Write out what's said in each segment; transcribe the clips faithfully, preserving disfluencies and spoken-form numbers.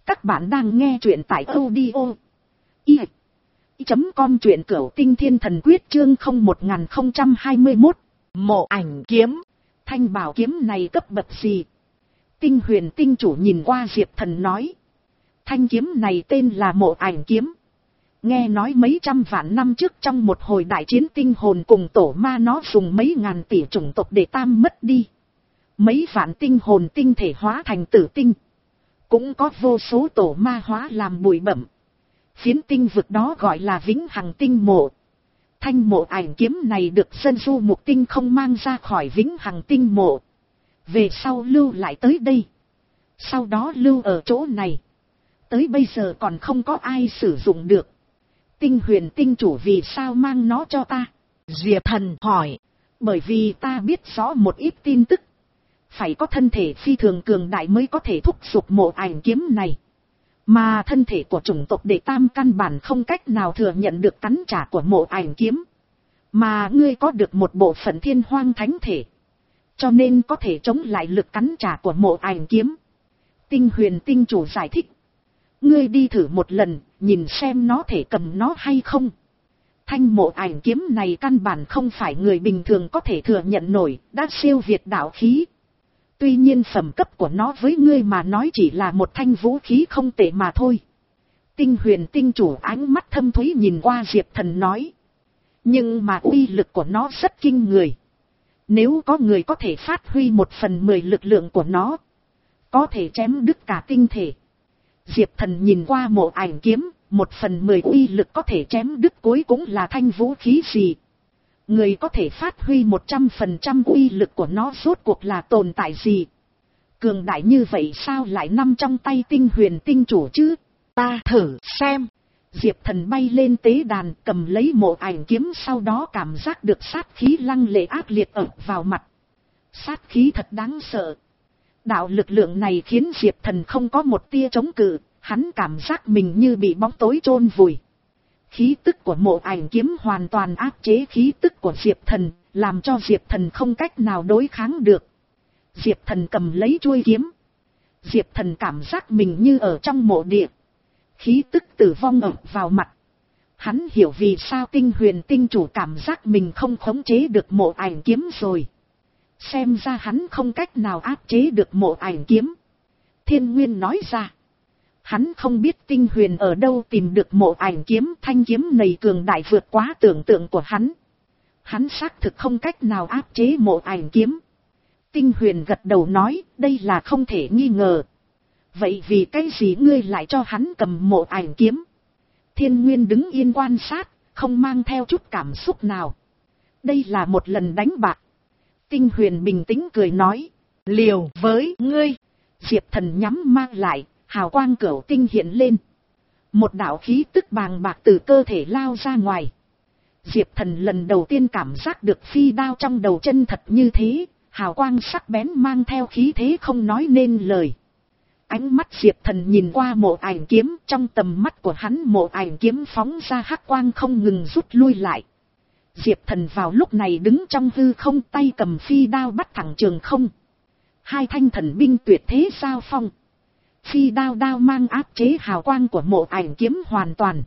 Các bạn đang nghe truyện tại audio i chấm com, truyện cửu tinh thiên thần quyết chương không một không hai mốt. Mộ ảnh kiếm. Thanh bảo kiếm này cấp bậc gì? Tinh huyền tinh chủ nhìn qua Diệp Thần nói. Thanh kiếm này tên là mộ ảnh kiếm. Nghe nói mấy trăm vạn năm trước trong một hồi đại chiến tinh hồn cùng tổ ma, nó dùng mấy ngàn tỷ chủng tộc để tam mất đi. Mấy vạn tinh hồn tinh thể hóa thành tử tinh. Cũng có vô số tổ ma hóa làm bụi bẩm. Phiến tinh vực đó gọi là vĩnh hằng tinh mộ. Thanh mộ ảnh kiếm này được dân du mục tinh không mang ra khỏi vĩnh hằng tinh mộ. Về sau lưu lại tới đây. Sau đó lưu ở chỗ này. Tới bây giờ còn không có ai sử dụng được. Tinh huyền tinh chủ vì sao mang nó cho ta? Diệp Thần hỏi. Bởi vì ta biết rõ một ít tin tức. Phải có thân thể phi thường cường đại mới có thể thúc giục mộ ảnh kiếm này. Mà thân thể của chủng tộc đệ tam căn bản không cách nào thừa nhận được cắn trả của mộ ảnh kiếm. Mà ngươi có được một bộ phận thiên hoang thánh thể. Cho nên có thể chống lại lực cắn trả của mộ ảnh kiếm. Tinh huyền tinh chủ giải thích. Ngươi đi thử một lần, nhìn xem nó thể cầm nó hay không. Thanh mộ ảnh kiếm này căn bản không phải người bình thường có thể thừa nhận nổi, đã siêu việt đạo khí. Tuy nhiên phẩm cấp của nó với ngươi mà nói chỉ là một thanh vũ khí không tệ mà thôi. Tinh huyền tinh chủ ánh mắt thâm thúy nhìn qua Diệp Thần nói. Nhưng mà uy lực của nó rất kinh người. Nếu có người có thể phát huy một phần mười lực lượng của nó, có thể chém đứt cả tinh thể. Diệp Thần nhìn qua mộ ảnh kiếm, một phần mười uy lực có thể chém đứt cuối cũng là thanh vũ khí gì. Người có thể phát huy một trăm phần trăm uy lực của nó rốt cuộc là tồn tại gì? Cường đại như vậy sao lại nằm trong tay tinh huyền tinh chủ chứ? Ta thử xem. Diệp Thần bay lên tế đàn cầm lấy mộ ảnh kiếm, sau đó cảm giác được sát khí lăng lệ ác liệt ập vào mặt. Sát khí thật đáng sợ. Đạo lực lượng này khiến Diệp Thần không có một tia chống cự, hắn cảm giác mình như bị bóng tối chôn vùi. Khí tức của mộ ảnh kiếm hoàn toàn áp chế khí tức của Diệp Thần, làm cho Diệp Thần không cách nào đối kháng được. Diệp Thần cầm lấy chuôi kiếm. Diệp Thần cảm giác mình như ở trong mộ địa. Khí tức tử vong ập vào mặt. Hắn hiểu vì sao tinh huyền tinh chủ cảm giác mình không khống chế được mộ ảnh kiếm rồi. Xem ra hắn không cách nào áp chế được mộ ảnh kiếm. Thiên Nguyên nói ra. Hắn không biết tinh huyền ở đâu tìm được mộ ảnh kiếm, thanh kiếm này cường đại vượt quá tưởng tượng của hắn. Hắn xác thực không cách nào áp chế mộ ảnh kiếm. Tinh huyền gật đầu nói, đây là không thể nghi ngờ. Vậy vì cái gì ngươi lại cho hắn cầm mộ ảnh kiếm? Thiên Nguyên đứng yên quan sát, không mang theo chút cảm xúc nào. Đây là một lần đánh bạc. Tinh huyền bình tĩnh cười nói, liều với ngươi. Diệp Thần nhắm mang lại. Hào quang cửu tinh hiện lên. Một đạo khí tức bàng bạc từ cơ thể lao ra ngoài. Diệp Thần lần đầu tiên cảm giác được phi đao trong đầu chân thật như thế. Hào quang sắc bén mang theo khí thế không nói nên lời. Ánh mắt Diệp Thần nhìn qua mộ ảnh kiếm, trong tầm mắt của hắn mộ ảnh kiếm phóng ra hắc quang không ngừng rút lui lại. Diệp Thần vào lúc này đứng trong hư không, tay cầm phi đao bắt thẳng trường không. Hai thanh thần binh tuyệt thế giao phong. Phi đao đao mang áp chế hào quang của mộ ảnh kiếm hoàn toàn.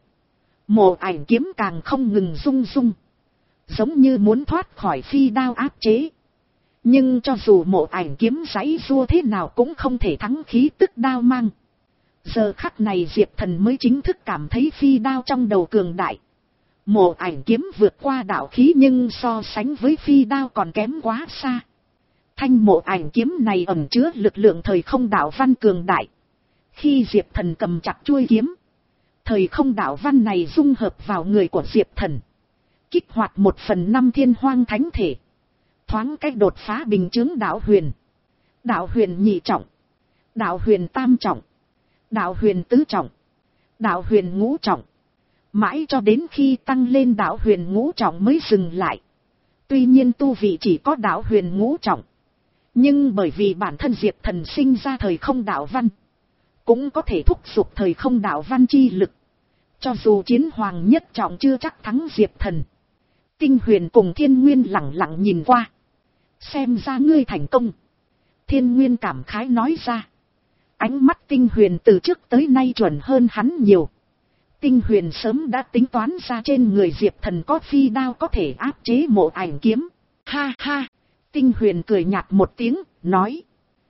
Mộ ảnh kiếm càng không ngừng rung rung. Giống như muốn thoát khỏi phi đao áp chế. Nhưng cho dù mộ ảnh kiếm giãy giụa thế nào cũng không thể thắng khí tức đao mang. Giờ khắc này Diệp Thần mới chính thức cảm thấy phi đao trong đầu cường đại. Mộ ảnh kiếm vượt qua đạo khí nhưng so sánh với phi đao còn kém quá xa. Thanh mộ ảnh kiếm này ẩn chứa lực lượng thời không đạo văn cường đại. Khi Diệp Thần cầm chặt chuôi kiếm, thời không đạo văn này dung hợp vào người của Diệp Thần. Kích hoạt một phần năm thiên hoang thánh thể. Thoáng cách đột phá bình chướng đạo huyền. Đạo huyền nhị trọng. Đạo huyền tam trọng. Đạo huyền tứ trọng. Đạo huyền ngũ trọng. Mãi cho đến khi tăng lên đạo huyền ngũ trọng mới dừng lại. Tuy nhiên tu vị chỉ có đạo huyền ngũ trọng. Nhưng bởi vì bản thân Diệp Thần sinh ra thời không đạo văn. Cũng có thể thúc giục thời không đạo văn chi lực. Cho dù chiến hoàng nhất trọng chưa chắc thắng Diệp Thần. Tinh huyền cùng Thiên Nguyên lặng lặng nhìn qua. Xem ra ngươi thành công. Thiên Nguyên cảm khái nói ra. Ánh mắt Tinh Huyền từ trước tới nay chuẩn hơn hắn nhiều. Tinh Huyền sớm đã tính toán ra trên người Diệp Thần có phi đao có thể áp chế Mộ Ảnh kiếm. Ha ha, Tinh Huyền cười nhạt một tiếng, nói.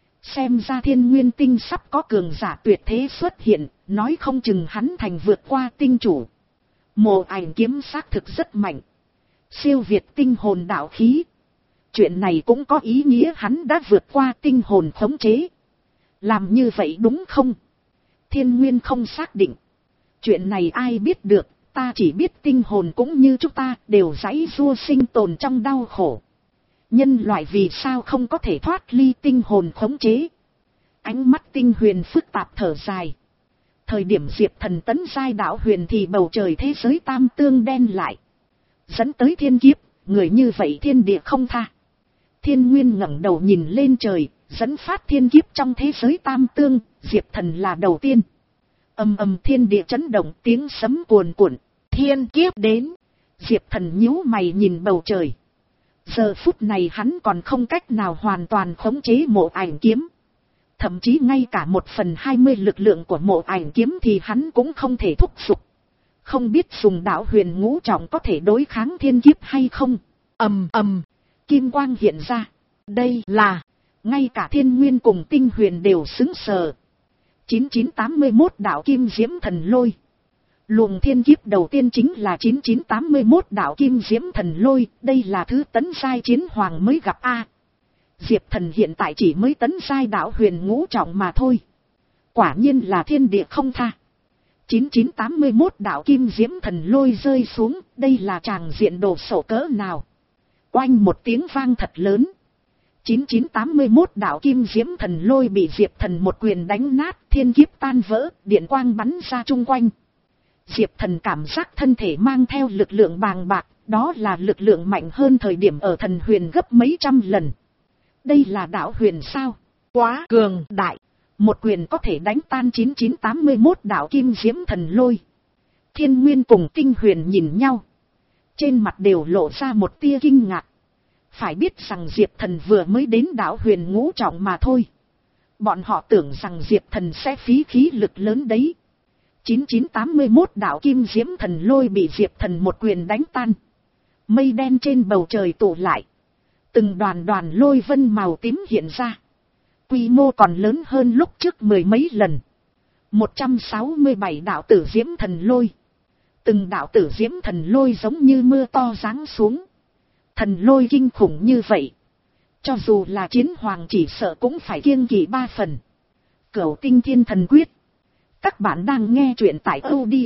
Xem ra Thiên Nguyên Tinh sắp có cường giả tuyệt thế xuất hiện, nói không chừng hắn thành vượt qua tinh chủ. Mộ Ảnh kiếm xác thực rất mạnh. Siêu việt tinh hồn đạo khí. Chuyện này cũng có ý nghĩa hắn đã vượt qua tinh hồn khống chế. Làm như vậy đúng không? Thiên Nguyên không xác định. Chuyện này ai biết được, ta chỉ biết tinh hồn cũng như chúng ta đều giãy giụa sinh tồn trong đau khổ. Nhân loại vì sao không có thể thoát ly tinh hồn khống chế? Ánh mắt Tinh Huyền phức tạp thở dài. Thời điểm Diệp Thần tấn giai đạo huyền thì bầu trời thế giới tam tương đen lại. Dẫn tới thiên kiếp, người như vậy thiên địa không tha. Thiên Nguyên ngẩng đầu nhìn lên trời, dẫn phát thiên kiếp trong thế giới tam tương, Diệp Thần là đầu tiên. Ầm ầm thiên địa chấn động, tiếng sấm cuồn cuộn, thiên kiếp đến. Diệp Thần nhíu mày nhìn bầu trời. Giờ phút này hắn còn không cách nào hoàn toàn khống chế Mộ Ảnh kiếm. Thậm chí ngay cả một phần hai mươi lực lượng của Mộ Ảnh kiếm thì hắn cũng không thể thúc giục. Không biết dùng đạo huyền ngũ trọng có thể đối kháng thiên kiếp hay không. Ầm ầm, kim quang hiện ra. Đây là, ngay cả Thiên Nguyên cùng Tinh Huyền đều sững sờ. chín chín tám mươi mốt đạo kim diễm thần lôi. Luồng thiên kiếp đầu tiên chính là chín chín tám mươi mốt đạo kim diễm thần lôi, đây là thứ tấn giai chiến hoàng mới gặp a. Diệp Thần hiện tại chỉ mới tấn giai đạo huyền ngũ trọng mà thôi. Quả nhiên là thiên địa không tha. chín chín tám mươi mốt đạo kim diễm thần lôi rơi xuống, đây là tràng diện đồ sộ cỡ nào. Oanh một tiếng vang thật lớn. chín chín tám mươi mốt đạo kim diễm thần lôi bị Diệp Thần một quyền đánh nát, thiên kiếp tan vỡ, điện quang bắn ra chung quanh. Diệp Thần cảm giác thân thể mang theo lực lượng bàng bạc, đó là lực lượng mạnh hơn thời điểm ở thần huyền gấp mấy trăm lần. Đây là đạo huyền sao? Quá cường đại. Một quyền có thể đánh tan chín chín tám mươi mốt đạo kim diễm thần lôi. Thiên Nguyên cùng Tinh Huyền nhìn nhau. Trên mặt đều lộ ra một tia kinh ngạc. Phải biết rằng Diệp Thần vừa mới đến đạo huyền ngũ trọng mà thôi. Bọn họ tưởng rằng Diệp Thần sẽ phí khí lực lớn đấy. chín chín tám mươi mốt đạo kim diễm thần lôi bị Diệp Thần một quyền đánh tan. Mây đen trên bầu trời tụ lại. Từng đoàn đoàn lôi vân màu tím hiện ra. Quy mô còn lớn hơn lúc trước mười mấy lần. một trăm sáu mươi bảy đạo tử diễm thần lôi. Từng đạo tử diễm thần lôi giống như mưa to giáng xuống. Thần lôi kinh khủng như vậy. Cho dù là chiến hoàng chỉ sợ cũng phải kiêng kỵ ba phần. Cửu tinh thiên thần quyết. Các bạn đang nghe truyện tại audio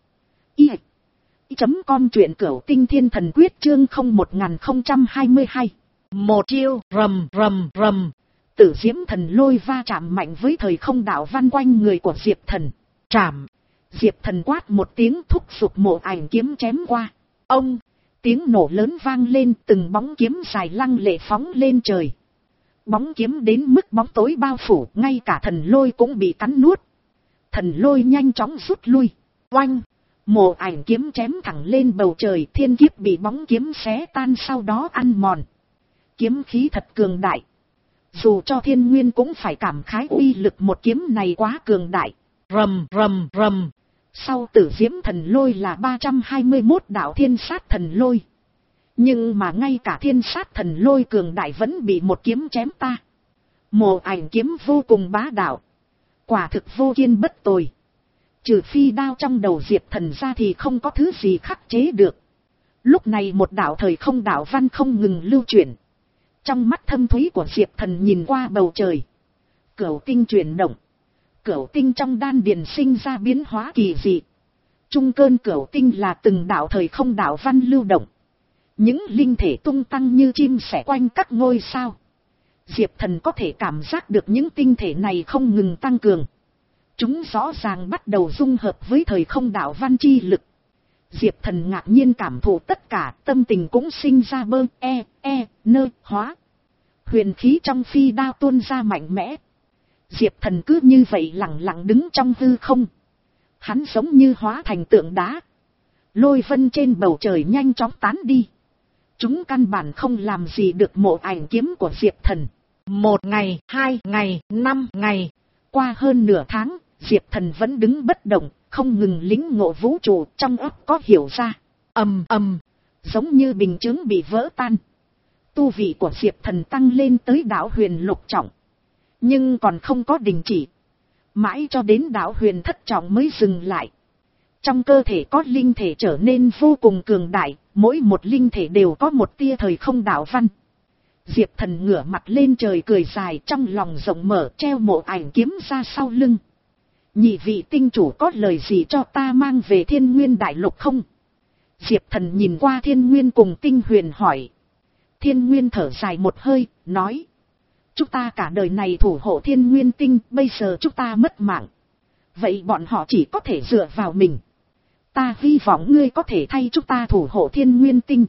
i chấm com truyện Cửu tinh thiên thần quyết chương không một không hai hai. Một chiêu rầm rầm rầm. Tử diễm thần lôi va chạm mạnh với thời không đạo văn quanh người của Diệp Thần. Chạm. Diệp Thần quát một tiếng thúc giục Mộ Ảnh kiếm chém qua. Ông. Tiếng nổ lớn vang lên, từng bóng kiếm dài lăng lệ phóng lên trời. Bóng kiếm đến mức bóng tối bao phủ, ngay cả thần lôi cũng bị cắn nuốt. Thần lôi nhanh chóng rút lui. Oanh. Mộ Ảnh kiếm chém thẳng lên bầu trời, thiên kiếp bị bóng kiếm xé tan sau đó ăn mòn. Kiếm khí thật cường đại. Dù cho Thiên Nguyên cũng phải cảm khái uy lực một kiếm này quá cường đại. Rầm rầm rầm. Sau tử diễm thần lôi là ba trăm hai mươi mốt đạo thiên sát thần lôi. Nhưng mà ngay cả thiên sát thần lôi cường đại vẫn bị một kiếm chém ta. Mộ Ảnh kiếm vô cùng bá đạo. Quả thực vô kiên bất tồi. Trừ phi đao trong đầu Diệp Thần ra thì không có thứ gì khắc chế được. Lúc này một đạo thời không đạo văn không ngừng lưu chuyển. Trong mắt thâm thúy của Diệp Thần nhìn qua bầu trời. Cửu tinh chuyển động. Cửu tinh trong đan điền sinh ra biến hóa kỳ dị. Trung cơn cửu tinh là từng đạo thời không đạo văn lưu động. Những linh thể tung tăng như chim sẻ quanh các ngôi sao. Diệp Thần có thể cảm giác được những tinh thể này không ngừng tăng cường. Chúng rõ ràng bắt đầu dung hợp với thời không đạo văn chi lực. Diệp Thần ngạc nhiên cảm thụ tất cả, tâm tình cũng sinh ra bơ, e, e, nơ, hóa. Huyền khí trong phi đao tuôn ra mạnh mẽ. Diệp Thần cứ như vậy lặng lặng đứng trong hư không. Hắn giống như hóa thành tượng đá. Lôi vân trên bầu trời nhanh chóng tán đi. Chúng căn bản không làm gì được Mộ Ảnh kiếm của Diệp Thần. Một ngày, hai ngày, năm ngày. Qua hơn nửa tháng, Diệp Thần vẫn đứng bất động, không ngừng lĩnh ngộ vũ trụ, trong óc có hiểu ra. Ầm ầm, giống như bình chướng bị vỡ tan. Tu vị của Diệp Thần tăng lên tới đạo huyền lục trọng. Nhưng còn không có đình chỉ. Mãi cho đến đạo huyền thất trọng mới dừng lại. Trong cơ thể có linh thể trở nên vô cùng cường đại, mỗi một linh thể đều có một tia thời không đạo văn. Diệp Thần ngửa mặt lên trời cười dài, trong lòng rộng mở, treo mộ ảnh kiếm ra sau lưng. Nhị vị tinh chủ có lời gì cho ta mang về Thiên Nguyên đại lục không? Diệp Thần nhìn qua Thiên Nguyên cùng Tinh Huyền hỏi. Thiên Nguyên thở dài một hơi, nói. Chúng ta cả đời này thủ hộ Thiên Nguyên tinh, bây giờ chúng ta mất mạng. Vậy bọn họ chỉ có thể dựa vào mình. Ta hy vọng ngươi có thể thay chúng ta thủ hộ Thiên Nguyên tinh.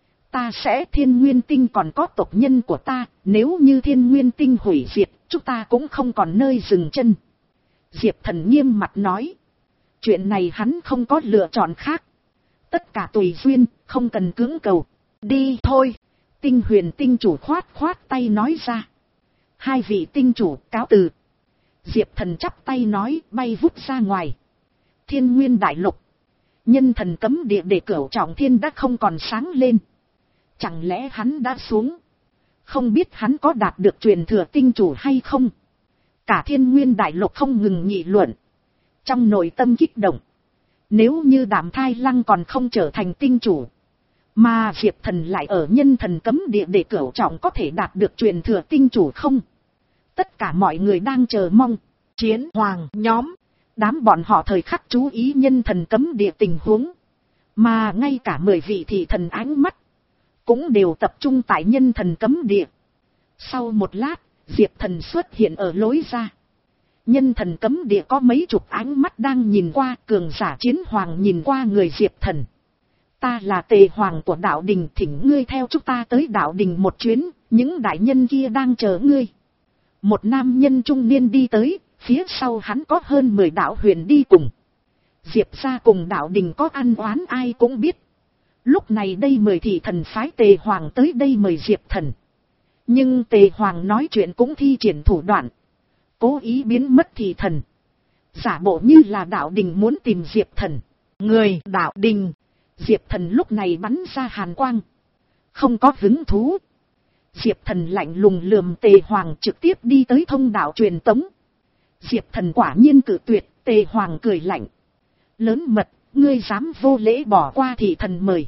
Ta sẽ Thiên Nguyên tinh còn có tộc nhân của ta, nếu như Thiên Nguyên tinh hủy diệt, chúng ta cũng không còn nơi dừng chân. Diệp Thần nghiêm mặt nói. Chuyện này hắn không có lựa chọn khác. Tất cả tùy duyên, không cần cưỡng cầu. Đi thôi. Tinh Huyền tinh chủ khoát khoát tay nói ra. Hai vị tinh chủ cáo từ. Diệp Thần chắp tay nói, bay vút ra ngoài. Thiên Nguyên đại lục. Nhân thần cấm địa để cửu trọng thiên đã không còn sáng lên. Chẳng lẽ hắn đã xuống? Không biết hắn có đạt được truyền thừa tinh chủ hay không? Cả Thiên Nguyên đại lục không ngừng nghị luận. Trong nội tâm kích động. Nếu như Đàm Thai Lăng còn không trở thành tinh chủ, mà Diệp Thần lại ở nhân thần cấm địa để cửu trọng có thể đạt được truyền thừa tinh chủ không? Tất cả mọi người đang chờ mong. Chiến hoàng nhóm. Đám bọn họ thời khắc chú ý nhân thần cấm địa tình huống. Mà ngay cả mười vị thị thần ánh mắt cũng đều tập trung tại nhân thần cấm địa. Sau một lát, Diệp Thần xuất hiện ở lối ra. Nhân thần cấm địa có mấy chục ánh mắt đang nhìn qua, cường giả chiến hoàng nhìn qua người Diệp Thần. Ta là tề hoàng của đạo đình, thỉnh ngươi theo chúng ta tới đạo đình một chuyến, những đại nhân kia đang chờ ngươi. Một nam nhân trung niên đi tới, phía sau hắn có hơn mười đạo huyền đi cùng. Diệp gia cùng đạo đình có ăn oán ai cũng biết. Lúc này đây mời thị thần phái tề hoàng tới đây mời Diệp Thần. Nhưng tề hoàng nói chuyện cũng thi triển thủ đoạn. Cố ý biến mất thị thần. Giả bộ như là đạo đình muốn tìm Diệp Thần. Người đạo đình. Diệp Thần lúc này bắn ra hàn quang. Không có hứng thú. Diệp Thần lạnh lùng lườm tề hoàng trực tiếp đi tới thông đạo truyền tống. Diệp Thần quả nhiên cự tuyệt, tề hoàng cười lạnh. Lớn mật, ngươi dám vô lễ bỏ qua thị thần mời.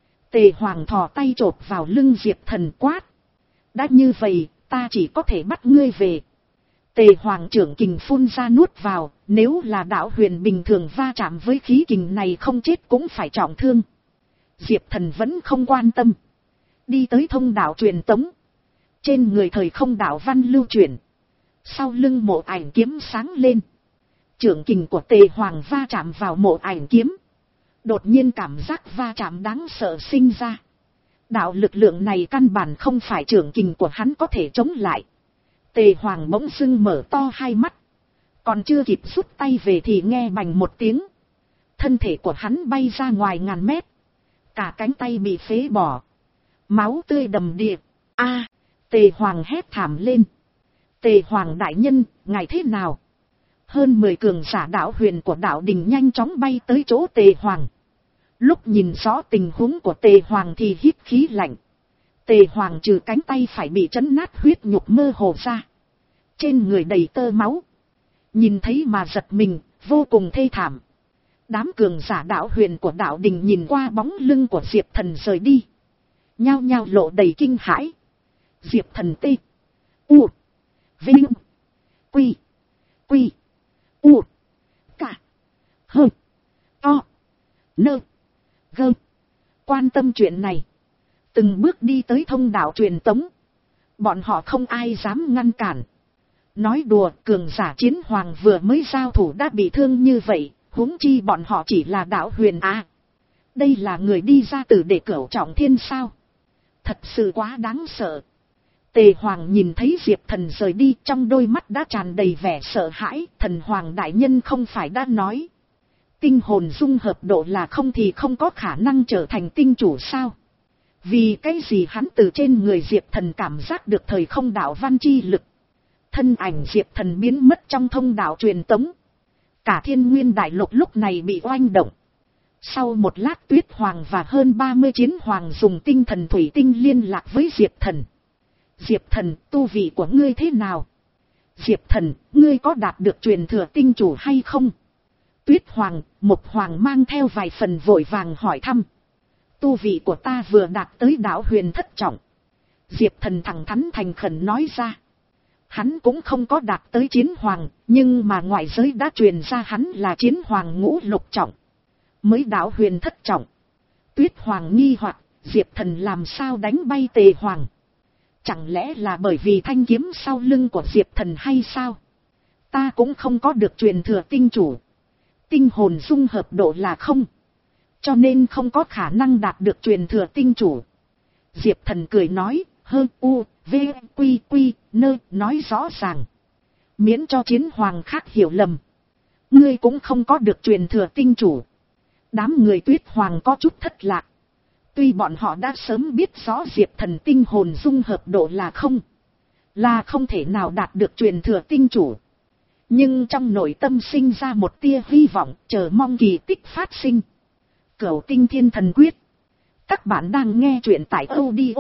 Tề hoàng thò tay chộp vào lưng Diệp Thần quát. Đã như vậy, ta chỉ có thể bắt ngươi về. Tề hoàng trưởng kình phun ra nuốt vào, nếu là đạo huyền bình thường va chạm với khí kình này không chết cũng phải trọng thương. Diệp Thần vẫn không quan tâm. Đi tới thông đạo truyền tống. Trên người thời không đạo văn lưu chuyển. Sau lưng mộ ảnh kiếm sáng lên. Trưởng kình của tề hoàng va chạm vào mộ ảnh kiếm. Đột nhiên cảm giác va chạm đáng sợ sinh ra. Đạo lực lượng này căn bản không phải trưởng kình của hắn có thể chống lại. Tề hoàng bỗng dưng mở to hai mắt. Còn chưa kịp rút tay về thì nghe bành một tiếng. Thân thể của hắn bay ra ngoài ngàn mét. Cả cánh tay bị phế bỏ. Máu tươi đầm đìa. A, tề hoàng hét thảm lên. Tề hoàng đại nhân, ngài thế nào? Hơn mười cường giả đạo huyền của đạo đình nhanh chóng bay tới chỗ tề hoàng. Lúc nhìn rõ tình huống của tề hoàng thì hít khí lạnh. Tề hoàng trừ cánh tay phải bị chấn nát huyết nhục mơ hồ ra. Trên người đầy tơ máu. Nhìn thấy mà giật mình, vô cùng thê thảm. Đám cường giả đạo huyền của đạo đình nhìn qua bóng lưng của Diệp Thần rời đi. Nhao nhao lộ đầy kinh hãi. Diệp Thần tê. U. Vinh. Quy. Quy. U. Cả. Hơ. To. Nơ. Gơ. Quan tâm chuyện này. Từng bước đi tới thông đạo truyền tống. Bọn họ không ai dám ngăn cản. Nói đùa, cường giả chiến hoàng vừa mới giao thủ đã bị thương như vậy, huống chi bọn họ chỉ là đạo huyền à. Đây là người đi ra từ để cửu trọng thiên sao. Thật sự quá đáng sợ. Tề hoàng nhìn thấy Diệp Thần rời đi, trong đôi mắt đã tràn đầy vẻ sợ hãi. Thần hoàng đại nhân không phải đã nói. Tinh hồn dung hợp độ là không thì không có khả năng trở thành tinh chủ sao. Vì cái gì hắn từ trên người Diệp Thần cảm giác được thời không đạo văn chi lực. Thân ảnh Diệp Thần biến mất trong thông đạo truyền tống. Cả thiên nguyên đại lục lúc này bị oanh động. Sau một lát Tuyết Hoàng và hơn ba mươi chiến hoàng dùng tinh thần thủy tinh liên lạc với Diệp Thần. Diệp Thần, tu vị của ngươi thế nào? Diệp Thần, ngươi có đạt được truyền thừa tinh chủ hay không? Tuyết Hoàng, Mộc Hoàng mang theo vài phần vội vàng hỏi thăm. Tu vị của ta vừa đạt tới đạo huyền thất trọng. Diệp Thần thẳng thắn thành khẩn nói ra. Hắn cũng không có đạt tới chiến hoàng, nhưng mà ngoại giới đã truyền ra hắn là chiến hoàng ngũ lục trọng. Mới đạo huyền thất trọng. Tuyết Hoàng nghi hoặc, Diệp Thần làm sao đánh bay Tề Hoàng? Chẳng lẽ là bởi vì thanh kiếm sau lưng của Diệp Thần hay sao? Ta cũng không có được truyền thừa tinh chủ. Tinh hồn dung hợp độ là không. Cho nên không có khả năng đạt được truyền thừa tinh chủ. Diệp Thần cười nói, hơ u, v, quy quy, nơ, nói rõ ràng. Miễn cho chiến hoàng khác hiểu lầm. Ngươi cũng không có được truyền thừa tinh chủ. Đám người Tuyết Hoàng có chút thất lạc. Tuy bọn họ đã sớm biết rõ Diệp Thần tinh hồn dung hợp độ là không. Là không thể nào đạt được truyền thừa tinh chủ. Nhưng trong nội tâm sinh ra một tia hy vọng, chờ mong kỳ tích phát sinh. Cửu Tinh Thiên Thần Quyết. Các bạn đang nghe truyện tại audio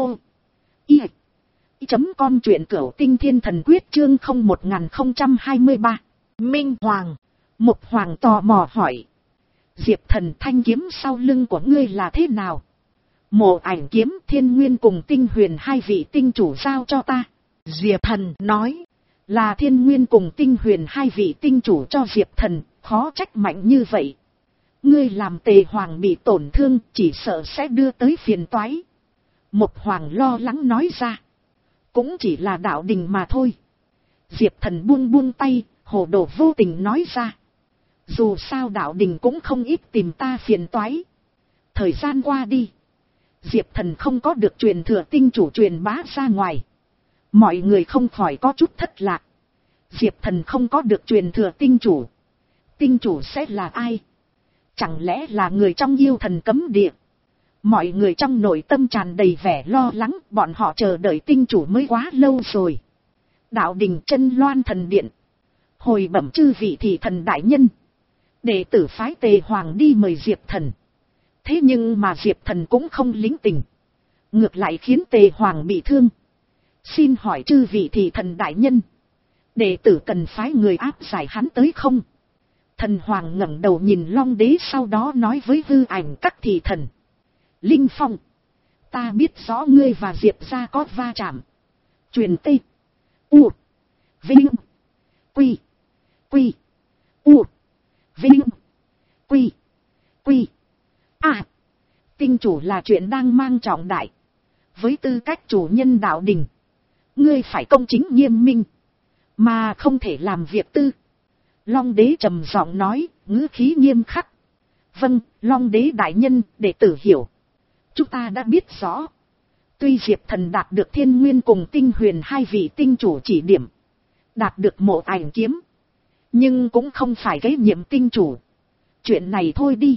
i chấm com truyện Cửu Tinh Thiên Thần Quyết chương không một không hai ba. Minh Hoàng. Mộc Hoàng tò mò hỏi. Diệp Thần, thanh kiếm sau lưng của ngươi là thế nào? Mộ Ảnh Kiếm, Thiên Nguyên cùng Tinh Huyền hai vị tinh chủ giao cho ta. Diệp Thần nói. Là Thiên Nguyên cùng Tinh Huyền hai vị tinh chủ cho Diệp Thần, khó trách mạnh như vậy. Ngươi làm Tề Hoàng bị tổn thương, chỉ sợ sẽ đưa tới phiền toái. Mộc Hoàng lo lắng nói ra. Cũng chỉ là đạo đình mà thôi. Diệp Thần buông buông tay, hồ đồ vô tình nói ra. Dù sao đạo đình cũng không ít tìm ta phiền toái. Thời gian qua đi. Diệp Thần không có được truyền thừa tinh chủ truyền bá ra ngoài. Mọi người không khỏi có chút thất lạc. Diệp Thần không có được truyền thừa tinh chủ. Tinh chủ sẽ là ai? Chẳng lẽ là người trong yêu thần cấm địa? Mọi người trong nội tâm tràn đầy vẻ lo lắng. Bọn họ chờ đợi tinh chủ mới quá lâu rồi. Đạo đình Chân Loan Thần Điện. Hồi bẩm chư vị thị thần đại nhân. Đệ tử phái Tề Hoàng đi mời Diệp Thần. Thế nhưng mà Diệp Thần cũng không lính tình. Ngược lại khiến Tề Hoàng bị thương. Xin hỏi chư vị thị thần đại nhân. Đệ tử cần phái người áp giải hắn tới không? Thần Hoàng ngẩng đầu nhìn Long Đế, sau đó nói với hư ảnh các thị thần. Linh Phong. Ta biết rõ ngươi và Diệp gia có va chạm. Truyền Tê. U. Vinh. Quy. Quy. U. Vinh. Quy. Quy. À. Tinh chủ là chuyện đang mang trọng đại. Với tư cách chủ nhân đạo đình. Ngươi phải công chính nghiêm minh. Mà không thể làm việc tư. Long Đế trầm giọng nói, ngữ khí nghiêm khắc. Vâng, Long Đế đại nhân, đệ tử hiểu. Chúng ta đã biết rõ. Tuy Diệp Thần đạt được Thiên Nguyên cùng Tinh Huyền hai vị tinh chủ chỉ điểm. Đạt được Mộ Ảnh Kiếm. Nhưng cũng không phải cái nhiệm tinh chủ. Chuyện này thôi đi.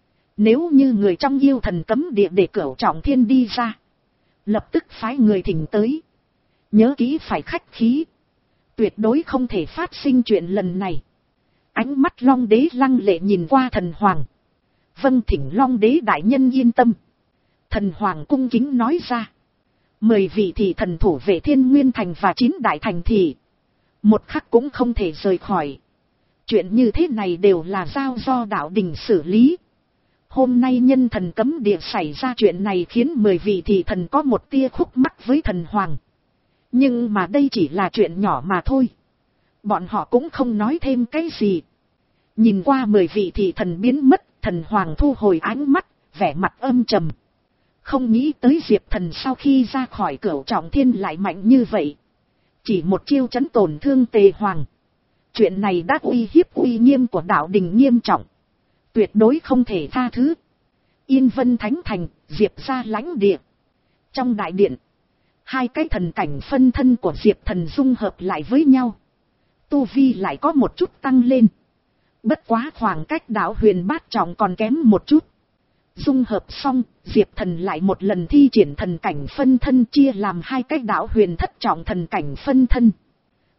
Nếu như người trong yêu thần cấm địa để Cửu Trọng Thiên đi ra. Lập tức phái người thỉnh tới. Nhớ kỹ phải khách khí. Tuyệt đối không thể phát sinh chuyện lần này. Ánh mắt Long Đế lăng lệ nhìn qua Thần Hoàng. Vâng, thỉnh Long Đế đại nhân yên tâm. Thần Hoàng cung kính nói ra. Mười vị thị thần thủ vệ Thiên Nguyên Thành và chín đại thành thị. Một khắc cũng không thể rời khỏi. Chuyện như thế này đều là giao do đạo đình xử lý. Hôm nay nhân thần cấm địa xảy ra chuyện này khiến mười vị thị thần có một tia khúc mắc với Thần Hoàng. Nhưng mà đây chỉ là chuyện nhỏ mà thôi. Bọn họ cũng không nói thêm cái gì. Nhìn qua mười vị thị thần biến mất, Thần Hoàng thu hồi ánh mắt, vẻ mặt âm trầm. Không nghĩ tới Diệp Thần sau khi ra khỏi Cửu Trọng Thiên lại mạnh như vậy. Chỉ một chiêu chấn tổn thương Tề Hoàng. Chuyện này đã uy hiếp uy nghiêm của đạo đình nghiêm trọng. Tuyệt đối không thể tha thứ. Yên Vân Thánh Thành, Diệp gia lãnh địa. Trong đại điện, hai cái thần cảnh phân thân của Diệp Thần dung hợp lại với nhau. Tu vi lại có một chút tăng lên. Bất quá khoảng cách đạo huyền bát trọng còn kém một chút. Dung hợp xong, Diệp Thần lại một lần thi triển thần cảnh phân thân chia làm hai cái đạo huyền thất trọng thần cảnh phân thân.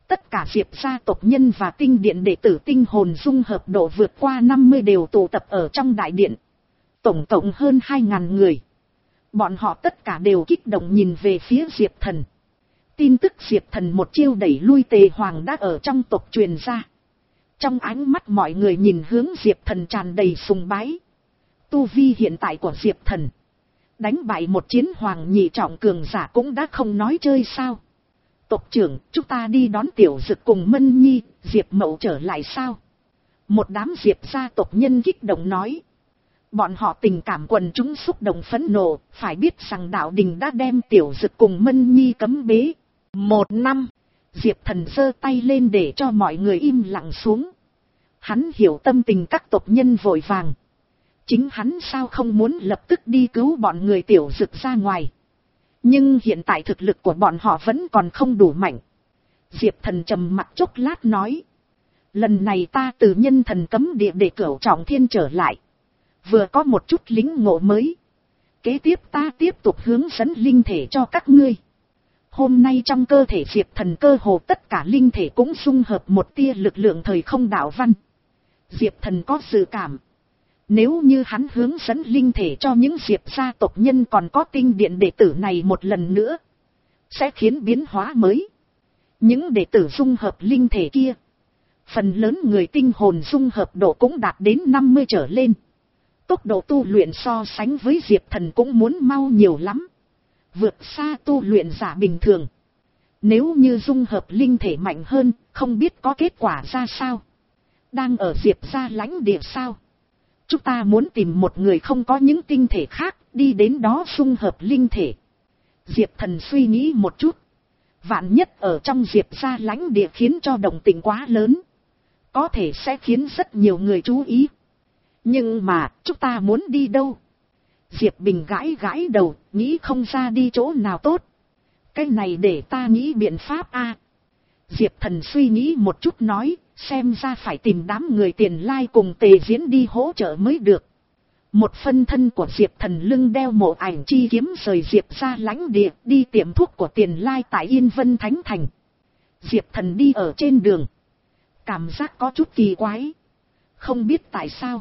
Tất cả Diệp gia tộc nhân và tinh điện đệ tử tinh hồn dung hợp độ vượt qua năm mươi đều tụ tập ở trong đại điện. Tổng cộng hơn hai ngàn người. Bọn họ tất cả đều kích động nhìn về phía Diệp Thần. Tin tức Diệp Thần một chiêu đẩy lui Tề Hoàng đã ở trong tộc truyền ra. Trong ánh mắt mọi người nhìn hướng Diệp Thần tràn đầy sùng bái. Tu vi hiện tại của Diệp Thần, đánh bại một chiến hoàng nhị trọng cường giả cũng đã không nói chơi sao. Tộc trưởng, chúng ta đi đón Tiểu Dực cùng Mân Nhi, Diệp Mậu trở lại sao? Một đám Diệp gia tộc nhân kích động nói. Bọn họ tình cảm quần chúng xúc động phẫn nộ, phải biết rằng đạo đình đã đem Tiểu Dực cùng Mân Nhi cấm bế. Một năm, Diệp Thần giơ tay lên để cho mọi người im lặng xuống. Hắn hiểu tâm tình các tộc nhân vội vàng. Chính hắn sao không muốn lập tức đi cứu bọn người Tiểu Dực ra ngoài. Nhưng hiện tại thực lực của bọn họ vẫn còn không đủ mạnh. Diệp Thần trầm mặt chốc lát nói. Lần này ta từ nhân thần cấm địa để cửu trọng thiên trở lại. Vừa có một chút lính ngộ mới. Kế tiếp ta tiếp tục hướng dẫn linh thể cho các ngươi. Hôm nay trong cơ thể Diệp Thần cơ hồ tất cả linh thể cũng dung hợp một tia lực lượng thời không đạo văn. Diệp Thần có dự cảm. Nếu như hắn hướng dẫn linh thể cho những Diệp gia tộc nhân còn có tinh điện đệ tử này một lần nữa, sẽ khiến biến hóa mới. Những đệ tử dung hợp linh thể kia, phần lớn người tinh hồn dung hợp độ cũng đạt đến năm mươi trở lên. Tốc độ tu luyện so sánh với Diệp Thần cũng muốn mau nhiều lắm. Vượt xa tu luyện giả bình thường. Nếu như dung hợp linh thể mạnh hơn, không biết có kết quả ra sao. Đang ở Diệp gia lãnh địa sao? Chúng ta muốn tìm một người không có những tinh thể khác, đi đến đó dung hợp linh thể. Diệp Thần suy nghĩ một chút. Vạn nhất ở trong Diệp gia lãnh địa khiến cho động tĩnh quá lớn, có thể sẽ khiến rất nhiều người chú ý. Nhưng mà, chúng ta muốn đi đâu? Diệp Bình gãi gãi đầu, nghĩ không ra đi chỗ nào tốt. Cái này để ta nghĩ biện pháp a. Diệp Thần suy nghĩ một chút nói, xem ra phải tìm đám người Tiền Lai cùng Tề Diễn đi hỗ trợ mới được. Một phân thân của Diệp Thần lưng đeo mộ ảnh chi kiếm rời Diệp ra lãnh địa, đi tiệm thuốc của Tiền Lai tại Yên Vân Thánh Thành. Diệp Thần đi ở trên đường, cảm giác có chút kỳ quái. Không biết tại sao,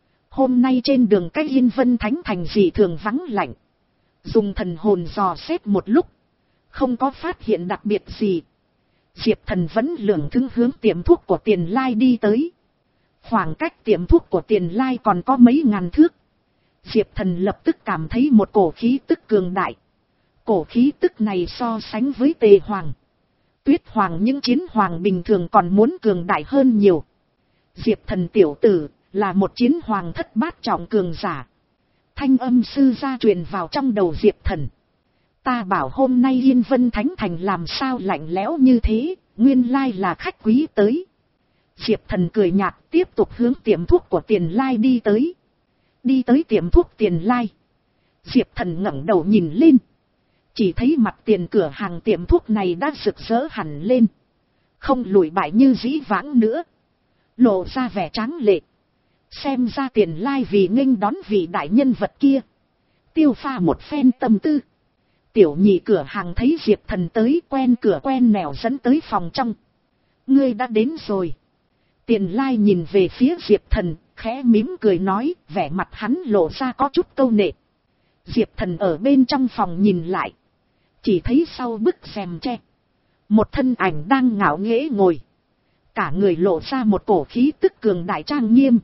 hôm nay trên đường cách Yên Vân Thánh Thành dị thường vắng lạnh. Dùng thần hồn dò xét một lúc, không có phát hiện đặc biệt gì. Diệp Thần vẫn lưởng thững hướng tiệm thuốc của Tiền Lai đi tới. Khoảng cách tiệm thuốc của Tiền Lai còn có mấy ngàn thước. Diệp Thần lập tức cảm thấy một cổ khí tức cường đại. Cổ khí tức này so sánh với Tề Hoàng, Tuyết Hoàng những chiến hoàng bình thường còn muốn cường đại hơn nhiều. Diệp Thần tiểu tử là một chiến hoàng thất bát trọng cường giả. Thanh âm sư gia truyền vào trong đầu Diệp Thần. Ta bảo hôm nay Yên Vân Thánh Thành làm sao lạnh lẽo như thế, nguyên lai là khách quý tới. Diệp Thần cười nhạt tiếp tục hướng tiệm thuốc của Tiền Lai đi tới. Đi tới tiệm thuốc Tiền Lai, Diệp Thần ngẩng đầu nhìn lên. Chỉ thấy mặt tiền cửa hàng tiệm thuốc này đã rực rỡ hẳn lên. Không lùi bại như dĩ vãng nữa, lộ ra vẻ tráng lệ. Xem ra Tiền Lai vì nghênh đón vị đại nhân vật kia, tiêu pha một phen tâm tư. Tiểu nhị cửa hàng thấy Diệp Thần tới, quen cửa quen nẻo dẫn tới phòng trong. Ngươi đã đến rồi. Tiền Lai nhìn về phía Diệp Thần, khẽ mím cười nói, vẻ mặt hắn lộ ra có chút câu nệ. Diệp Thần ở bên trong phòng nhìn lại, chỉ thấy sau bức rèm tre, một thân ảnh đang ngạo nghễ ngồi. Cả người lộ ra một cổ khí tức cường đại trang nghiêm.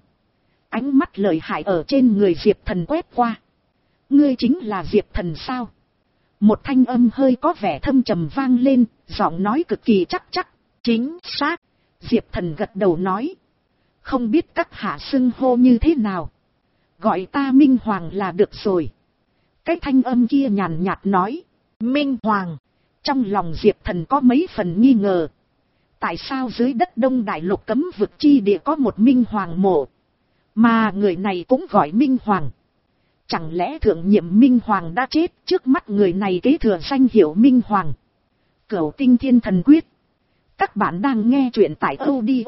Ánh mắt lợi hại ở trên người Diệp Thần quét qua. Ngươi chính là Diệp Thần sao? Một thanh âm hơi có vẻ thâm trầm vang lên, giọng nói cực kỳ chắc chắc. Chính xác. Diệp Thần gật đầu nói. Không biết các hạ xưng hô như thế nào? Gọi ta Minh Hoàng là được rồi. Cái thanh âm kia nhàn nhạt nói. Minh Hoàng. Trong lòng Diệp Thần có mấy phần nghi ngờ. Tại sao dưới đất Đông Đại Lục cấm vực chi địa có một Minh Hoàng mộ, mà người này cũng gọi Minh Hoàng? Chẳng lẽ thượng nhiệm Minh Hoàng đã chết, trước mắt người này kế thừa danh hiệu Minh Hoàng? Cửu Tinh Thiên Thần Quyết. Các bạn đang nghe truyện tại audio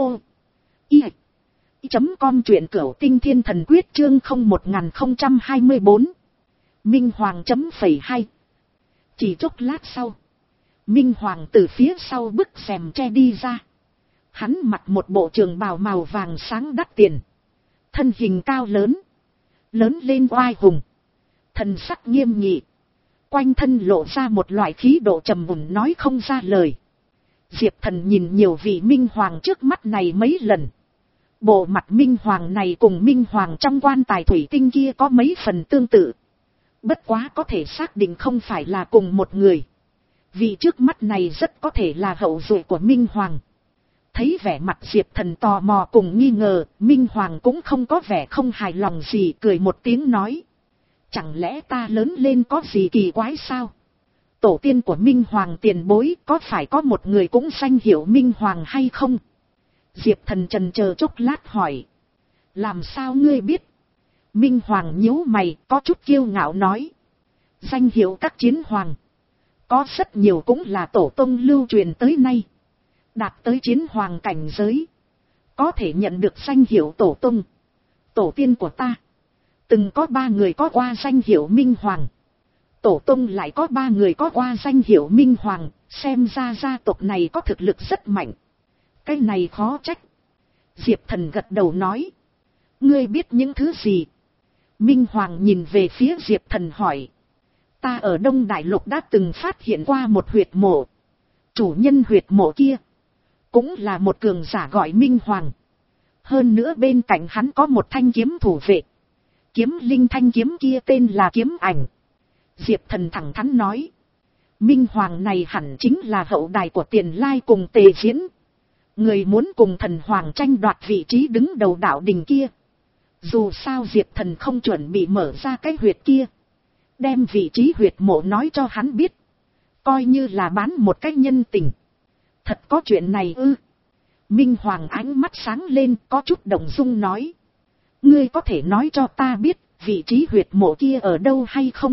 i chấm com, truyện Cửu Tinh Thiên Thần Quyết chương không một không hai bốn. Minh Hoàng chấm phẩy hai. Chỉ chốc lát sau, Minh Hoàng từ phía sau bức rèm che đi ra. Hắn mặc một bộ trường bào màu vàng sáng đắt tiền. Thân hình cao lớn. Lớn lên oai hùng. Thần sắc nghiêm nghị. Quanh thân lộ ra một loại khí độ trầm mùn nói không ra lời. Diệp Thần nhìn nhiều vị Minh Hoàng trước mắt này mấy lần. Bộ mặt Minh Hoàng này cùng Minh Hoàng trong quan tài thủy tinh kia có mấy phần tương tự. Bất quá có thể xác định không phải là cùng một người. Vì trước mắt này rất có thể là hậu duệ của Minh Hoàng. Thấy vẻ mặt Diệp Thần tò mò cùng nghi ngờ, Minh Hoàng cũng không có vẻ không hài lòng gì, cười một tiếng nói. Chẳng lẽ ta lớn lên có gì kỳ quái sao? Tổ tiên của Minh Hoàng tiền bối có phải có một người cũng danh hiệu Minh Hoàng hay không? Diệp Thần chần chờ chốc lát hỏi. Làm sao ngươi biết? Minh Hoàng nhíu mày có chút kiêu ngạo nói. Danh hiệu các chiến hoàng. Có rất nhiều cũng là tổ tông lưu truyền tới nay. Đạt tới chiến hoàng cảnh giới. Có thể nhận được danh hiệu tổ tông. Tổ tiên của ta. Từng có ba người có qua danh hiệu Minh Hoàng. Tổ tông lại có ba người có qua danh hiệu Minh Hoàng. Xem ra gia tộc này có thực lực rất mạnh. Cái này khó trách. Diệp Thần gật đầu nói. Ngươi biết những thứ gì? Minh Hoàng nhìn về phía Diệp Thần hỏi. Ta ở Đông Đại Lục đã từng phát hiện qua một huyệt mộ. Chủ nhân huyệt mộ kia cũng là một cường giả gọi Minh Hoàng. Hơn nữa bên cạnh hắn có một thanh kiếm thủ vệ. Kiếm linh thanh kiếm kia tên là Kiếm Ảnh. Diệp Thần thẳng thắn nói. Minh Hoàng này hẳn chính là hậu đài của Tiền Lai cùng Tề Diễn. Người muốn cùng thần hoàng tranh đoạt vị trí đứng đầu đạo đình kia. Dù sao Diệp Thần không chuẩn bị mở ra cái huyệt kia. Đem vị trí huyệt mộ nói cho hắn biết. Coi như là bán một cách nhân tình. Thật có chuyện này ư? Minh Hoàng ánh mắt sáng lên có chút động dung nói. Ngươi có thể nói cho ta biết vị trí huyệt mộ kia ở đâu hay không?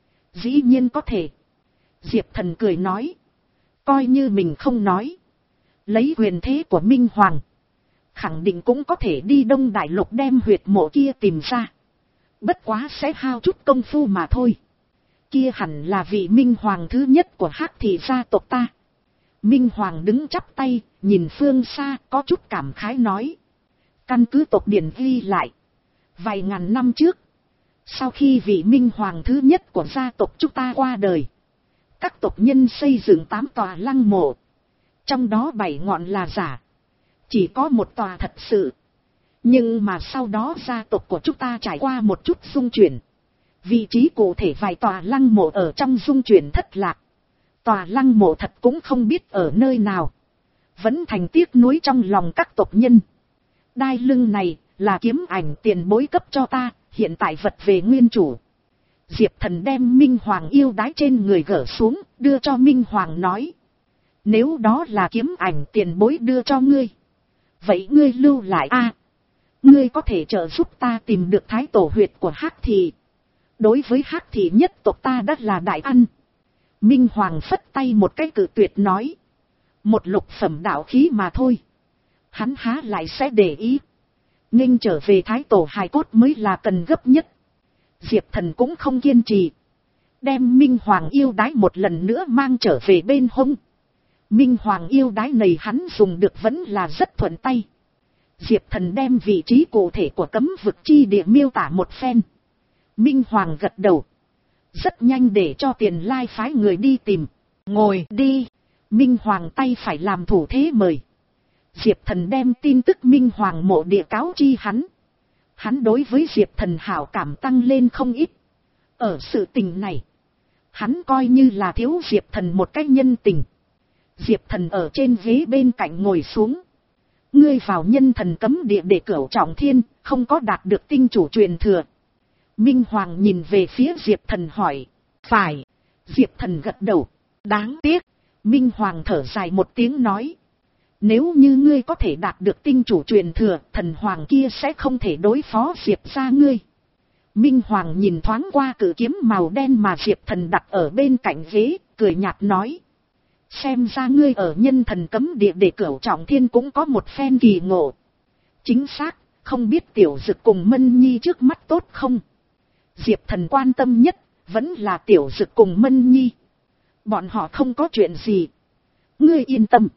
Dĩ nhiên có thể. Diệp Thần cười nói. Coi như mình không nói. Lấy quyền thế của Minh Hoàng. Khẳng định cũng có thể đi Đông Đại Lục đem huyệt mộ kia tìm ra. Bất quá sẽ hao chút công phu mà thôi. Kia hẳn là vị Minh Hoàng thứ nhất của Hắc Thị gia tộc ta. Minh Hoàng đứng chắp tay, nhìn phương xa, có chút cảm khái nói. Căn cứ tộc điển ghi lại. Vài ngàn năm trước, sau khi vị Minh Hoàng thứ nhất của gia tộc chúng ta qua đời, các tộc nhân xây dựng tám tòa lăng mộ. Trong đó bảy ngọn là giả. Chỉ có một tòa thật sự. Nhưng mà sau đó gia tộc của chúng ta trải qua một chút dung chuyển. Vị trí cụ thể vài tòa lăng mộ ở trong dung chuyển thất lạc. Tòa lăng mộ thật cũng không biết ở nơi nào. Vẫn thành tiếc nuối trong lòng các tộc nhân. Đai lưng này là Kiếm Ảnh tiền bối cấp cho ta, hiện tại vật về nguyên chủ. Diệp Thần đem Minh Hoàng yêu đái trên người gỡ xuống, đưa cho Minh Hoàng nói. Nếu đó là Kiếm Ảnh tiền bối đưa cho ngươi, vậy ngươi lưu lại a. Ngươi có thể trợ giúp ta tìm được thái tổ huyệt của Hắc Thị. Đối với Hắc Thị nhất tộc ta đã là đại ăn. Minh Hoàng phất tay một cái cự tuyệt nói. Một lục phẩm đạo khí mà thôi. Hắn há lại sẽ để ý. Nghênh trở về thái tổ hài cốt mới là cần gấp nhất. Diệp Thần cũng không kiên trì. Đem Minh Hoàng yêu đái một lần nữa mang trở về bên hông. Minh Hoàng yêu đái này hắn dùng được vẫn là rất thuận tay. Diệp Thần đem vị trí cụ thể của cấm vực chi địa miêu tả một phen. Minh Hoàng gật đầu. Rất nhanh để cho Tiền Lai phái người đi tìm. Ngồi đi. Minh Hoàng tay phải làm thủ thế mời. Diệp Thần đem tin tức Minh Hoàng mộ địa cáo chi hắn. Hắn đối với Diệp Thần hảo cảm tăng lên không ít. Ở sự tình này, hắn coi như là thiếu Diệp Thần một cách nhân tình. Diệp Thần ở trên ghế bên cạnh ngồi xuống. Ngươi vào nhân thần cấm địa để cửu trọng thiên, không có đạt được tinh chủ truyền thừa. Minh Hoàng nhìn về phía Diệp Thần hỏi. Phải. Diệp Thần gật đầu. Đáng tiếc. Minh Hoàng thở dài một tiếng nói. Nếu như ngươi có thể đạt được tinh chủ truyền thừa, thần hoàng kia sẽ không thể đối phó Diệp ra ngươi. Minh Hoàng nhìn thoáng qua cự kiếm màu đen mà Diệp Thần đặt ở bên cạnh ghế, cười nhạt nói. Xem ra ngươi ở nhân thần cấm địa để cửu trọng thiên cũng có một phen kỳ ngộ. Chính xác, không biết Tiểu Dực cùng Mân Nhi trước mắt tốt không? Diệp Thần quan tâm nhất, vẫn là Tiểu Dực cùng Mân Nhi. Bọn họ không có chuyện gì. Ngươi yên tâm.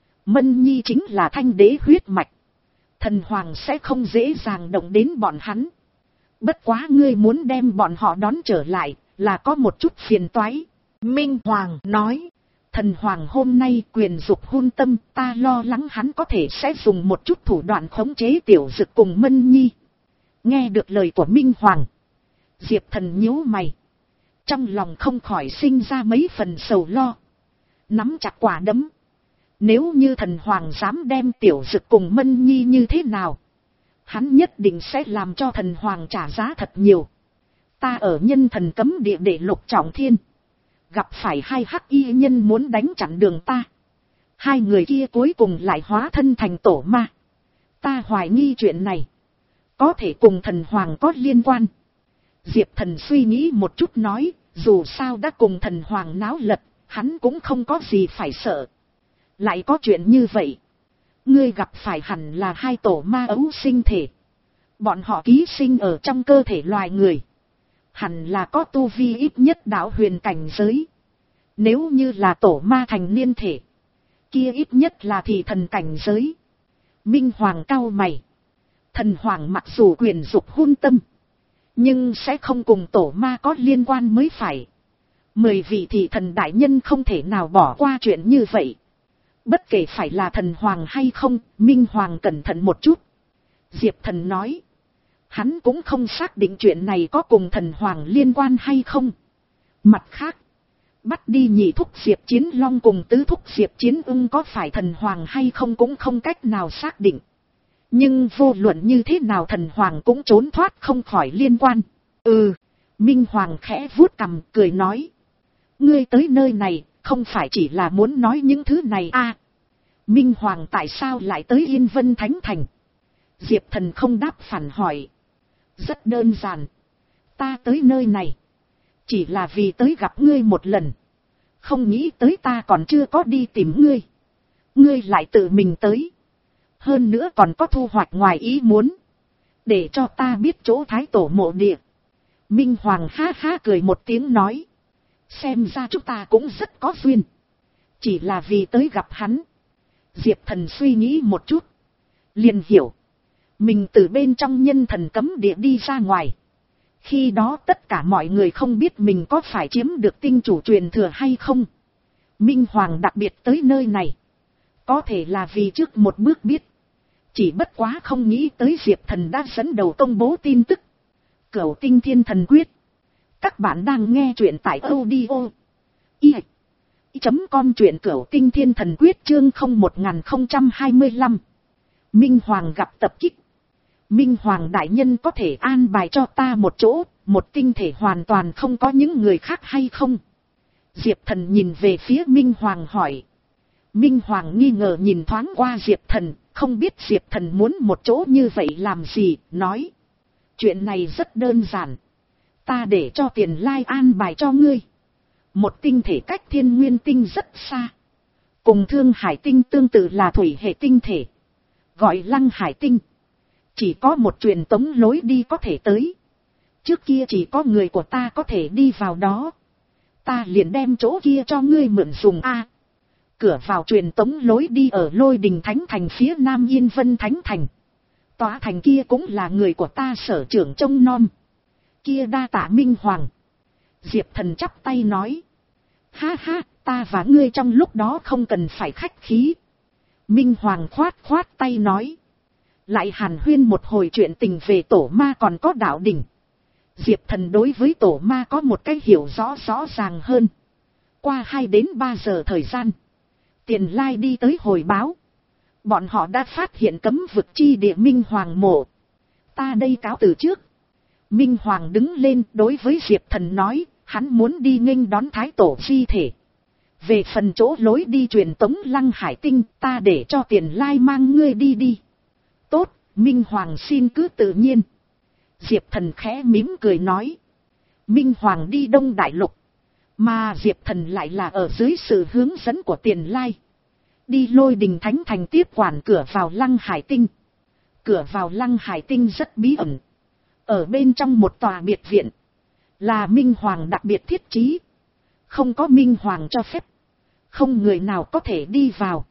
Mân Nhi chính là thanh đế huyết mạch. Thần hoàng sẽ không dễ dàng động đến bọn hắn. Bất quá ngươi muốn đem bọn họ đón trở lại, là có một chút phiền toái. Minh Hoàng nói. Thần hoàng hôm nay quyền dục hôn tâm, ta lo lắng hắn có thể sẽ dùng một chút thủ đoạn khống chế tiểu dực cùng Mân Nhi. Nghe được lời của Minh Hoàng, Diệp Thần nhíu mày. Trong lòng không khỏi sinh ra mấy phần sầu lo. Nắm chặt quả đấm. Nếu như thần hoàng dám đem tiểu dực cùng Mân Nhi như thế nào, hắn nhất định sẽ làm cho thần hoàng trả giá thật nhiều. Ta ở nhân thần cấm địa để Lục Trọng Thiên, gặp phải hai hắc y nhân muốn đánh chặn đường ta. Hai người kia cuối cùng lại hóa thân thành tổ ma. Ta hoài nghi chuyện này có thể cùng thần hoàng có liên quan. Diệp Thần suy nghĩ một chút nói, dù sao đã cùng thần hoàng náo lật, hắn cũng không có gì phải sợ. Lại có chuyện như vậy, ngươi gặp phải hẳn là hai tổ ma ấu sinh thể. Bọn họ ký sinh ở trong cơ thể loài người, hẳn là có tu vi ít nhất đạo huyền cảnh giới. Nếu như là tổ ma thành niên thể, kia ít nhất là thị thần cảnh giới. Minh Hoàng cau mày. Thần hoàng mặc dù quyền dục hôn tâm, nhưng sẽ không cùng tổ ma có liên quan mới phải. Mười vị thị thần đại nhân không thể nào bỏ qua chuyện như vậy. Bất kể phải là thần hoàng hay không, Minh Hoàng cẩn thận một chút. Diệp Thần nói. Hắn cũng không xác định chuyện này có cùng thần hoàng liên quan hay không. Mặt khác, bắt đi nhị thúc Diệp Chiến Long cùng tứ thúc Diệp Chiến Ưng có phải thần hoàng hay không cũng không cách nào xác định. Nhưng vô luận như thế nào thần hoàng cũng trốn thoát không khỏi liên quan. Ừ, Minh Hoàng khẽ vuốt cằm cười nói. Ngươi tới nơi này, không phải chỉ là muốn nói những thứ này à. Minh Hoàng tại sao lại tới Yên Vân Thánh Thành? Diệp Thần không đáp phản hỏi. Rất đơn giản. Ta tới nơi này chỉ là vì tới gặp ngươi một lần. Không nghĩ tới ta còn chưa có đi tìm ngươi, ngươi lại tự mình tới. Hơn nữa còn có thu hoạch ngoài ý muốn, để cho ta biết chỗ thái tổ mộ địa. Minh Hoàng ha ha cười một tiếng nói. Xem ra chúng ta cũng rất có duyên. Chỉ là vì tới gặp hắn. Diệp Thần suy nghĩ một chút, liền hiểu. Mình từ bên trong nhân thần cấm địa đi ra ngoài. Khi đó tất cả mọi người không biết mình có phải chiếm được tinh chủ truyền thừa hay không. Minh Hoàng đặc biệt tới nơi này, có thể là vì trước một bước biết. Chỉ bất quá không nghĩ tới Diệp Thần đã dẫn đầu công bố tin tức. Cửu Tinh Thiên Thần Quyết. Các bạn đang nghe truyện tại audio i chấm com, truyện Cửu Tinh Thiên Thần Quyết chương không một không hai lăm. Minh Hoàng gặp tập kích. Minh Hoàng đại nhân có thể an bài cho ta một chỗ, một tinh thể hoàn toàn không có những người khác hay không? Diệp Thần nhìn về phía Minh Hoàng hỏi. Minh Hoàng nghi ngờ nhìn thoáng qua Diệp Thần, không biết Diệp Thần muốn một chỗ như vậy làm gì, nói. Chuyện này rất đơn giản. Ta để cho Tiền Lai an bài cho ngươi. Một tinh thể cách Thiên Nguyên Tinh rất xa. Cùng Thương Hải Tinh tương tự là thủy hệ tinh thể, gọi Lăng Hải Tinh. Chỉ có một truyền tống lối đi có thể tới. Trước kia chỉ có người của ta có thể đi vào đó. Ta liền đem chỗ kia cho ngươi mượn dùng a. Cửa vào truyền tống lối đi ở Lôi Đình Thánh Thành phía Nam Yên Vân Thánh Thành. Tòa thành kia cũng là người của ta sở trưởng trông nom. Kia đa tạ Minh Hoàng. Diệp Thần chắp tay nói. Ha ha, ta và ngươi trong lúc đó không cần phải khách khí. Minh Hoàng khoát khoát tay nói. Lại hàn huyên một hồi chuyện tình về tổ ma còn có đạo đỉnh. Diệp Thần đối với tổ ma có một cái hiểu rõ rõ ràng hơn. Qua hai đến ba giờ thời gian, Tiền Lai đi tới hồi báo. Bọn họ đã phát hiện cấm vực chi địa Minh Hoàng mộ. Ta đây cáo từ trước. Minh Hoàng đứng lên đối với Diệp Thần nói, hắn muốn đi nghênh đón thái tổ di thể. Về phần chỗ lối đi truyền tống Lăng Hải Tinh, ta để cho Tiền Lai mang ngươi đi đi. Tốt, Minh Hoàng xin cứ tự nhiên. Diệp Thần khẽ mỉm cười nói. Minh Hoàng đi Đông Đại Lục, mà Diệp Thần lại là ở dưới sự hướng dẫn của Tiền Lai. Đi Lôi Đình Thánh Thành tiếp quản cửa vào Lăng Hải Tinh. Cửa vào Lăng Hải Tinh rất bí ẩn. Ở bên trong một tòa biệt viện, là Minh Hoàng đặc biệt thiết trí. Không có Minh Hoàng cho phép, không người nào có thể đi vào.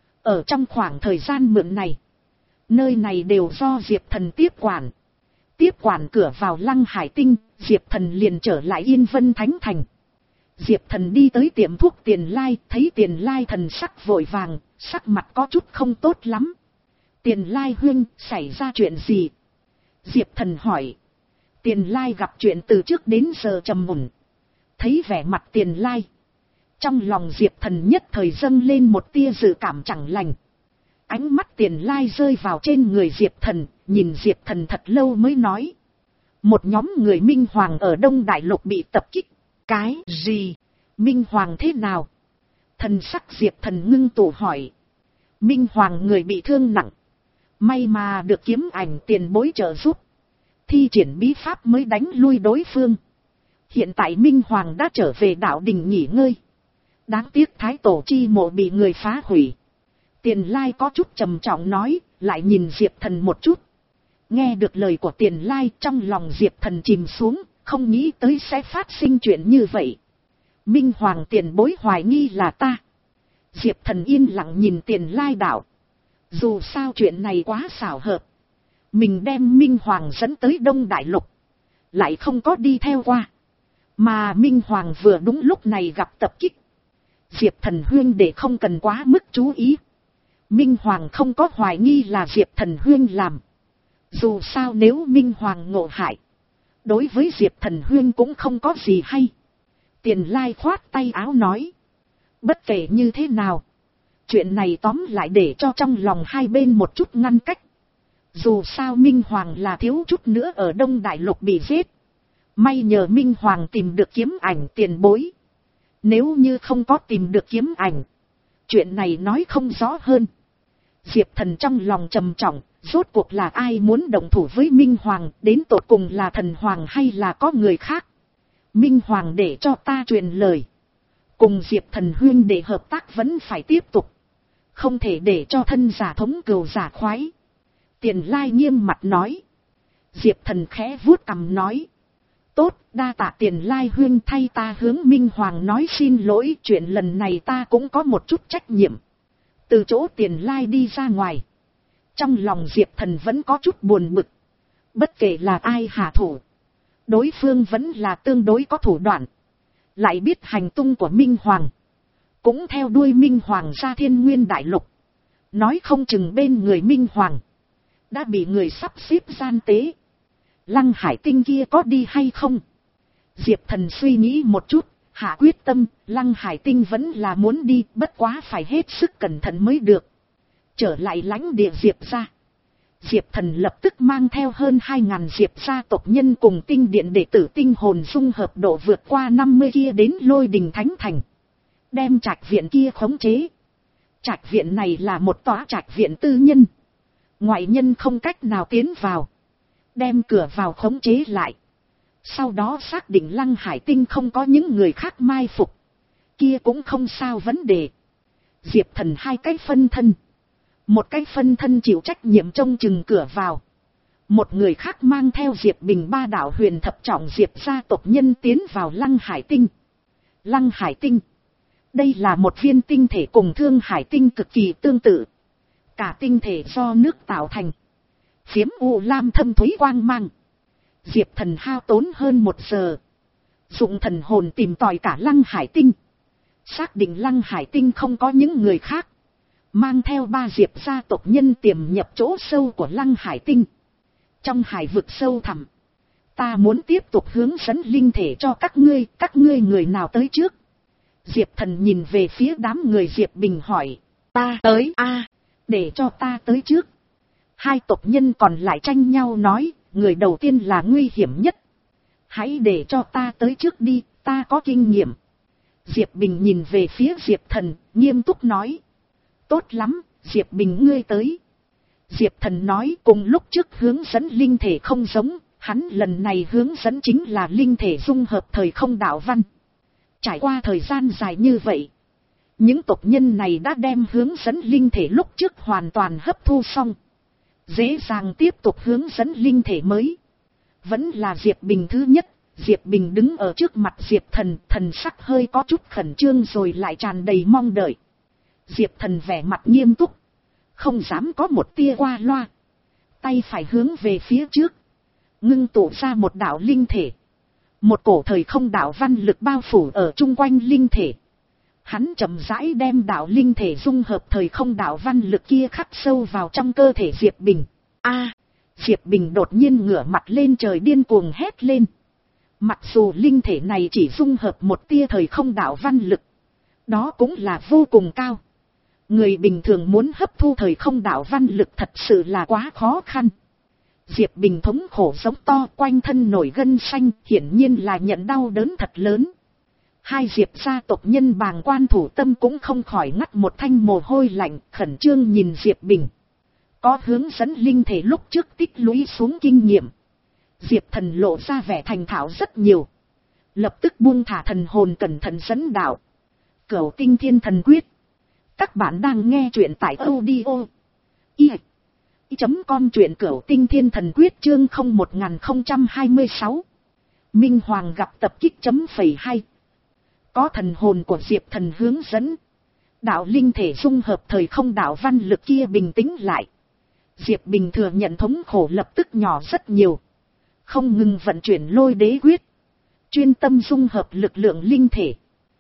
Ở trong khoảng thời gian mượn này, nơi này đều do Diệp Thần tiếp quản. Tiếp quản cửa vào Lăng Hải Tinh, Diệp Thần liền trở lại Yên Vân Thánh Thành. Diệp Thần đi tới tiệm thuốc Tiền Lai, thấy Tiền Lai thần sắc vội vàng, sắc mặt có chút không tốt lắm. Tiền Lai huynh, xảy ra chuyện gì? Diệp Thần hỏi. Tiền Lai gặp chuyện từ trước đến giờ trầm mùn. Thấy vẻ mặt Tiền Lai, trong lòng Diệp Thần nhất thời dâng lên một tia dự cảm chẳng lành. Ánh mắt Tiền Lai rơi vào trên người Diệp Thần, nhìn Diệp Thần thật lâu mới nói. Một nhóm người Minh Hoàng ở Đông Đại Lục bị tập kích. Cái gì? Minh Hoàng thế nào? Thần sắc Diệp Thần ngưng tụ hỏi. Minh Hoàng người bị thương nặng. May mà được Kiếm Ảnh tiền bối trợ giúp. Thi triển bí pháp mới đánh lui đối phương. Hiện tại Minh Hoàng đã trở về đạo đình nghỉ ngơi. Đáng tiếc Thái Tổ chi mộ bị người phá hủy. Tiền Lai có chút trầm trọng nói, lại nhìn Diệp Thần một chút. Nghe được lời của Tiền Lai, trong lòng Diệp Thần chìm xuống, không nghĩ tới sẽ phát sinh chuyện như vậy. Minh Hoàng tiền bối hoài nghi là ta. Diệp Thần yên lặng nhìn Tiền Lai đạo. Dù sao chuyện này quá xảo hợp. Mình đem Minh Hoàng dẫn tới Đông Đại Lục, lại không có đi theo qua. Mà Minh Hoàng vừa đúng lúc này gặp tập kích. Diệp Thần huyên để không cần quá mức chú ý. Minh Hoàng không có hoài nghi là Diệp Thần huyên làm. Dù sao nếu Minh Hoàng ngộ hại, đối với Diệp Thần huyên cũng không có gì hay. Tiền Lai khoát tay áo nói. Bất kể như thế nào, chuyện này tóm lại để cho trong lòng hai bên một chút ngăn cách. Dù sao Minh Hoàng là thiếu chút nữa ở Đông Đại Lục bị giết. May nhờ Minh Hoàng tìm được Kiếm Ảnh tiền bối. Nếu như không có tìm được Kiếm Ảnh, chuyện này nói không rõ hơn. Diệp Thần trong lòng trầm trọng, rốt cuộc là ai muốn động thủ với Minh Hoàng, đến tột cùng là Thần Hoàng hay là có người khác. Minh Hoàng để cho ta truyền lời. Cùng Diệp Thần huyên để hợp tác vẫn phải tiếp tục. Không thể để cho thân giả thống cừu giả khoái. Tiền Lai nghiêm mặt nói. Diệp Thần khẽ vuốt cằm nói. Tốt, đa tạ Tiền Lai huyên thay ta hướng Minh Hoàng nói xin lỗi. Chuyện lần này ta cũng có một chút trách nhiệm. Từ chỗ Tiền Lai đi ra ngoài, trong lòng Diệp Thần vẫn có chút buồn bực. Bất kể là ai hạ thủ, đối phương vẫn là tương đối có thủ đoạn. Lại biết hành tung của Minh Hoàng, cũng theo đuôi Minh Hoàng ra Thiên Nguyên Đại Lục. Nói không chừng bên người Minh Hoàng đã bị người sắp xếp gian tế. Lăng Hải Tinh kia có đi hay không? Diệp Thần suy nghĩ một chút, hạ quyết tâm, Lăng Hải Tinh vẫn là muốn đi, bất quá phải hết sức cẩn thận mới được. Trở lại lãnh địa Diệp gia, Diệp Thần lập tức mang theo hơn hai ngàn Diệp gia tộc nhân cùng tinh điện đệ tử tinh hồn dung hợp độ vượt qua năm mươi kia đến Lôi Đình Thánh Thành. Đem trạch viện kia khống chế. Trạch viện này là một tòa trạch viện tư nhân. Ngoại nhân không cách nào tiến vào. Đem cửa vào khống chế lại. Sau đó xác định Lăng Hải Tinh không có những người khác mai phục. Kia cũng không sao vấn đề. Diệp Thần hai cái phân thân. Một cái phân thân chịu trách nhiệm trông chừng cửa vào. Một người khác mang theo Diệp Bình ba đạo huyền thập trọng Diệp gia tộc nhân tiến vào Lăng Hải Tinh. Lăng Hải Tinh. Đây là một viên tinh thể cùng Thương Hải Tinh cực kỳ tương tự. Cả tinh thể do nước tạo thành. Phiếm u lam thâm thúy quang mang. Diệp Thần hao tốn hơn một giờ. Dụng thần hồn tìm tòi cả Lăng Hải Tinh. Xác định Lăng Hải Tinh không có những người khác. Mang theo ba Diệp gia tộc nhân tiềm nhập chỗ sâu của Lăng Hải Tinh. Trong hải vực sâu thẳm. Ta muốn tiếp tục hướng dẫn linh thể cho các ngươi. Các ngươi người nào tới trước? Diệp Thần nhìn về phía đám người Diệp Bình hỏi. Ta tới a à, để cho ta tới trước. Hai tộc nhân còn lại tranh nhau nói. Người đầu tiên là nguy hiểm nhất. Hãy để cho ta tới trước đi. Ta có kinh nghiệm. Diệp Bình nhìn về phía Diệp Thần. Nghiêm túc nói. Tốt lắm, Diệp Bình ngươi tới. Diệp Thần nói cùng lúc trước hướng dẫn linh thể không giống. Hắn lần này hướng dẫn chính là linh thể dung hợp thời không đạo văn. Trải qua thời gian dài như vậy, những tộc nhân này đã đem hướng dẫn linh thể lúc trước hoàn toàn hấp thu xong. Dễ dàng tiếp tục hướng dẫn linh thể mới. Vẫn là Diệp Bình thứ nhất, Diệp Bình đứng ở trước mặt Diệp Thần, thần sắc hơi có chút khẩn trương rồi lại tràn đầy mong đợi. Diệp Thần vẻ mặt nghiêm túc, không dám có một tia qua loa. Tay phải hướng về phía trước, ngưng tụ ra một đạo linh thể. Một cổ thời không đạo văn lực bao phủ ở chung quanh linh thể. Hắn chậm rãi đem đạo linh thể dung hợp thời không đạo văn lực kia khắc sâu vào trong cơ thể Diệp Bình. A! Diệp Bình đột nhiên ngửa mặt lên trời điên cuồng hét lên. Mặc dù linh thể này chỉ dung hợp một tia thời không đạo văn lực, đó cũng là vô cùng cao. Người bình thường muốn hấp thu thời không đạo văn lực thật sự là quá khó khăn. Diệp Bình thống khổ giống to, quanh thân nổi gân xanh, hiển nhiên là nhận đau đớn thật lớn. Hai Diệp gia tộc nhân bàng quan thủ tâm cũng không khỏi ngắt một thanh mồ hôi lạnh, khẩn trương nhìn Diệp Bình. Có hướng dẫn linh thể lúc trước tích lũy xuống kinh nghiệm. Diệp Thần lộ ra vẻ thành thạo rất nhiều. Lập tức buông thả thần hồn cẩn thận dẫn đạo. Cửu Tinh Thiên Thần Quyết. Các bạn đang nghe truyện tại audio i chấm com, truyện Cửu Tinh Thiên Thần Quyết chương không một không hai sáu. Minh Hoàng gặp tập kích chấm phẩy hai. Có thần hồn của Diệp Thần hướng dẫn. Đạo linh thể dung hợp thời không đạo văn lực kia bình tĩnh lại. Diệp Bình thừa nhận thống khổ lập tức nhỏ rất nhiều. Không ngừng vận chuyển lôi đế quyết. Chuyên tâm dung hợp lực lượng linh thể.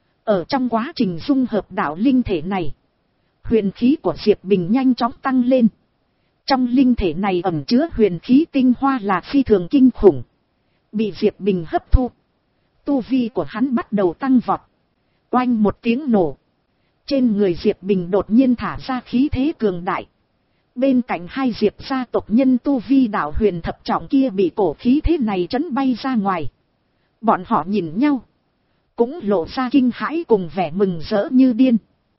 Ở trong quá trình dung hợp đạo linh thể này, huyền khí của Diệp Bình nhanh chóng tăng lên. Trong linh thể này ẩn chứa huyền khí tinh hoa là phi thường kinh khủng. Bị Diệp Bình hấp thu, tu vi của hắn bắt đầu tăng vọt. Oanh một tiếng nổ. Trên người Diệp Bình đột nhiên thả ra khí thế cường đại. Bên cạnh hai Diệp gia tộc nhân tu vi đạo huyền thập trọng kia bị cổ khí thế này chấn bay ra ngoài. Bọn họ nhìn nhau, cũng lộ ra kinh hãi cùng vẻ mừng rỡ như điên.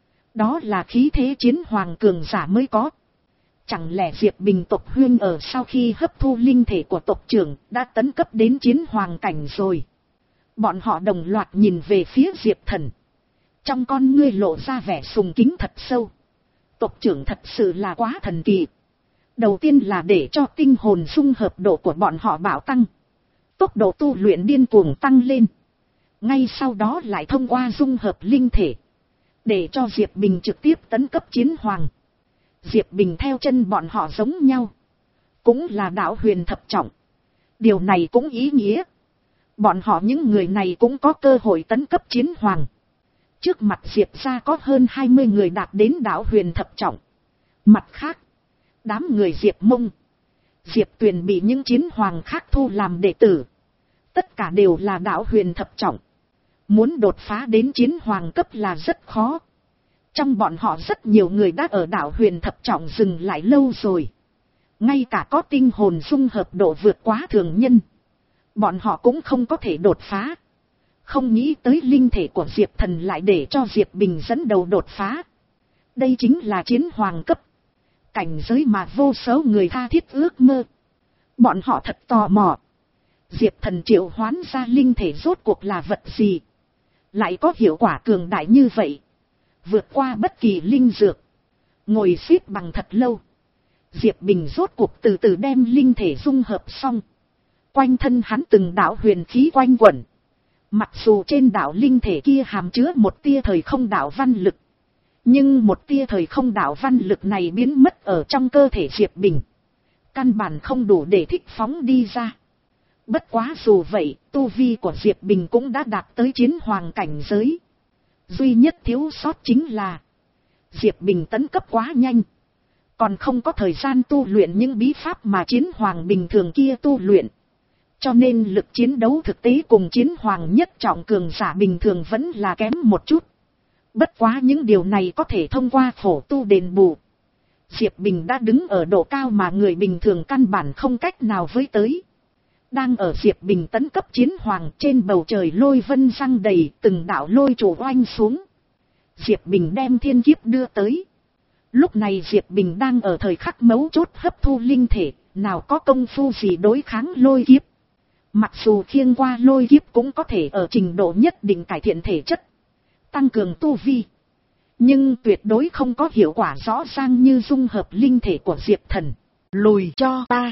Đó là khí thế chiến hoàng cường giả mới có. Chẳng lẽ Diệp Bình tộc huyên ở sau khi hấp thu linh thể của tộc trưởng đã tấn cấp đến chiến hoàng cảnh rồi? Bọn họ đồng loạt nhìn về phía Diệp Thần. Trong con ngươi lộ ra vẻ sùng kính thật sâu. Tộc trưởng thật sự là quá thần kỳ. Đầu tiên là để cho tinh hồn dung hợp độ của bọn họ bạo tăng. Tốc độ tu luyện điên cuồng tăng lên. Ngay sau đó lại thông qua dung hợp linh thể, để cho Diệp Bình trực tiếp tấn cấp chiến hoàng. Diệp Bình theo chân bọn họ giống nhau, cũng là đạo huyền thập trọng. Điều này cũng ý nghĩa bọn họ những người này cũng có cơ hội tấn cấp chiến hoàng. Trước mặt Diệp gia có hơn hai mươi người đạt đến đạo huyền thập trọng. Mặt khác, đám người Diệp Mông, Diệp Tuyền bị những chiến hoàng khác thu làm đệ tử. Tất cả đều là đạo huyền thập trọng. Muốn đột phá đến chiến hoàng cấp là rất khó. Trong bọn họ rất nhiều người đã ở đạo huyền thập trọng dừng lại lâu rồi. Ngay cả có tinh hồn dung hợp độ vượt quá thường nhân, bọn họ cũng không có thể đột phá. Không nghĩ tới linh thể của Diệp Thần lại để cho Diệp Bình dẫn đầu đột phá. Đây chính là chiến hoàng cấp. Cảnh giới mà vô số người tha thiết ước mơ. Bọn họ thật tò mò. Diệp Thần triệu hoán ra linh thể rốt cuộc là vật gì? Lại có hiệu quả cường đại như vậy. Vượt qua bất kỳ linh dược. Ngồi xếp bằng thật lâu. Diệp Bình rốt cuộc từ từ đem linh thể dung hợp xong. Quanh thân hắn từng đạo huyền khí quanh quẩn. Mặc dù trên đạo linh thể kia hàm chứa một tia thời không đạo văn lực. Nhưng một tia thời không đạo văn lực này biến mất ở trong cơ thể Diệp Bình. Căn bản không đủ để thích phóng đi ra. Bất quá dù vậy, tu vi của Diệp Bình cũng đã đạt tới chiến hoàng cảnh giới. Duy nhất thiếu sót chính là Diệp Bình tấn cấp quá nhanh. Còn không có thời gian tu luyện những bí pháp mà chiến hoàng bình thường kia tu luyện. Cho nên lực chiến đấu thực tế cùng chiến hoàng nhất trọng cường giả bình thường vẫn là kém một chút. Bất quá những điều này có thể thông qua khổ tu đền bù. Diệp Bình đã đứng ở độ cao mà người bình thường căn bản không cách nào với tới. Đang ở Diệp Bình tấn cấp chiến hoàng, trên bầu trời lôi vân răng đầy, từng đạo lôi trụ oanh xuống. Diệp Bình đem thiên kiếp đưa tới. Lúc này Diệp Bình đang ở thời khắc mấu chốt hấp thu linh thể, nào có công phu gì đối kháng lôi kiếp. Mặc dù khiêng qua lôi kiếp cũng có thể ở trình độ nhất định cải thiện thể chất, tăng cường tu vi. Nhưng tuyệt đối không có hiệu quả rõ ràng như dung hợp linh thể của Diệp Thần. Lùi cho ta!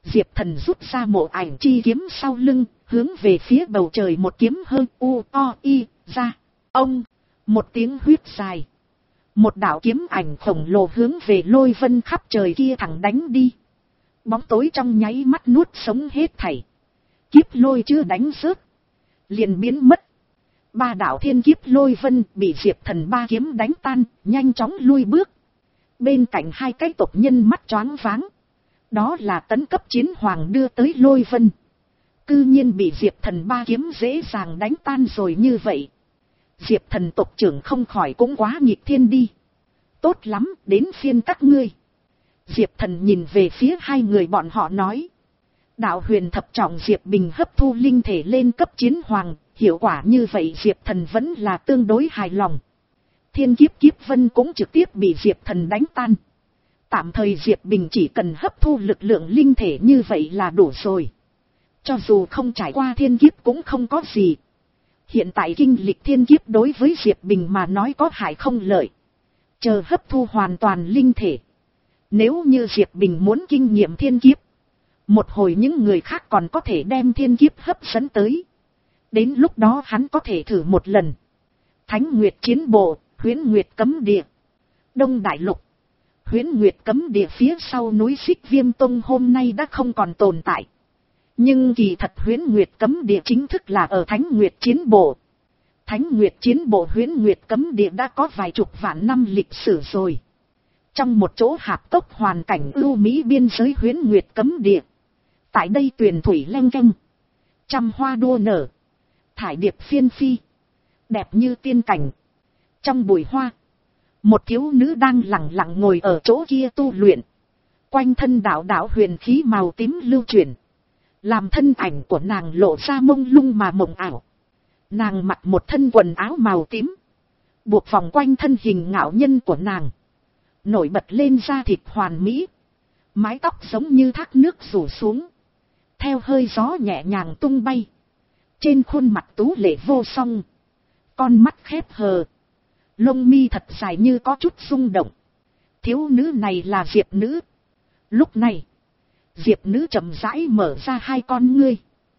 Diệp Thần rút ra mộ ảnh chi kiếm sau lưng, hướng về phía bầu trời một kiếm hơn u o y ra. Ông, một tiếng huyết dài. Một đạo kiếm ảnh khổng lồ hướng về lôi vân khắp trời kia thẳng đánh đi. Bóng tối trong nháy mắt nuốt sống hết thảy. Kiếp lôi chưa đánh rớt, liền biến mất. Ba đạo thiên kiếp lôi vân bị Diệp Thần ba kiếm đánh tan, nhanh chóng lui bước. Bên cạnh hai cái tộc nhân mắt choáng váng. Đó là tấn cấp chiến hoàng đưa tới lôi vân. Cư nhiên bị Diệp Thần ba kiếm dễ dàng đánh tan rồi như vậy. Diệp Thần tộc trưởng không khỏi cũng quá nghịch thiên đi. Tốt lắm, đến phiên các ngươi. Diệp Thần nhìn về phía hai người bọn họ nói. Đạo huyền thập trọng Diệp Bình hấp thu linh thể lên cấp chiến hoàng, hiệu quả như vậy Diệp Thần vẫn là tương đối hài lòng. Thiên kiếp kiếp vân cũng trực tiếp bị Diệp Thần đánh tan. Tạm thời Diệp Bình chỉ cần hấp thu lực lượng linh thể như vậy là đủ rồi. Cho dù không trải qua thiên kiếp cũng không có gì. Hiện tại kinh lịch thiên kiếp đối với Diệp Bình mà nói có hại không lợi. Chờ hấp thu hoàn toàn linh thể. Nếu như Diệp Bình muốn kinh nghiệm thiên kiếp, một hồi những người khác còn có thể đem thiên kiếp hấp dẫn tới. Đến lúc đó hắn có thể thử một lần. Thánh Nguyệt chiến bộ, Huyễn Nguyệt cấm địa. Đông Đại Lục. Huyễn Nguyệt cấm địa phía sau núi Xích Viêm Tông hôm nay đã không còn tồn tại. Nhưng kỳ thật Huyễn Nguyệt cấm địa chính thức là ở Thánh Nguyệt chiến bộ. Thánh Nguyệt chiến bộ Huyễn Nguyệt cấm địa đã có vài chục vạn năm lịch sử rồi. Trong một chỗ hạp cốc hoàn cảnh ưu mỹ biên giới Huyễn Nguyệt cấm địa. Tại đây tuyền thủy leng keng. Trăm hoa đua nở. Thải điệp phiên phi. Đẹp như tiên cảnh. Trong bụi hoa. Một thiếu nữ đang lặng lặng ngồi ở chỗ kia tu luyện. Quanh thân đạo đạo huyền khí màu tím lưu chuyển. Làm thân ảnh của nàng lộ ra mông lung mà mộng ảo. Nàng mặc một thân quần áo màu tím. Buộc vòng quanh thân hình ngạo nhân của nàng. Nổi bật lên da thịt hoàn mỹ. Mái tóc giống như thác nước rủ xuống. Theo hơi gió nhẹ nhàng tung bay. Trên khuôn mặt tú lệ vô song. Con mắt khép hờ. Lông mi thật dài như có chút rung động. Thiếu nữ này là Diệp Nữ. Lúc này, Diệp Nữ chậm rãi mở ra hai con ngươi.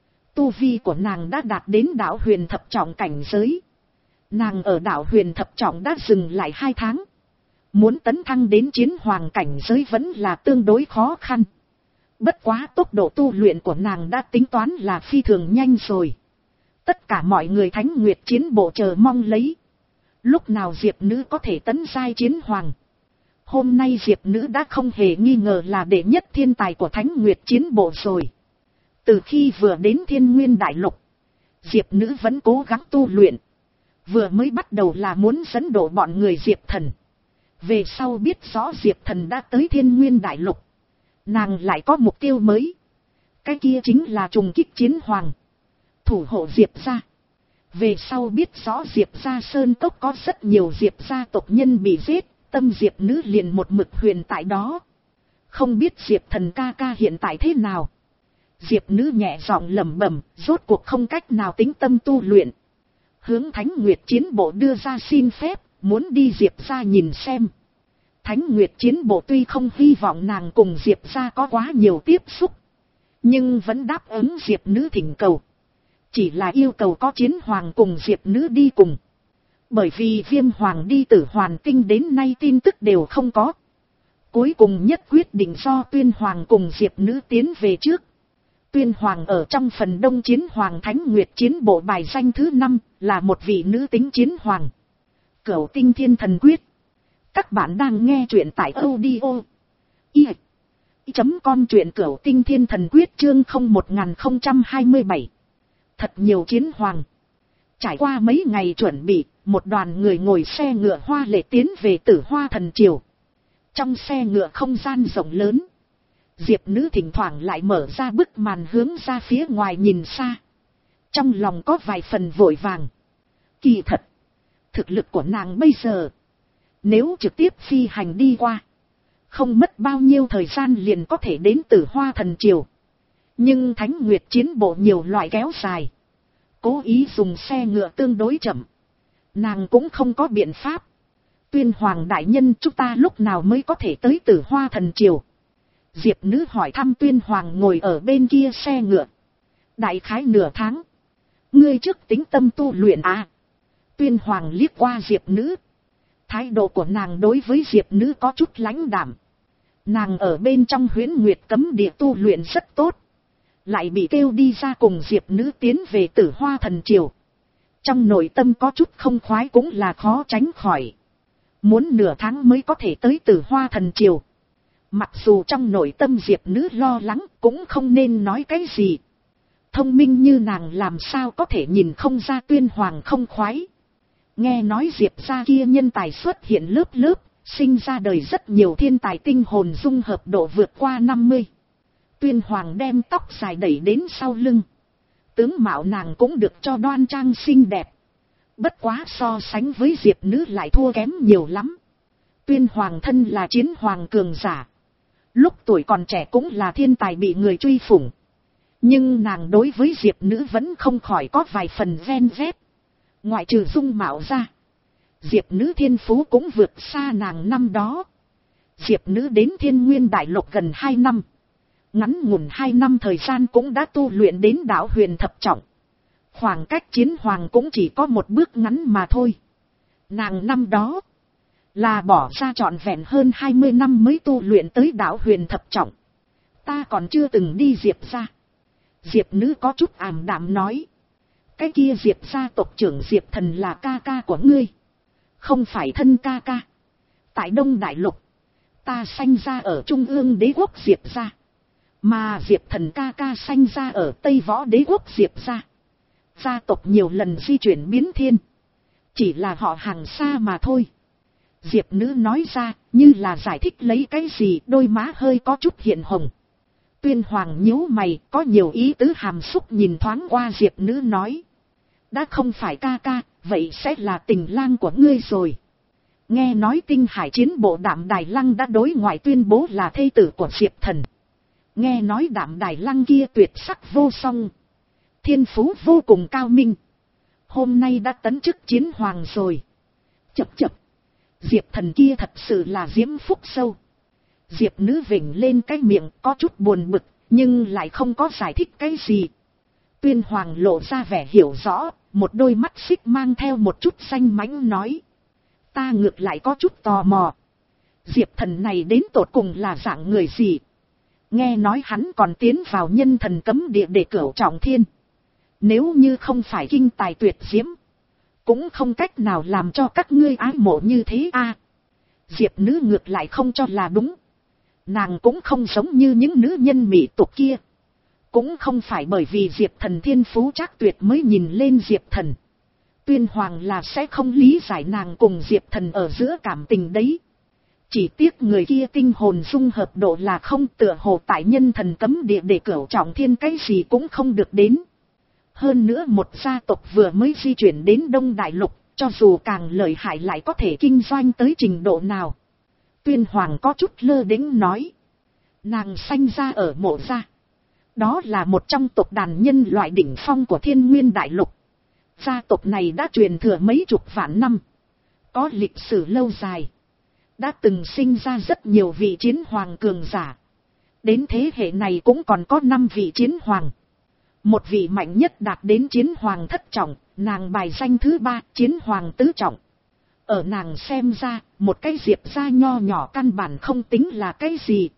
Tu vi của nàng đã đạt đến đạo huyền thập trọng cảnh giới. Nàng ở đạo huyền thập trọng đã dừng lại hai tháng. Muốn tấn thăng đến chiến hoàng cảnh giới vẫn là tương đối khó khăn. Bất quá tốc độ tu luyện của nàng đã tính toán là phi thường nhanh rồi. Tất cả mọi người Thánh Nguyệt chiến bộ chờ mong lấy. Lúc nào Diệp Nữ có thể tấn giai chiến hoàng. Hôm nay Diệp Nữ đã không hề nghi ngờ là đệ nhất thiên tài của Thánh Nguyệt chiến bộ rồi. Từ khi vừa đến Thiên Nguyên Đại Lục, Diệp Nữ vẫn cố gắng tu luyện. Vừa mới bắt đầu là muốn dẫn độ bọn người Diệp Thần. Về sau biết rõ Diệp Thần đã tới Thiên Nguyên Đại Lục. Nàng lại có mục tiêu mới. Cái kia chính là trùng kích chiến hoàng. Thủ hộ Diệp gia. Về sau biết rõ Diệp gia Sơn Cốc có rất nhiều Diệp gia tộc nhân bị giết. Tâm Diệp Nữ liền một mực huyền tại đó. Không biết Diệp Thần ca ca hiện tại thế nào. Diệp Nữ nhẹ giọng lẩm bẩm, rốt cuộc không cách nào tĩnh tâm tu luyện. Hướng Thánh Nguyệt chiến bộ đưa ra xin phép, muốn đi Diệp gia nhìn xem. Thánh Nguyệt chiến bộ tuy không hy vọng nàng cùng Diệp gia có quá nhiều tiếp xúc, nhưng vẫn đáp ứng Diệp Nữ thỉnh cầu. Chỉ là yêu cầu có chiến hoàng cùng Diệp Nữ đi cùng. Bởi vì Viêm Hoàng đi Tử Hoàn Tinh đến nay tin tức đều không có. Cuối cùng nhất quyết định do Tuyên Hoàng cùng Diệp Nữ tiến về trước. Tuyên Hoàng ở trong phần đông chiến hoàng Thánh Nguyệt chiến bộ bài danh thứ năm, là một vị nữ tính chiến hoàng. Cửu Tinh Thiên Thần Quyết. Các bạn đang nghe truyện tại audio i chấm com truyện Cửu Tinh Thiên Thần Quyết chương không một không hai bảy. Thật nhiều chiến hoàng. Trải qua mấy ngày chuẩn bị, một đoàn người ngồi xe ngựa hoa lệ tiến về Tử Hoa Thần Triều. Trong xe ngựa không gian rộng lớn. Diệp Nữ thỉnh thoảng lại mở ra bức màn hướng ra phía ngoài nhìn xa. Trong lòng có vài phần vội vàng. Kỳ thật, thực lực của nàng bây giờ, nếu trực tiếp phi hành đi qua, không mất bao nhiêu thời gian liền có thể đến Tử Hoa Thần Triều. Nhưng Thánh Nguyệt chiến bộ nhiều loại kéo dài. Cố ý dùng xe ngựa tương đối chậm. Nàng cũng không có biện pháp. Tuyên Hoàng đại nhân, chúng ta lúc nào mới có thể tới Tử Hoa Thần Triều? Diệp nữ hỏi thăm Tuyên Hoàng ngồi ở bên kia xe ngựa. Đại khái nửa tháng. Ngươi trước tính tâm tu luyện à? Tuyên Hoàng liếc qua Diệp nữ. Thái độ của nàng đối với Diệp nữ có chút lãnh đạm. Nàng ở bên trong Huyễn Nguyệt cấm địa tu luyện rất tốt. Lại bị kêu đi ra cùng Diệp nữ tiến về Tử Hoa Thần Triều. Trong nội tâm có chút không khoái cũng là khó tránh khỏi. Muốn nửa tháng mới có thể tới Tử Hoa Thần Triều. Mặc dù trong nội tâm Diệp nữ lo lắng cũng không nên nói cái gì. Thông minh như nàng làm sao có thể nhìn không ra Tuyên Hoàng không khoái. Nghe nói Diệp gia kia nhân tài xuất hiện lớp lớp, sinh ra đời rất nhiều thiên tài tinh hồn dung hợp độ vượt qua năm mươi. Tuyên Hoàng đem tóc dài đẩy đến sau lưng. Tướng mạo nàng cũng được cho đoan trang xinh đẹp. Bất quá so sánh với Diệp nữ lại thua kém nhiều lắm. Tuyên Hoàng thân là chiến hoàng cường giả. Lúc tuổi còn trẻ cũng là thiên tài bị người truy phủng. Nhưng nàng đối với Diệp nữ vẫn không khỏi có vài phần ven vét. Ngoại trừ dung mạo ra, Diệp nữ thiên phú cũng vượt xa nàng năm đó. Diệp nữ đến Thiên Nguyên Đại Lục gần hai năm. Ngắn ngủn hai năm thời gian cũng đã tu luyện đến đạo huyền thập trọng. Khoảng cách chiến hoàng cũng chỉ có một bước ngắn mà thôi. Nàng năm đó là bỏ ra trọn vẹn hơn hai mươi năm mới tu luyện tới đạo huyền thập trọng. Ta còn chưa từng đi Diệp gia. Diệp nữ có chút ảm đạm nói. Cái kia Diệp gia tộc trưởng Diệp Thần là ca ca của ngươi. Không phải thân ca ca. Tại Đông Đại Lục, ta sanh ra ở Trung ương đế quốc Diệp gia. Mà Diệp Thần ca ca sanh ra ở Tây Võ đế quốc Diệp gia. Gia tộc nhiều lần di chuyển biến thiên. Chỉ là họ hàng xa mà thôi. Diệp nữ nói ra, như là giải thích lấy cái gì, đôi má hơi có chút hiện hồng. Tuyên Hoàng nhíu mày, có nhiều ý tứ hàm xúc nhìn thoáng qua Diệp nữ nói. Đã không phải ca ca, vậy sẽ là tình lang của ngươi rồi. Nghe nói Tinh Hải chiến bộ Đạm Đài Lăng đã đối ngoại tuyên bố là thê tử của Diệp Thần. Nghe nói Đạm Đài Lăng kia tuyệt sắc vô song. Thiên phú vô cùng cao minh. Hôm nay đã tấn chức chiến hoàng rồi. Chập chập. Diệp Thần kia thật sự là diễm phúc sâu. Diệp nữ vểnh lên cái miệng có chút buồn bực, nhưng lại không có giải thích cái gì. Tuyên Hoàng lộ ra vẻ hiểu rõ, một đôi mắt xích mang theo một chút xanh mãnh nói. Ta ngược lại có chút tò mò. Diệp Thần này đến tột cùng là dạng người gì? Nghe nói hắn còn tiến vào nhân thần cấm địa để cửu trọng thiên. Nếu như không phải kinh tài tuyệt diễm, cũng không cách nào làm cho các ngươi ái mộ như thế a. À, Diệp nữ ngược lại không cho là đúng. Nàng cũng không giống như những nữ nhân mỹ tục kia. Cũng không phải bởi vì Diệp Thần thiên phú chắc tuyệt mới nhìn lên Diệp Thần. Tuyên Hoàng là sẽ không lý giải nàng cùng Diệp Thần ở giữa cảm tình đấy. Chỉ tiếc người kia tinh hồn dung hợp độ là không, tựa hồ tại nhân thần cấm địa để cửu trọng thiên cái gì cũng không được đến. Hơn nữa một gia tộc vừa mới di chuyển đến Đông Đại Lục, cho dù càng lợi hại lại có thể kinh doanh tới trình độ nào. Tuyên Hoàng có chút lơ đễnh nói. Nàng sanh ra ở Mộ gia. Đó là một trong tộc đàn nhân loại đỉnh phong của Thiên Nguyên Đại Lục. Gia tộc này đã truyền thừa mấy chục vạn năm. Có lịch sử lâu dài. Đã từng sinh ra rất nhiều vị chiến hoàng cường giả. Đến thế hệ này cũng còn có năm vị chiến hoàng. Một vị mạnh nhất đạt đến chiến hoàng thất trọng, nàng bài danh thứ ba, chiến hoàng tứ trọng. Ở nàng xem ra, một cái Diệp gia nho nhỏ căn bản không tính là cái gì.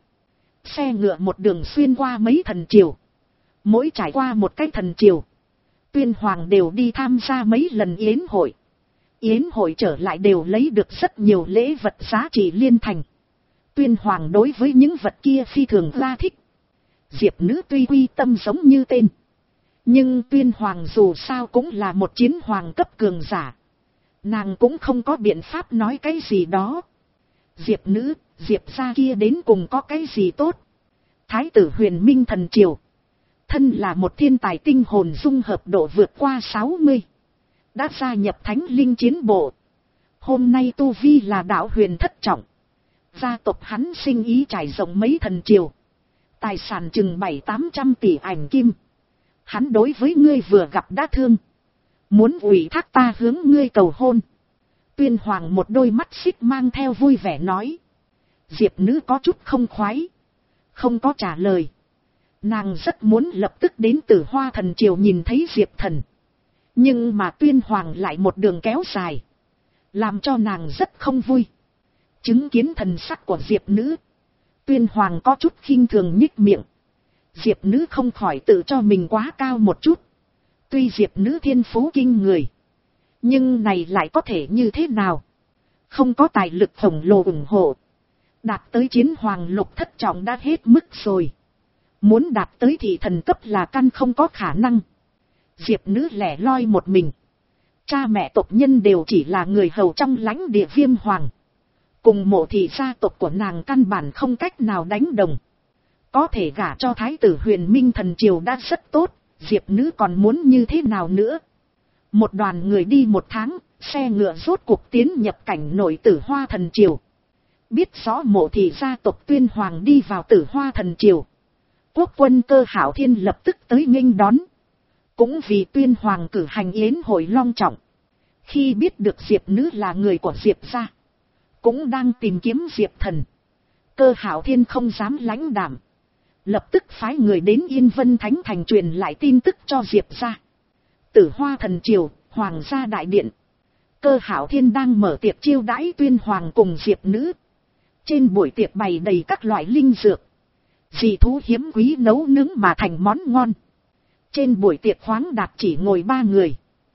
Xe ngựa một đường xuyên qua mấy thần triều. Mỗi trải qua một cái thần triều, Tuyên Hoàng đều đi tham gia mấy lần yến hội. Yến hội trở lại đều lấy được rất nhiều lễ vật giá trị liên thành. Tuyên Hoàng đối với những vật kia phi thường ra thích. Diệp nữ tuy quy tâm giống như tên, nhưng Tuyên Hoàng dù sao cũng là một chiến hoàng cấp cường giả. Nàng cũng không có biện pháp nói cái gì đó. Diệp nữ, Diệp gia kia đến cùng có cái gì tốt? Thái tử Huyền Minh thần triều. Thân là một thiên tài tinh hồn dung hợp độ vượt qua sáu mươi. Đã gia nhập thánh linh chiến bộ. Hôm nay tu vi là đạo huyền thất trọng. Gia tộc hắn sinh ý trải rộng mấy thần triều. Tài sản chừng bảy tám trăm tỷ ảnh kim. Hắn đối với ngươi vừa gặp đã thương. Muốn ủy thác ta hướng ngươi cầu hôn. Tuyên Hoàng một đôi mắt xích mang theo vui vẻ nói. Diệp nữ có chút không khoái. không có trả lời. Nàng rất muốn lập tức đến Tử Hoa Thần Triều nhìn thấy Diệp Thần. Nhưng mà Tuyên Hoàng lại một đường kéo dài, làm cho nàng rất không vui. Chứng kiến thần sắc của Diệp Nữ, Tuyên Hoàng có chút khinh thường nhích miệng. Diệp Nữ không khỏi tự cho mình quá cao một chút. Tuy Diệp Nữ thiên phú kinh người, nhưng này lại có thể như thế nào? Không có tài lực khổng lồ ủng hộ, đạt tới chiến hoàng lục thất trọng đã hết mức rồi. Muốn đạt tới thị thần cấp là căn không có khả năng. Diệp Nữ lẻ loi một mình. Cha mẹ tộc nhân đều chỉ là người hầu trong lãnh địa Viêm Hoàng. Cùng Mộ thị gia tộc của nàng căn bản không cách nào đánh đồng. Có thể gả cho thái tử Huyền Minh Thần Triều đã rất tốt, Diệp Nữ còn muốn như thế nào nữa? Một đoàn người đi một tháng, xe ngựa rốt cuộc tiến nhập cảnh nội Tử Hoa Thần Triều. Biết rõ Mộ thị gia tộc Tuyên Hoàng đi vào Tử Hoa Thần Triều, quốc quân Cơ Hạo Thiên lập tức tới nghênh đón. Cũng vì Tuyên Hoàng cử hành yến hội long trọng. Khi biết được Diệp Nữ là người của Diệp gia, cũng đang tìm kiếm Diệp Thần, Cơ Hạo Thiên không dám lãnh đạm, lập tức phái người đến Yên Vân Thánh Thành truyền lại tin tức cho Diệp gia. Tử Hoa Thần Triều, Hoàng gia đại điện. Cơ Hạo Thiên đang mở tiệc chiêu đãi Tuyên Hoàng cùng Diệp Nữ. Trên buổi tiệc bày đầy các loại linh dược, dị thú hiếm quý nấu nướng mà thành món ngon. Trên buổi tiệc khoáng đạt chỉ ngồi ba người,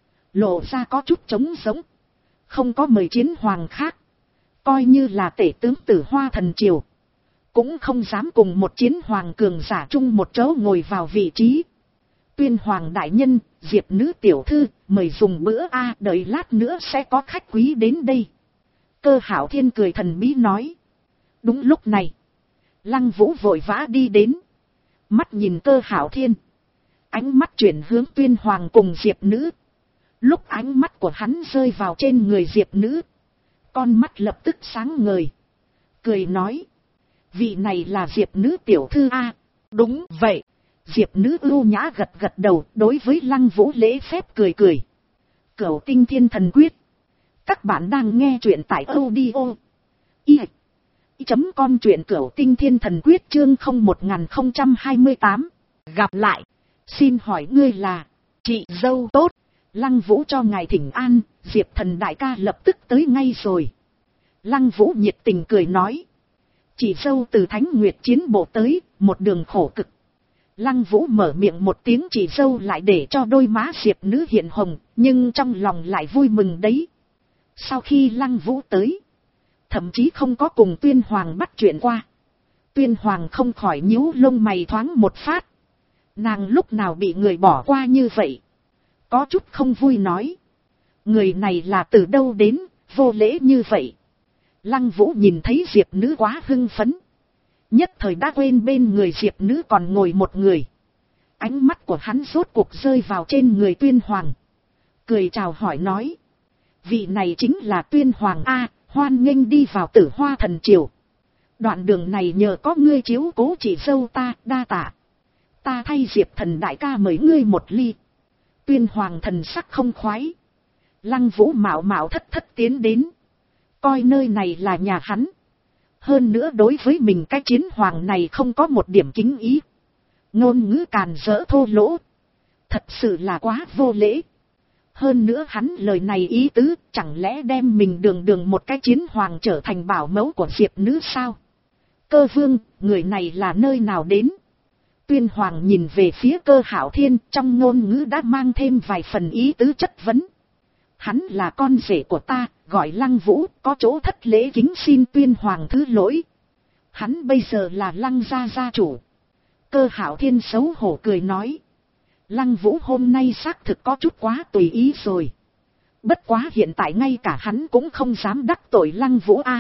lộ ra có chút trống rỗng, không có mời chiến hoàng khác. Coi như là tể tướng Tử Hoa Thần Triều, cũng không dám cùng một chiến hoàng cường giả chung một chỗ ngồi vào vị trí. Tuyên Hoàng đại nhân, Diệp Nữ tiểu thư, mời dùng bữa a, đợi lát nữa sẽ có khách quý đến đây. Cơ Hạo Thiên cười thần bí nói. Đúng lúc này, Lăng Vũ vội vã đi đến, mắt nhìn Cơ Hạo Thiên, ánh mắt chuyển hướng Tuyên Hoàng cùng Diệp Nữ. Lúc ánh mắt của hắn rơi vào trên người Diệp Nữ, con mắt lập tức sáng ngời, cười nói. Vị này là Diệp Nữ tiểu thư a? Đúng vậy. Diệp Nữ ưu nhã gật gật đầu, đối với Lăng Vũ lễ phép cười cười. Cửu Tinh Thiên Thần Quyết. Các bạn đang nghe truyện tại audio i chấm com, truyện Cửu Tinh Thiên Thần Quyết chương không một không hai tám. Gặp lại. Xin hỏi ngươi là? Chị dâu tốt. Lăng Vũ cho ngài thỉnh an, Diệp Thần đại ca lập tức tới ngay rồi. Lăng Vũ nhiệt tình cười nói. Chị dâu từ Thánh Nguyệt chiến bộ tới, một đường khổ cực. Lăng Vũ mở miệng một tiếng chị dâu lại để cho đôi má Diệp Nữ hiện hồng, nhưng trong lòng lại vui mừng đấy. Sau khi Lăng Vũ tới, thậm chí không có cùng Tuyên Hoàng bắt chuyện qua. Tuyên Hoàng không khỏi nhíu lông mày thoáng một phát. Nàng lúc nào bị người bỏ qua như vậy? Có chút không vui nói. Người này là từ đâu đến, vô lễ như vậy? Lăng Vũ nhìn thấy Diệp Nữ quá hưng phấn, nhất thời đã quên bên người Diệp Nữ còn ngồi một người. Ánh mắt của hắn rốt cuộc rơi vào trên người Tuyên Hoàng, cười chào hỏi nói. Vị này chính là Tuyên Hoàng a, hoan nghênh đi vào Tử Hoa Thần Triều. Đoạn đường này nhờ có ngươi chiếu cố chị dâu ta, đa tạ. Ta thay Diệp Thần đại ca mời ngươi một ly. Tuyên Hoàng thần sắc không khoái. Lăng Vũ mạo mạo thất thất tiến đến, coi nơi này là nhà hắn. Hơn nữa đối với mình cái chiến hoàng này không có một điểm kính ý. Ngôn ngữ càn rỡ thô lỗ, thật sự là quá vô lễ. Hơn nữa hắn lời này ý tứ, chẳng lẽ đem mình đường đường một cái chiến hoàng trở thành bảo mẫu của Diệp Nữ sao? Cơ Vương, người này là nơi nào đến? Tuyên Hoàng nhìn về phía Cơ Hạo Thiên, trong ngôn ngữ đã mang thêm vài phần ý tứ chất vấn. Hắn là con rể của ta, gọi Lăng Vũ, có chỗ thất lễ kính xin Tuyên Hoàng thứ lỗi. Hắn bây giờ là Lăng gia gia chủ. Cơ Hạo Thiên xấu hổ cười nói. Lăng Vũ hôm nay xác thực có chút quá tùy ý rồi. Bất quá hiện tại ngay cả hắn cũng không dám đắc tội Lăng Vũ a.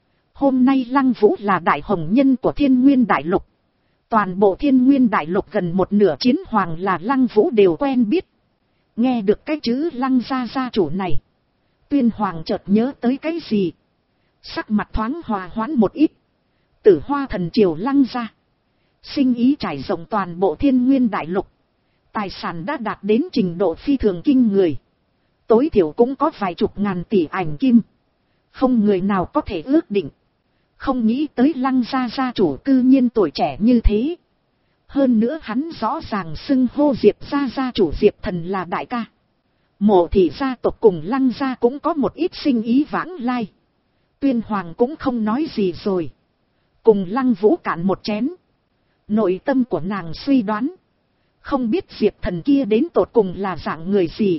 Hôm nay Lăng Vũ là đại hồng nhân của Thiên Nguyên Đại Lục. Toàn bộ Thiên Nguyên Đại Lục gần một nửa chiến hoàng là Lăng Vũ đều quen biết. Nghe được cái chữ Lăng gia gia chủ này, Tuyên Hoàng chợt nhớ tới cái gì, sắc mặt thoáng hòa hoãn một ít. Tử Hoa Thần Triều Lăng gia, sinh ý trải rộng toàn bộ Thiên Nguyên Đại Lục, tài sản đã đạt đến trình độ phi thường kinh người, tối thiểu cũng có vài chục ngàn tỷ ảnh kim, không người nào có thể ước định. Không nghĩ tới Lăng gia gia chủ cư nhiên tuổi trẻ như thế. Hơn nữa hắn rõ ràng xưng hô Diệp gia gia chủ Diệp Thần là đại ca. Mộ thị gia tộc cùng Lăng gia cũng có một ít sinh ý vãng lai. Tuyên Hoàng cũng không nói gì rồi. Cùng Lăng Vũ cạn một chén. Nội tâm của nàng suy đoán. Không biết Diệp Thần kia đến tột cùng là dạng người gì.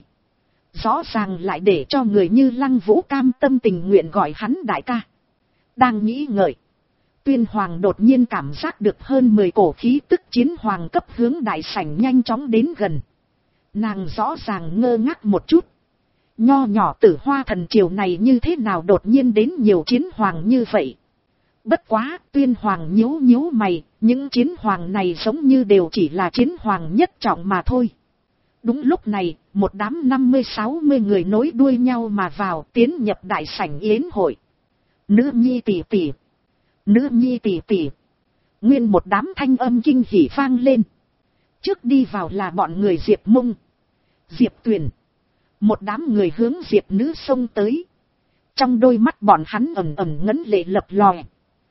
Rõ ràng lại để cho người như Lăng Vũ cam tâm tình nguyện gọi hắn đại ca. Đang nghĩ ngợi. Tuyên Hoàng đột nhiên cảm giác được hơn mười cổ khí tức chiến hoàng cấp hướng đại sảnh nhanh chóng đến gần. Nàng rõ ràng ngơ ngác một chút. Nho nhỏ Tử Hoa thần triều này như thế nào đột nhiên đến nhiều chiến hoàng như vậy. Bất quá, Tuyên Hoàng nhíu nhíu mày, những chiến hoàng này giống như đều chỉ là chiến hoàng nhất trọng mà thôi. Đúng lúc này, một đám năm mươi sáu mươi người nối đuôi nhau mà vào, tiến nhập đại sảnh yến hội. Nữ nhi tỷ tỷ, nữ nhi tỷ tỷ. Nguyên một đám thanh âm kinh hỉ vang lên. Trước đi vào là bọn người Diệp Mông, Diệp Tuyền. Một đám người hướng Diệp Nữ xông tới. Trong đôi mắt bọn hắn ẩn ẩn ngấn lệ lập lòe.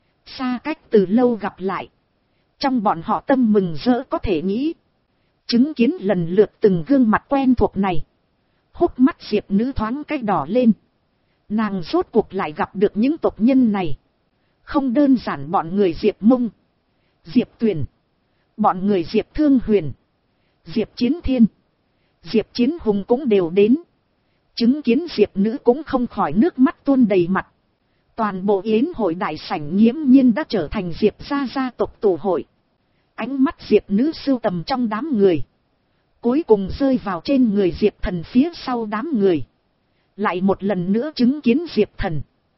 Xa cách từ lâu gặp lại. Trong bọn họ tâm mừng rỡ có thể nghĩ. Chứng kiến lần lượt từng gương mặt quen thuộc này. Hốc mắt Diệp Nữ thoáng cái đỏ lên. Nàng rốt cuộc lại gặp được những tộc nhân này. Không đơn giản bọn người Diệp Mông, Diệp Tuyền. Bọn người Diệp Thương Huyền, Diệp Chiến Thiên, Diệp Chiến Hùng cũng đều đến. Chứng kiến Diệp Nữ cũng không khỏi nước mắt tuôn đầy mặt. Toàn bộ yến hội đại sảnh nghiễm nhiên đã trở thành Diệp gia gia tộc tụ hội. Ánh mắt Diệp Nữ sưu tầm trong đám người. Cuối cùng rơi vào trên người Diệp Thần phía sau đám người. Lại một lần nữa chứng kiến Diệp Thần.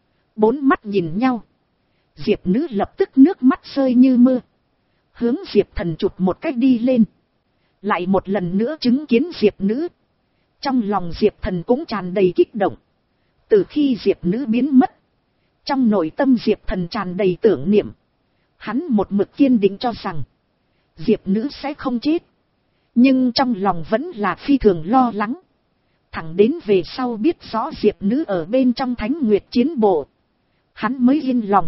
Bốn mắt nhìn nhau. Diệp Nữ lập tức nước mắt rơi như mưa. Hướng Diệp Thần chụp một cách đi lên. Lại một lần nữa chứng kiến Diệp Nữ. Trong lòng Diệp Thần cũng tràn đầy kích động. Từ khi Diệp Nữ biến mất. Trong nội tâm Diệp Thần tràn đầy tưởng niệm. Hắn một mực kiên định cho rằng Diệp Nữ sẽ không chết. Nhưng trong lòng vẫn là phi thường lo lắng. Thẳng đến về sau biết rõ Diệp Nữ ở bên trong Thánh Nguyệt chiến bộ. Hắn mới yên lòng.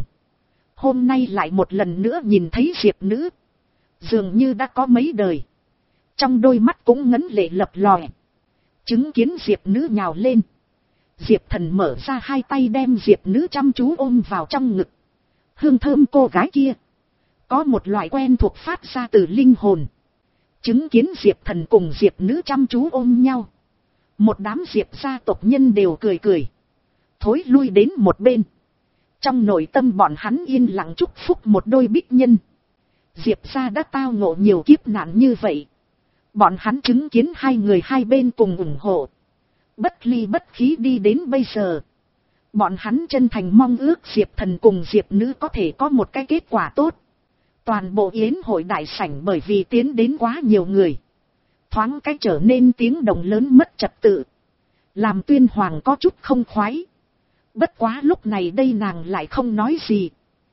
Hôm nay lại một lần nữa nhìn thấy Diệp Nữ. Dường như đã có mấy đời. Trong đôi mắt cũng ngấn lệ lập lòe. Chứng kiến Diệp Nữ nhào lên. Diệp Thần mở ra hai tay đem Diệp Nữ chăm chú ôm vào trong ngực. Hương thơm cô gái kia. Có một loại quen thuộc phát ra từ linh hồn. Chứng kiến Diệp Thần cùng Diệp Nữ chăm chú ôm nhau. Một đám Diệp gia tộc nhân đều cười cười. Thối lui đến một bên. Trong nội tâm bọn hắn yên lặng chúc phúc một đôi bích nhân. Diệp gia đã tao ngộ nhiều kiếp nạn như vậy. Bọn hắn chứng kiến hai người hai bên cùng ủng hộ. Bất ly bất khí đi đến bây giờ. Bọn hắn chân thành mong ước Diệp Thần cùng Diệp Nữ có thể có một cái kết quả tốt. Toàn bộ yến hội đại sảnh bởi vì tiến đến quá nhiều người. Thoáng cái trở nên tiếng động lớn mất trật tự. Làm Tuyên Hoàng có chút không khoái. Bất quá lúc này đây nàng lại không nói gì.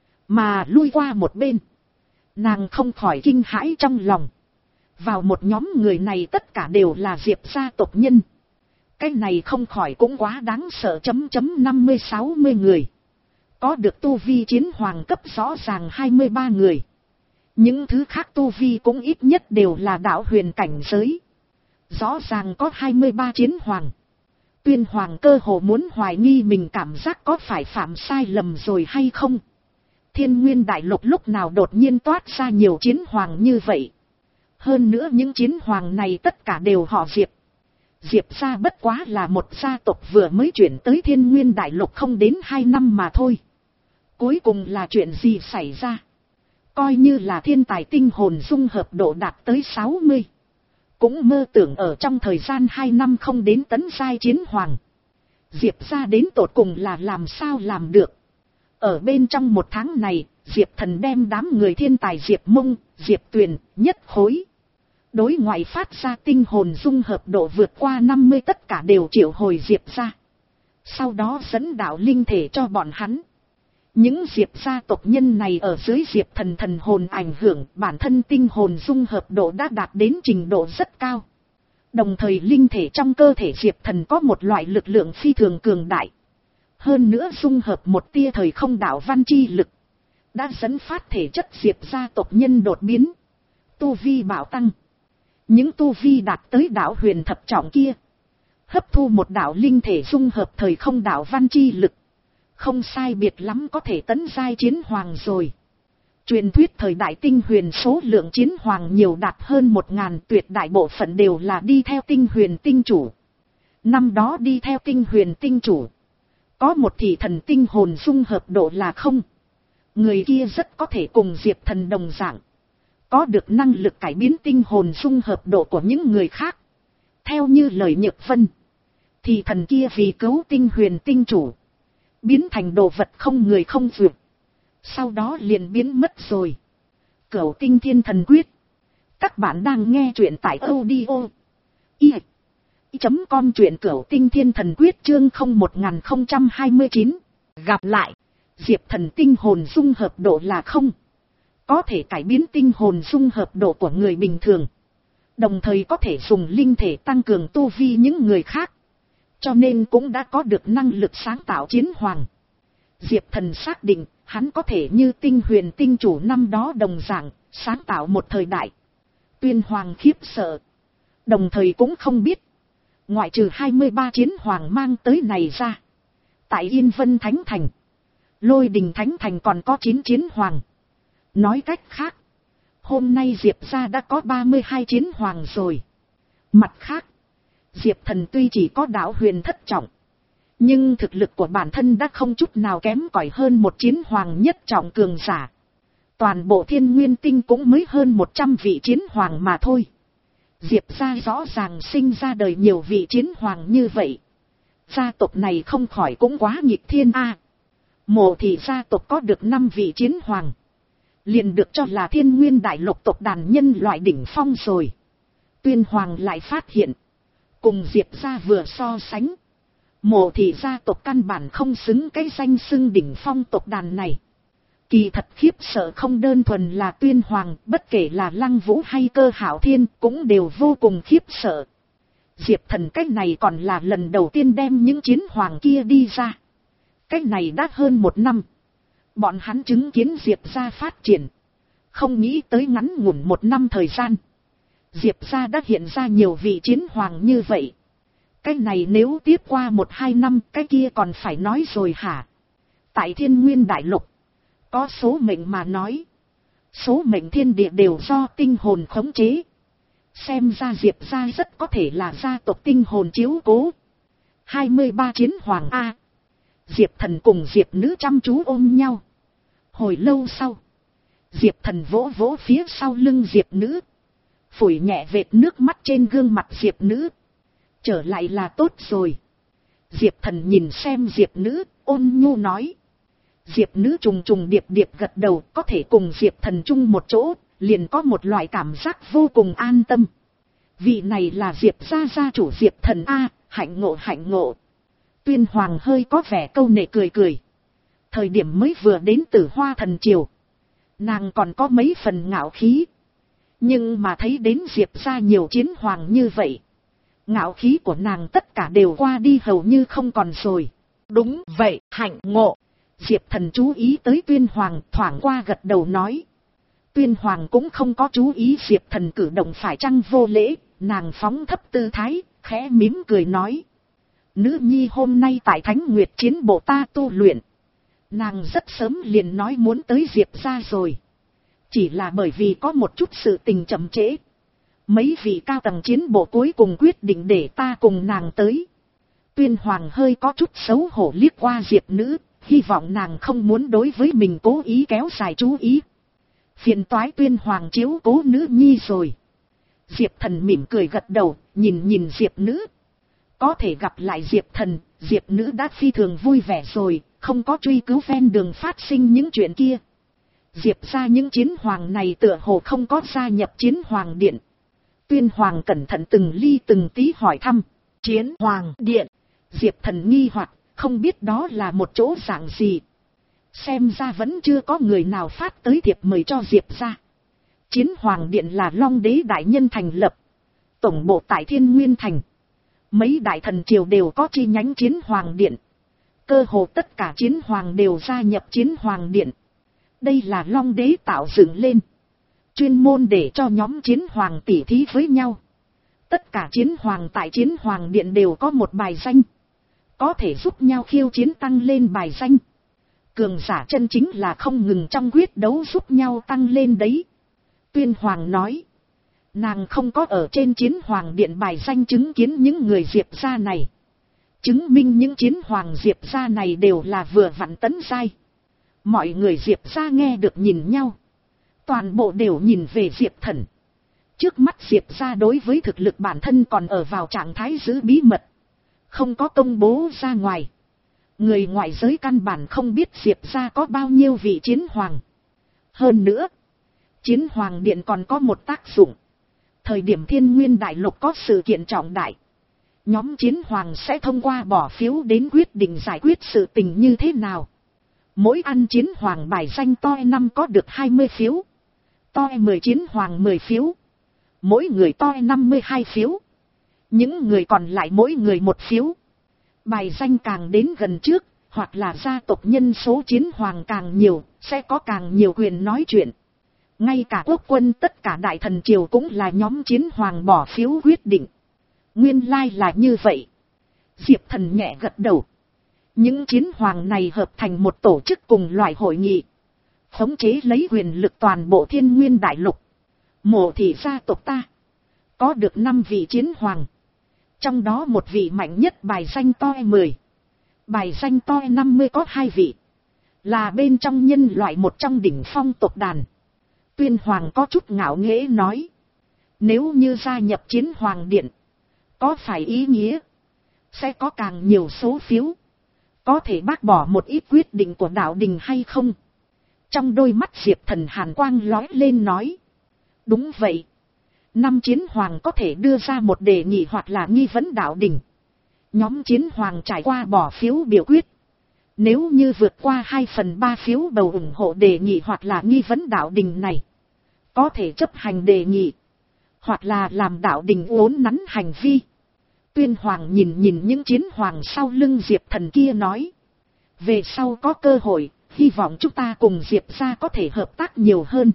Mà lui qua một bên. Nàng không khỏi kinh hãi trong lòng. Vào một nhóm người này tất cả đều là Diệp gia tộc nhân. Cái này không khỏi cũng quá đáng sợ chấm chấm năm mươi sáu mươi người. Có được tu vi chiến hoàng cấp rõ ràng hai mươi ba người. Những thứ khác tu vi cũng ít nhất đều là đạo huyền cảnh giới. Rõ ràng có hai mươi ba chiến hoàng. Tuyên Hoàng cơ hồ muốn hoài nghi mình cảm giác có phải phạm sai lầm rồi hay không. Thiên Nguyên Đại Lục lúc nào đột nhiên toát ra nhiều chiến hoàng như vậy. Hơn nữa những chiến hoàng này tất cả đều họ Diệp. Diệp gia bất quá là một gia tộc vừa mới chuyển tới Thiên Nguyên Đại Lục không đến hai năm mà thôi. Cuối cùng là chuyện gì xảy ra? Coi như là thiên tài tinh hồn dung hợp độ đạt tới sáu mươi. Cũng mơ tưởng ở trong thời gian hai năm không đến tấn giai chiến hoàng. Diệp gia đến tột cùng là làm sao làm được. Ở bên trong một tháng này, Diệp Thần đem đám người thiên tài Diệp Mông, Diệp Tuyền, nhất khối. Đối ngoại phát ra tinh hồn dung hợp độ vượt qua năm mươi tất cả đều triệu hồi Diệp gia. Sau đó dẫn đạo linh thể cho bọn hắn. Những Diệp gia tộc nhân này ở dưới Diệp Thần thần hồn ảnh hưởng, bản thân tinh hồn dung hợp độ đã đạt đến trình độ rất cao. Đồng thời linh thể trong cơ thể Diệp Thần có một loại lực lượng phi thường cường đại. Hơn nữa dung hợp một tia thời không đạo văn chi lực. đã dẫn phát thể chất Diệp gia tộc nhân đột biến, tu vi bạo tăng. Những tu vi đạt tới đạo huyền thập trọng kia, hấp thu một đạo linh thể dung hợp thời không đạo văn chi lực, không sai biệt lắm có thể tấn giai chiến hoàng rồi. Truyền thuyết thời đại tinh huyền số lượng chiến hoàng nhiều đạt hơn một ngàn, tuyệt đại bộ phận đều là đi theo tinh huyền tinh chủ. Năm đó đi theo tinh huyền tinh chủ, có một thị thần tinh hồn dung hợp độ là không. Người kia rất có thể cùng Diệp Thần đồng dạng, có được năng lực cải biến tinh hồn dung hợp độ của những người khác. Theo như lời Nhược Vân, thị thần kia vì cứu tinh huyền tinh chủ, biến thành đồ vật không người không vượt, sau đó liền biến mất rồi. Cửu Tinh Thiên Thần Quyết. Các bạn đang nghe truyện tại audio i chấm com, truyện Cửu Tinh Thiên Thần Quyết chương không một không hai chín. Gặp lại. Diệp Thần tinh hồn dung hợp độ là không, có thể cải biến tinh hồn dung hợp độ của người bình thường, đồng thời có thể dùng linh thể tăng cường tu vi những người khác, cho nên cũng đã có được năng lực sáng tạo chiến hoàng. Diệp Thần xác định hắn có thể như tinh huyền tinh chủ năm đó đồng dạng sáng tạo một thời đại. Tuyên Hoàng khiếp sợ, đồng thời cũng không biết, ngoại trừ hai mươi ba chiến hoàng mang tới này ra, tại Yên Vân Thánh Thành, Lôi Đình Thánh Thành còn có chín chiến hoàng. Nói cách khác, hôm nay Diệp gia đã có ba mươi hai chiến hoàng rồi. Mặt khác, Diệp Thần tuy chỉ có đạo huyền thất trọng, nhưng thực lực của bản thân đã không chút nào kém cỏi hơn một chiến hoàng nhất trọng cường giả. Toàn bộ Thiên Nguyên Tinh cũng mới hơn một trăm vị chiến hoàng mà thôi. Diệp gia rõ ràng sinh ra đời nhiều vị chiến hoàng như vậy. Gia tộc này không khỏi cũng quá nghịch thiên a. Mộ thị gia tộc có được năm vị chiến hoàng, liền được cho là Thiên Nguyên đại lục tộc đàn nhân loại đỉnh phong rồi. Tuyên Hoàng lại phát hiện, cùng Diệp gia vừa so sánh, mộ thị gia tộc căn bản không xứng cái danh xưng đỉnh phong tộc đàn này. Kỳ thật khiếp sợ không đơn thuần là Tuyên Hoàng, bất kể là Lăng Vũ hay Cơ Hạo Thiên cũng đều vô cùng khiếp sợ. Diệp Thần cách này còn là lần đầu tiên đem những chiến hoàng kia đi ra. Cách này đã hơn một năm, bọn hắn chứng kiến Diệp gia phát triển, không nghĩ tới ngắn ngủn một năm thời gian, Diệp gia đã hiện ra nhiều vị chiến hoàng như vậy. Cái này nếu tiếp qua một hai năm, cái kia còn phải nói rồi hả? Tại Thiên Nguyên đại lục, có số mệnh mà nói, số mệnh thiên địa đều do tinh hồn khống chế. Xem ra Diệp gia rất có thể là gia tộc tinh hồn chiếu cố. hai mươi ba chiến hoàng A. Diệp Thần cùng Diệp Nữ chăm chú ôm nhau. Hồi lâu sau, Diệp Thần vỗ vỗ phía sau lưng Diệp Nữ, phủi nhẹ vệt nước mắt trên gương mặt Diệp Nữ. Trở lại là tốt rồi. Diệp Thần nhìn xem Diệp Nữ, ôn nhu nói. Diệp Nữ trùng trùng điệp điệp gật đầu, có thể cùng Diệp Thần chung một chỗ, liền có một loại cảm giác vô cùng an tâm. Vị này là Diệp gia gia chủ Diệp Thần A, hạnh ngộ hạnh ngộ. Tuyên Hoàng hơi có vẻ câu nệ cười cười. Thời điểm mới vừa đến Tử Hoa Thần Triều, nàng còn có mấy phần ngạo khí. Nhưng mà thấy đến Diệp gia nhiều chiến hoàng như vậy, ngạo khí của nàng tất cả đều qua đi hầu như không còn rồi. Đúng vậy, hạnh ngộ. Diệp Thần chú ý tới Tuyên Hoàng, thoảng qua gật đầu nói. Tuyên Hoàng cũng không có chú ý Diệp Thần cử động phải chăng vô lễ, nàng phóng thấp tư thái, khẽ mím cười nói. Nữ nhi hôm nay tại Thánh Nguyệt Chiến Bộ ta tu luyện. Nàng rất sớm liền nói muốn tới Diệp gia rồi. Chỉ là bởi vì có một chút sự tình chậm trễ. Mấy vị cao tầng chiến bộ cuối cùng quyết định để ta cùng nàng tới. Tuyên Hoàng hơi có chút xấu hổ liếc qua Diệp Nữ, hy vọng nàng không muốn đối với mình cố ý kéo dài chú ý. Phiền toái Tuyên Hoàng chiếu cố nữ nhi rồi. Diệp Thần mỉm cười gật đầu, nhìn nhìn Diệp Nữ. Có thể gặp lại Diệp Thần, Diệp Nữ đã phi thường vui vẻ rồi, không có truy cứu ven đường phát sinh những chuyện kia. Diệp ra những chiến hoàng này tựa hồ không có gia nhập chiến hoàng điện. Tuyên Hoàng cẩn thận từng ly từng tí hỏi thăm. Chiến hoàng điện. Diệp Thần nghi hoặc, không biết đó là một chỗ dạng gì. Xem ra vẫn chưa có người nào phát tới thiệp mời cho Diệp ra. Chiến hoàng điện là Long Đế đại nhân thành lập, tổng bộ tại Thiên Nguyên Thành. Mấy đại thần triều đều có chi nhánh chiến hoàng điện. Cơ hồ tất cả chiến hoàng đều gia nhập chiến hoàng điện. Đây là Long Đế tạo dựng lên, chuyên môn để cho nhóm chiến hoàng tỉ thí với nhau. Tất cả chiến hoàng tại chiến hoàng điện đều có một bài danh, có thể giúp nhau khiêu chiến tăng lên bài danh. Cường giả chân chính là không ngừng trong quyết đấu giúp nhau tăng lên đấy. Tuyên Hoàng nói, nàng không có ở trên chiến hoàng điện bài danh chứng kiến những người Diệp gia này, chứng minh những chiến hoàng Diệp gia này đều là vừa vặn tấn giai. Mọi người Diệp gia nghe được nhìn nhau, toàn bộ đều nhìn về Diệp Thần. Trước mắt Diệp gia đối với thực lực bản thân còn ở vào trạng thái giữ bí mật, không có công bố ra ngoài. Người ngoại giới căn bản không biết Diệp gia có bao nhiêu vị chiến hoàng. Hơn nữa, chiến hoàng điện còn có một tác dụng. Thời điểm Thiên Nguyên Đại Lục có sự kiện trọng đại, nhóm chiến hoàng sẽ thông qua bỏ phiếu đến quyết định giải quyết sự tình như thế nào. Mỗi ăn chiến hoàng bài danh toi năm có được hai mươi phiếu, toi mười chiến hoàng mười phiếu, mỗi người toi năm mươi hai phiếu, những người còn lại mỗi người một phiếu. Bài danh càng đến gần trước, hoặc là gia tộc nhân số chiến hoàng càng nhiều, sẽ có càng nhiều quyền nói chuyện. Ngay cả quốc quân tất cả đại thần triều cũng là nhóm chiến hoàng bỏ phiếu quyết định. Nguyên lai là như vậy. Diệp Thần nhẹ gật đầu. Những chiến hoàng này hợp thành một tổ chức cùng loại hội nghị, khống chế lấy quyền lực toàn bộ Thiên Nguyên Đại Lục. Mộ thị gia tộc ta có được năm vị chiến hoàng, trong đó một vị mạnh nhất bài danh toi mười, bài danh toi năm mươi có hai vị, là bên trong nhân loại một trong đỉnh phong tộc đàn. Tuyên Hoàng có chút ngạo nghễ nói, nếu như gia nhập chiến hoàng điện, có phải ý nghĩa sẽ có càng nhiều số phiếu, có thể bác bỏ một ít quyết định của đạo đình hay không? Trong đôi mắt Diệp Thần hàn quang lói lên nói, đúng vậy. Năm chiến hoàng có thể đưa ra một đề nghị hoặc là nghi vấn đạo đình. Nhóm chiến hoàng trải qua bỏ phiếu biểu quyết. Nếu như vượt qua hai phần ba phiếu bầu ủng hộ đề nghị hoặc là nghi vấn đạo đình này, có thể chấp hành đề nghị, hoặc là làm đạo đình uốn nắn hành vi. Tuyên Hoàng nhìn nhìn những chiến hoàng sau lưng Diệp Thần kia nói, về sau có cơ hội, hy vọng chúng ta cùng Diệp gia có thể hợp tác nhiều hơn.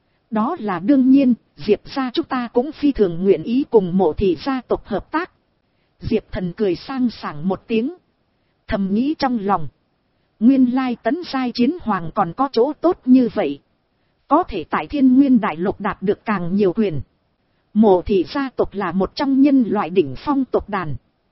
Đó là đương nhiên, Diệp gia chúng ta cũng phi thường nguyện ý cùng Mộ thị gia tộc hợp tác. Diệp Thần cười sang sảng một tiếng, thầm nghĩ trong lòng, nguyên lai tấn giai chiến hoàng còn có chỗ tốt như vậy, có thể tại Thiên Nguyên Đại Lục đạt được càng nhiều quyền. Mộ thị gia tộc là một trong nhân loại đỉnh phong tộc đàn,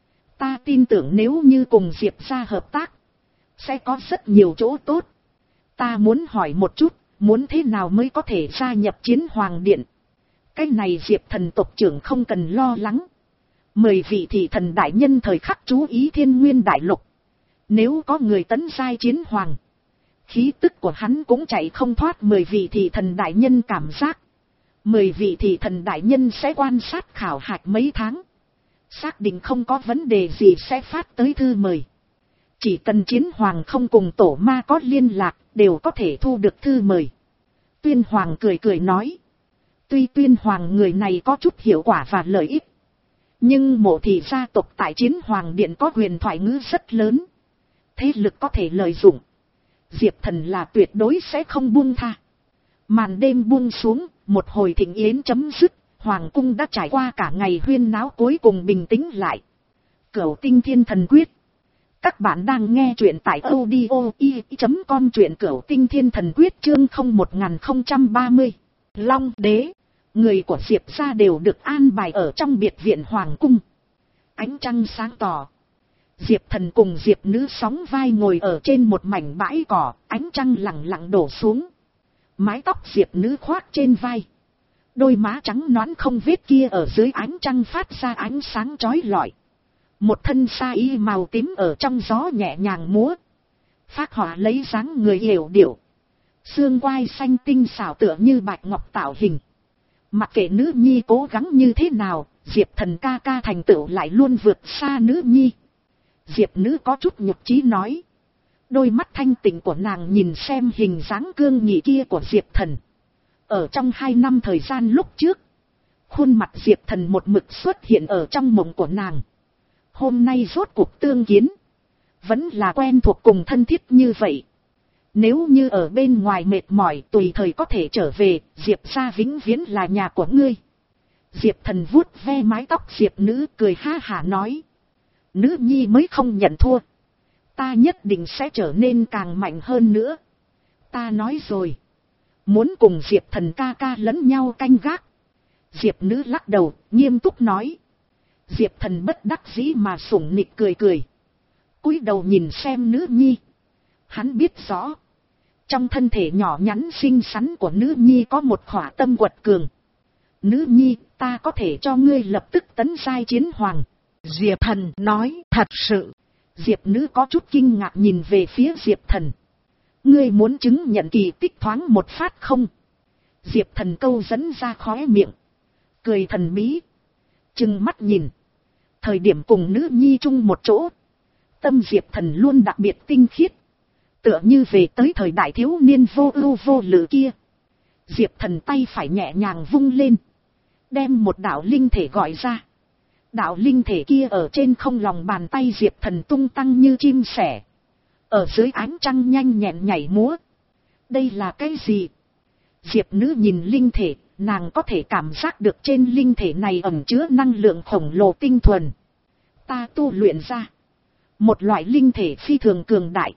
ta tin tưởng nếu như cùng Diệp gia hợp tác, sẽ có rất nhiều chỗ tốt. Ta muốn hỏi một chút, muốn thế nào mới có thể gia nhập chiến hoàng điện? Cái này Diệp Thần tộc trưởng không cần lo lắng. Mười vị thị thần đại nhân thời khắc chú ý Thiên Nguyên Đại Lục. Nếu có người tấn giai chiến hoàng, khí tức của hắn cũng chạy không thoát mười vị thị thần đại nhân cảm giác. Mười vị thị thần đại nhân sẽ quan sát khảo hạch mấy tháng, xác định không có vấn đề gì sẽ phát tới thư mời. Chỉ cần chiến hoàng không cùng tổ ma có liên lạc, đều có thể thu được thư mời. Tuyên Hoàng cười cười nói, tuy Tuyên Hoàng người này có chút hiệu quả và lợi ích, nhưng Mộ thị gia tộc tại chiến hoàng điện có quyền thoại ngữ rất lớn, thế lực có thể lợi dụng. Diệp Thần là tuyệt đối sẽ không buông tha. Màn đêm buông xuống, một hồi thịnh yến chấm dứt, hoàng cung đã trải qua cả ngày huyên náo cuối cùng bình tĩnh lại. Cửu Tinh Thiên Thần Quyết. Các bạn đang nghe truyện tại audio i chấm com, truyện Cửu Tinh Thiên Thần Quyết chương không một không ba mươi. Long Đế, người của Diệp gia đều được an bài ở trong biệt viện hoàng cung. Ánh trăng sáng tỏ. Diệp Thần cùng Diệp Nữ sóng vai ngồi ở trên một mảnh bãi cỏ, ánh trăng lặng lặng đổ xuống. Mái tóc Diệp Nữ khoác trên vai, đôi má trắng nõn không vết kia ở dưới ánh trăng phát ra ánh sáng chói lọi. Một thân sa y màu tím ở trong gió nhẹ nhàng múa, phác họa lấy dáng người yểu điệu, xương quai xanh tinh xảo tựa như bạch ngọc tạo hình. Mặc kệ nữ nhi cố gắng như thế nào, Diệp Thần ca ca thành tựu lại luôn vượt xa nữ nhi. Diệp Nữ có chút nhục chí nói, đôi mắt thanh tịnh của nàng nhìn xem hình dáng cương nghị kia của Diệp Thần. Ở trong hai năm thời gian lúc trước, khuôn mặt Diệp Thần một mực xuất hiện ở trong mộng của nàng. Hôm nay rốt cuộc tương kiến, vẫn là quen thuộc cùng thân thiết như vậy. Nếu như ở bên ngoài mệt mỏi tùy thời có thể trở về, Diệp gia vĩnh viễn là nhà của ngươi. Diệp Thần vuốt ve mái tóc Diệp Nữ cười ha hả nói. Nữ nhi mới không nhận thua. Ta nhất định sẽ trở nên càng mạnh hơn nữa. Ta nói rồi. Muốn cùng Diệp Thần ca ca lẫn nhau canh gác. Diệp Nữ lắc đầu, nghiêm túc nói. Diệp Thần bất đắc dĩ mà sủng nịnh cười cười. Cúi đầu nhìn xem nữ nhi. Hắn biết rõ. Trong thân thể nhỏ nhắn xinh xắn của nữ nhi có một khỏa tâm quật cường. Nữ nhi, ta có thể cho ngươi lập tức tấn giai chiến hoàng. Diệp Thần nói, thật sự. Diệp Nữ có chút kinh ngạc nhìn về phía Diệp Thần. Ngươi muốn chứng nhận kỳ tích thoáng một phát không? Diệp Thần câu dẫn ra khóe miệng. Cười thần bí. Trừng mắt nhìn. Thời điểm cùng nữ nhi chung một chỗ. Tâm Diệp Thần luôn đặc biệt tinh khiết. Tựa như về tới thời đại thiếu niên vô ưu vô lự kia. Diệp Thần tay phải nhẹ nhàng vung lên. Đem một đạo linh thể gọi ra. Đạo linh thể kia ở trên không lòng bàn tay Diệp Thần tung tăng như chim sẻ. Ở dưới ánh trăng nhanh nhẹn nhảy múa. Đây là cái gì? Diệp Nữ nhìn linh thể, nàng có thể cảm giác được trên linh thể này ẩn chứa năng lượng khổng lồ tinh thuần. Ta tu luyện ra một loại linh thể phi thường cường đại.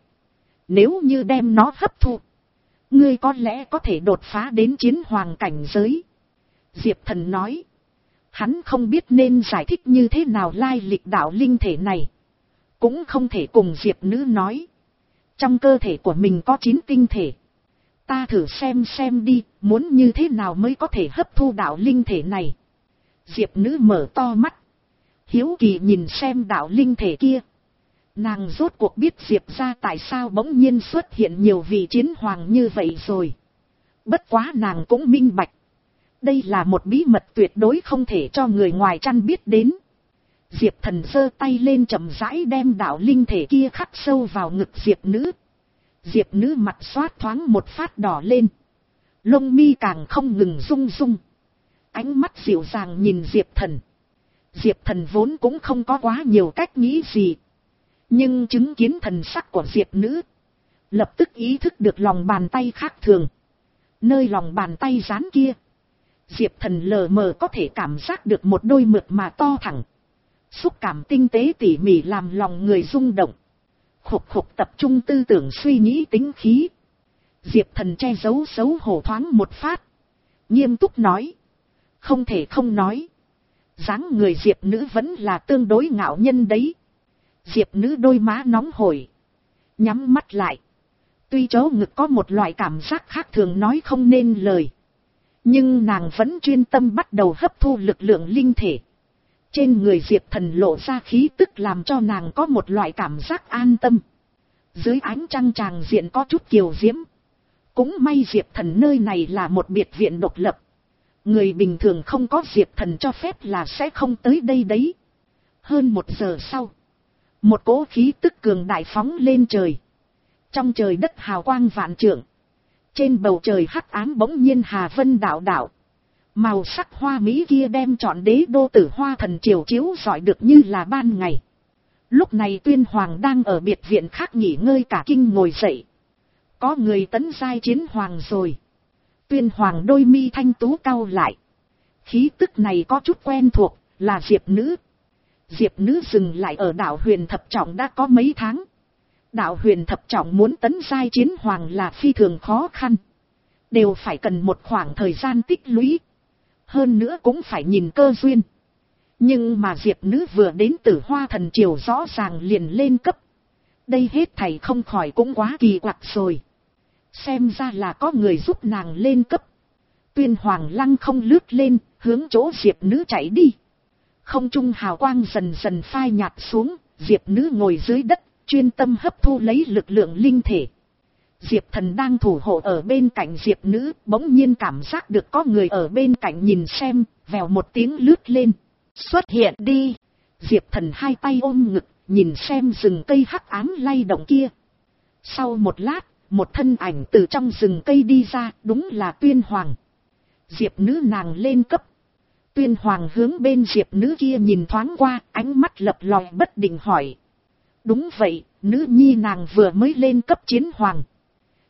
Nếu như đem nó hấp thu, ngươi có lẽ có thể đột phá đến chiến hoàng cảnh giới. Diệp Thần nói. Hắn không biết nên giải thích như thế nào lai lịch đạo linh thể này. Cũng không thể cùng Diệp Nữ nói. Trong cơ thể của mình có chín tinh thể. Ta thử xem xem đi, muốn như thế nào mới có thể hấp thu đạo linh thể này. Diệp Nữ mở to mắt. Hiếu kỳ nhìn xem đạo linh thể kia. Nàng rốt cuộc biết Diệp ra tại sao bỗng nhiên xuất hiện nhiều vị chiến hoàng như vậy rồi. Bất quá nàng cũng minh bạch. Đây là một bí mật tuyệt đối không thể cho người ngoài chăn biết đến. Diệp Thần giơ tay lên chậm rãi đem đạo linh thể kia khắc sâu vào ngực Diệp Nữ. Diệp Nữ mặt xoát thoáng một phát đỏ lên. Lông mi càng không ngừng rung rung. Ánh mắt dịu dàng nhìn Diệp Thần. Diệp Thần vốn cũng không có quá nhiều cách nghĩ gì. Nhưng chứng kiến thần sắc của Diệp Nữ. Lập tức ý thức được lòng bàn tay khác thường. Nơi lòng bàn tay dán kia. Diệp Thần lờ mờ có thể cảm giác được một đôi mượt mà to thẳng. Xúc cảm tinh tế tỉ mỉ làm lòng người rung động. Khục khục tập trung tư tưởng suy nghĩ tính khí. Diệp Thần che giấu xấu hổ thoáng một phát. Nghiêm túc nói. Không thể không nói. Dáng người Diệp Nữ vẫn là tương đối ngạo nhân đấy. Diệp Nữ đôi má nóng hổi. Nhắm mắt lại. Tuy chỗ ngực có một loại cảm giác khác thường nói không nên lời. Nhưng nàng vẫn chuyên tâm bắt đầu hấp thu lực lượng linh thể. Trên người Diệp Thần lộ ra khí tức làm cho nàng có một loại cảm giác an tâm. Dưới ánh trăng tràng diện có chút kiều diễm. Cũng may Diệp Thần nơi này là một biệt viện độc lập. Người bình thường không có Diệp Thần cho phép là sẽ không tới đây đấy. Hơn một giờ sau. Một cỗ khí tức cường đại phóng lên trời. Trong trời đất hào quang vạn trượng. Trên bầu trời hắc ám bỗng nhiên hà vân đạo đạo. Màu sắc hoa mỹ kia đem trọn đế đô Tử Hoa Thần Triều chiếu rọi được như là ban ngày. Lúc này Tuyên Hoàng đang ở biệt viện khác nghỉ ngơi cả kinh ngồi dậy. Có người tấn giai chiến hoàng rồi. Tuyên Hoàng đôi mi thanh tú cau lại. Khí tức này có chút quen thuộc, là Diệp Nữ. Diệp Nữ dừng lại ở đảo Huyền Thập Trọng đã có mấy tháng. Đạo Huyền Thập Trọng muốn tấn giai chiến hoàng là phi thường khó khăn. Đều phải cần một khoảng thời gian tích lũy. Hơn nữa cũng phải nhìn cơ duyên. Nhưng mà Diệp Nữ vừa đến Tử Hoa Thần Triều rõ ràng liền lên cấp. Đây hết thảy không khỏi cũng quá kỳ quặc rồi. Xem ra là có người giúp nàng lên cấp. Tuyên Hoàng lăng không lướt lên, hướng chỗ Diệp Nữ chạy đi. Không trung hào quang dần dần phai nhạt xuống, Diệp Nữ ngồi dưới đất, chuyên tâm hấp thu lấy lực lượng linh thể. Diệp Thần đang thủ hộ ở bên cạnh Diệp Nữ, bỗng nhiên cảm giác được có người ở bên cạnh nhìn xem, vèo một tiếng lướt lên. Xuất hiện đi! Diệp Thần hai tay ôm ngực, nhìn xem rừng cây hắc ám lay động kia. Sau một lát, một thân ảnh từ trong rừng cây đi ra, đúng là Tuyên Hoàng. Diệp Nữ nàng lên cấp. Tuyên Hoàng hướng bên Diệp Nữ kia nhìn thoáng qua, ánh mắt lập lòi bất định hỏi. Đúng vậy, nữ nhi nàng vừa mới lên cấp chiến hoàng.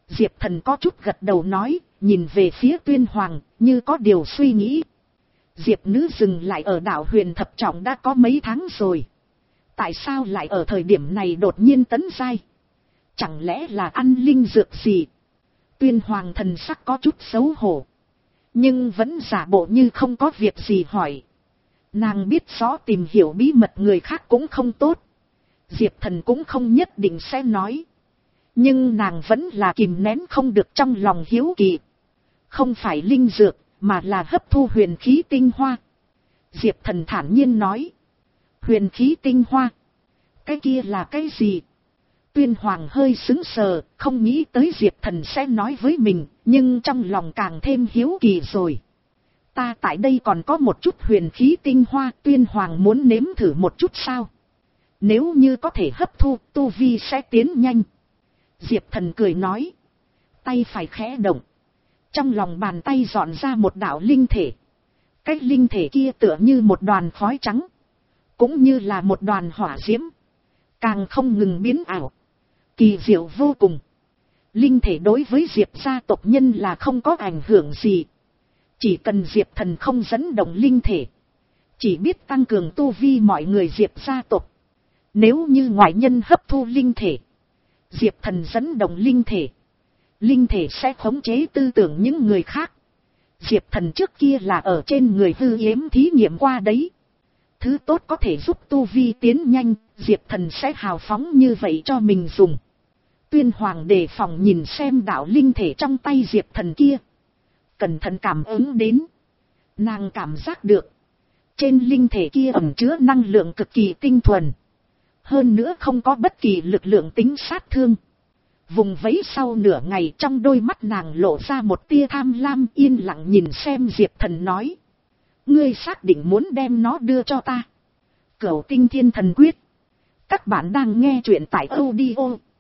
Diệp Thần có chút gật đầu nói, nhìn về phía Tuyên Hoàng, như có điều suy nghĩ. Diệp nữ dừng lại ở đảo Huyền Thập Trọng đã có mấy tháng rồi. Tại sao lại ở thời điểm này đột nhiên tấn giai? Chẳng lẽ là ăn linh dược gì? Tuyên Hoàng thần sắc có chút xấu hổ, nhưng vẫn giả bộ như không có việc gì hỏi. Nàng biết rõ tìm hiểu bí mật người khác cũng không tốt. Diệp Thần cũng không nhất định sẽ nói. Nhưng nàng vẫn là kìm nén không được trong lòng hiếu kỳ. Không phải linh dược, mà là hấp thu huyền khí tinh hoa. Diệp Thần thản nhiên nói. Huyền khí tinh hoa? Cái kia là cái gì? Tuyên Hoàng hơi sững sờ, không nghĩ tới Diệp Thần sẽ nói với mình, nhưng trong lòng càng thêm hiếu kỳ rồi. Ta tại đây còn có một chút huyền khí tinh hoa, Tuyên Hoàng muốn nếm thử một chút sao? Nếu như có thể hấp thu, tu vi sẽ tiến nhanh. Diệp Thần cười nói. Tay phải khẽ động. Trong lòng bàn tay dọn ra một đạo linh thể. Cái linh thể kia tựa như một đoàn khói trắng. Cũng như là một đoàn hỏa diễm. Càng không ngừng biến ảo. Kỳ diệu vô cùng. Linh thể đối với Diệp gia tộc nhân là không có ảnh hưởng gì. Chỉ cần Diệp Thần không dẫn động linh thể. Chỉ biết tăng cường tu vi mọi người Diệp gia tộc. Nếu như ngoại nhân hấp thu linh thể. Diệp Thần dẫn động linh thể. Linh thể sẽ khống chế tư tưởng những người khác. Diệp Thần trước kia là ở trên người hư yếm thí nghiệm qua đấy. Thứ tốt có thể giúp tu vi tiến nhanh, Diệp Thần sẽ hào phóng như vậy cho mình dùng. Tuyên Hoàng đề phòng nhìn xem đạo linh thể trong tay Diệp Thần kia. Cẩn thận cảm ứng đến. Nàng cảm giác được. Trên linh thể kia ẩn chứa năng lượng cực kỳ tinh thuần. Hơn nữa không có bất kỳ lực lượng tính sát thương. Vùng vẫy sau nửa ngày trong đôi mắt nàng lộ ra một tia tham lam, yên lặng nhìn xem Diệp Thần nói. Ngươi xác định muốn đem nó đưa cho ta. Cửu Tinh Thiên Thần Quyết. Các bạn đang nghe truyện tại audio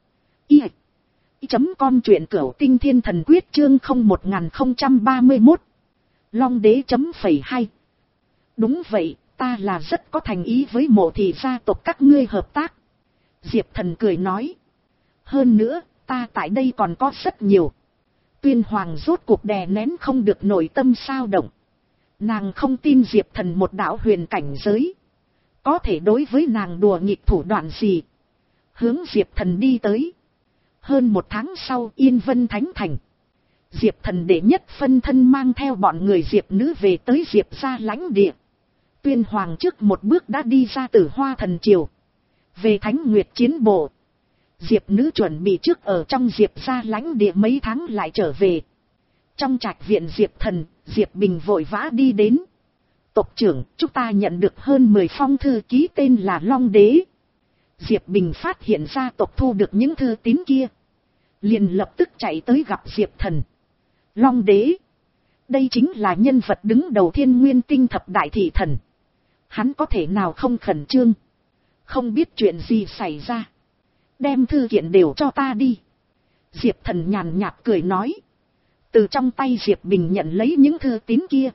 i chấm com truyện Cửu Tinh Thiên Thần Quyết chương không một không ba mốt. Long đế chấm phẩy hai. Đúng vậy, ta là rất có thành ý với Mộ Thị gia tộc các ngươi hợp tác. Diệp Thần cười nói. Hơn nữa, ta tại đây còn có rất nhiều. Tuyên Hoàng rốt cuộc đè nén không được nội tâm sao động. Nàng không tin Diệp Thần một đạo huyền cảnh giới. Có thể đối với nàng đùa nghịch thủ đoạn gì. Hướng Diệp Thần đi tới. Hơn một tháng sau Yên Vân Thánh Thành. Diệp Thần đệ nhất phân thân mang theo bọn người Diệp nữ về tới Diệp gia lãnh địa. Tuyên Hoàng trước một bước đã đi ra Tử Hoa Thần Triều. Về Thánh Nguyệt chiến bộ. Diệp nữ chuẩn bị trước ở trong Diệp gia lãnh địa mấy tháng lại trở về. Trong trạch viện Diệp Thần, Diệp Bình vội vã đi đến. Tộc trưởng, chúng ta nhận được hơn mười phong thư ký tên là Long Đế. Diệp Bình phát hiện ra tộc thu được những thư tín kia. Liền lập tức chạy tới gặp Diệp Thần. Long Đế. Đây chính là nhân vật đứng đầu Thiên Nguyên Tinh Thập Đại Thị Thần. Hắn có thể nào không khẩn trương. Không biết chuyện gì xảy ra. Đem thư kiện đều cho ta đi. Diệp Thần nhàn nhạt cười nói. Từ trong tay Diệp Bình nhận lấy những thư tín kia.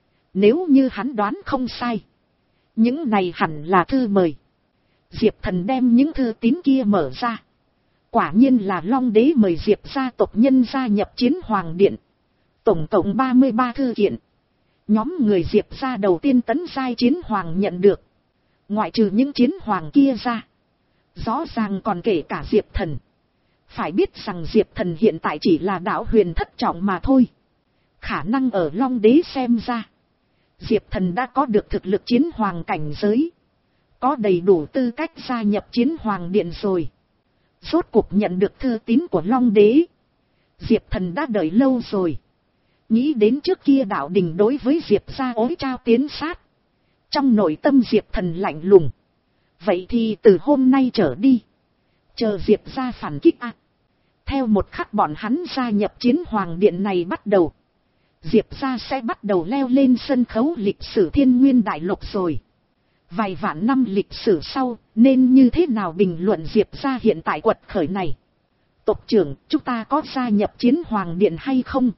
Nếu như hắn đoán không sai. Những này hẳn là thư mời. Diệp Thần đem những thư tín kia mở ra. Quả nhiên là Long Đế mời Diệp gia tộc nhân gia nhập Chiến Hoàng Điện. Tổng cộng ba mươi ba thư kiện. Nhóm người Diệp gia đầu tiên tấn giai Chiến Hoàng nhận được. Ngoại trừ những Chiến Hoàng kia ra. Rõ ràng còn kể cả Diệp Thần. Phải biết rằng Diệp Thần hiện tại chỉ là đạo huyền thất trọng mà thôi. Khả năng ở Long Đế xem ra. Diệp Thần đã có được thực lực Chiến Hoàng cảnh giới. Có đầy đủ tư cách gia nhập Chiến Hoàng Điện rồi. Rốt cuộc nhận được thư tín của Long Đế. Diệp Thần đã đợi lâu rồi. Nghĩ đến trước kia đạo đình đối với Diệp gia ối trao tiến sát. Trong nội tâm Diệp Thần lạnh lùng. Vậy thì từ hôm nay trở đi. Chờ Diệp gia phản kích ạ. À. Theo một khắc bọn hắn gia nhập Chiến Hoàng Điện này bắt đầu. Diệp gia sẽ bắt đầu leo lên sân khấu lịch sử Thiên Nguyên Đại Lục rồi. Vài vạn năm lịch sử sau, nên như thế nào bình luận Diệp gia hiện tại quật khởi này? Tộc trưởng, chúng ta có gia nhập Chiến Hoàng Điện hay không?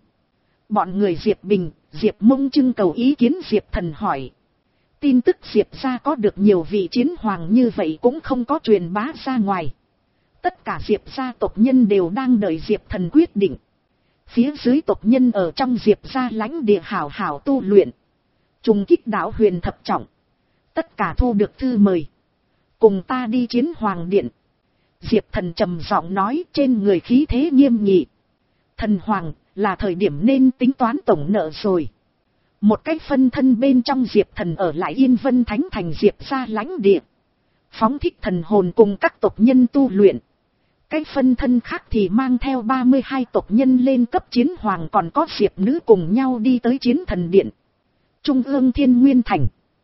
Bọn người Diệp Bình, Diệp Mông trưng cầu ý kiến Diệp Thần hỏi. Tin tức Diệp gia có được nhiều vị Chiến Hoàng như vậy cũng không có truyền bá ra ngoài. Tất cả Diệp gia tộc nhân đều đang đợi Diệp Thần quyết định. Phía dưới tộc nhân ở trong Diệp gia lãnh địa hảo hảo tu luyện. Trùng kích đạo huyền thập trọng. Tất cả thu được thư mời. Cùng ta đi chiến hoàng điện. Diệp Thần trầm giọng nói, trên người khí thế nghiêm nghị. Thần hoàng, là thời điểm nên tính toán tổng nợ rồi. Một cái phân thân bên trong Diệp Thần ở lại Yên Vân Thánh Thành Diệp gia lãnh địa. Phóng thích thần hồn cùng các tộc nhân tu luyện. Cái phân thân khác thì mang theo ba mươi hai tộc nhân lên cấp chiến hoàng, còn có Diệp nữ cùng nhau đi tới chiến thần điện. Trung ương Thiên Nguyên Thành.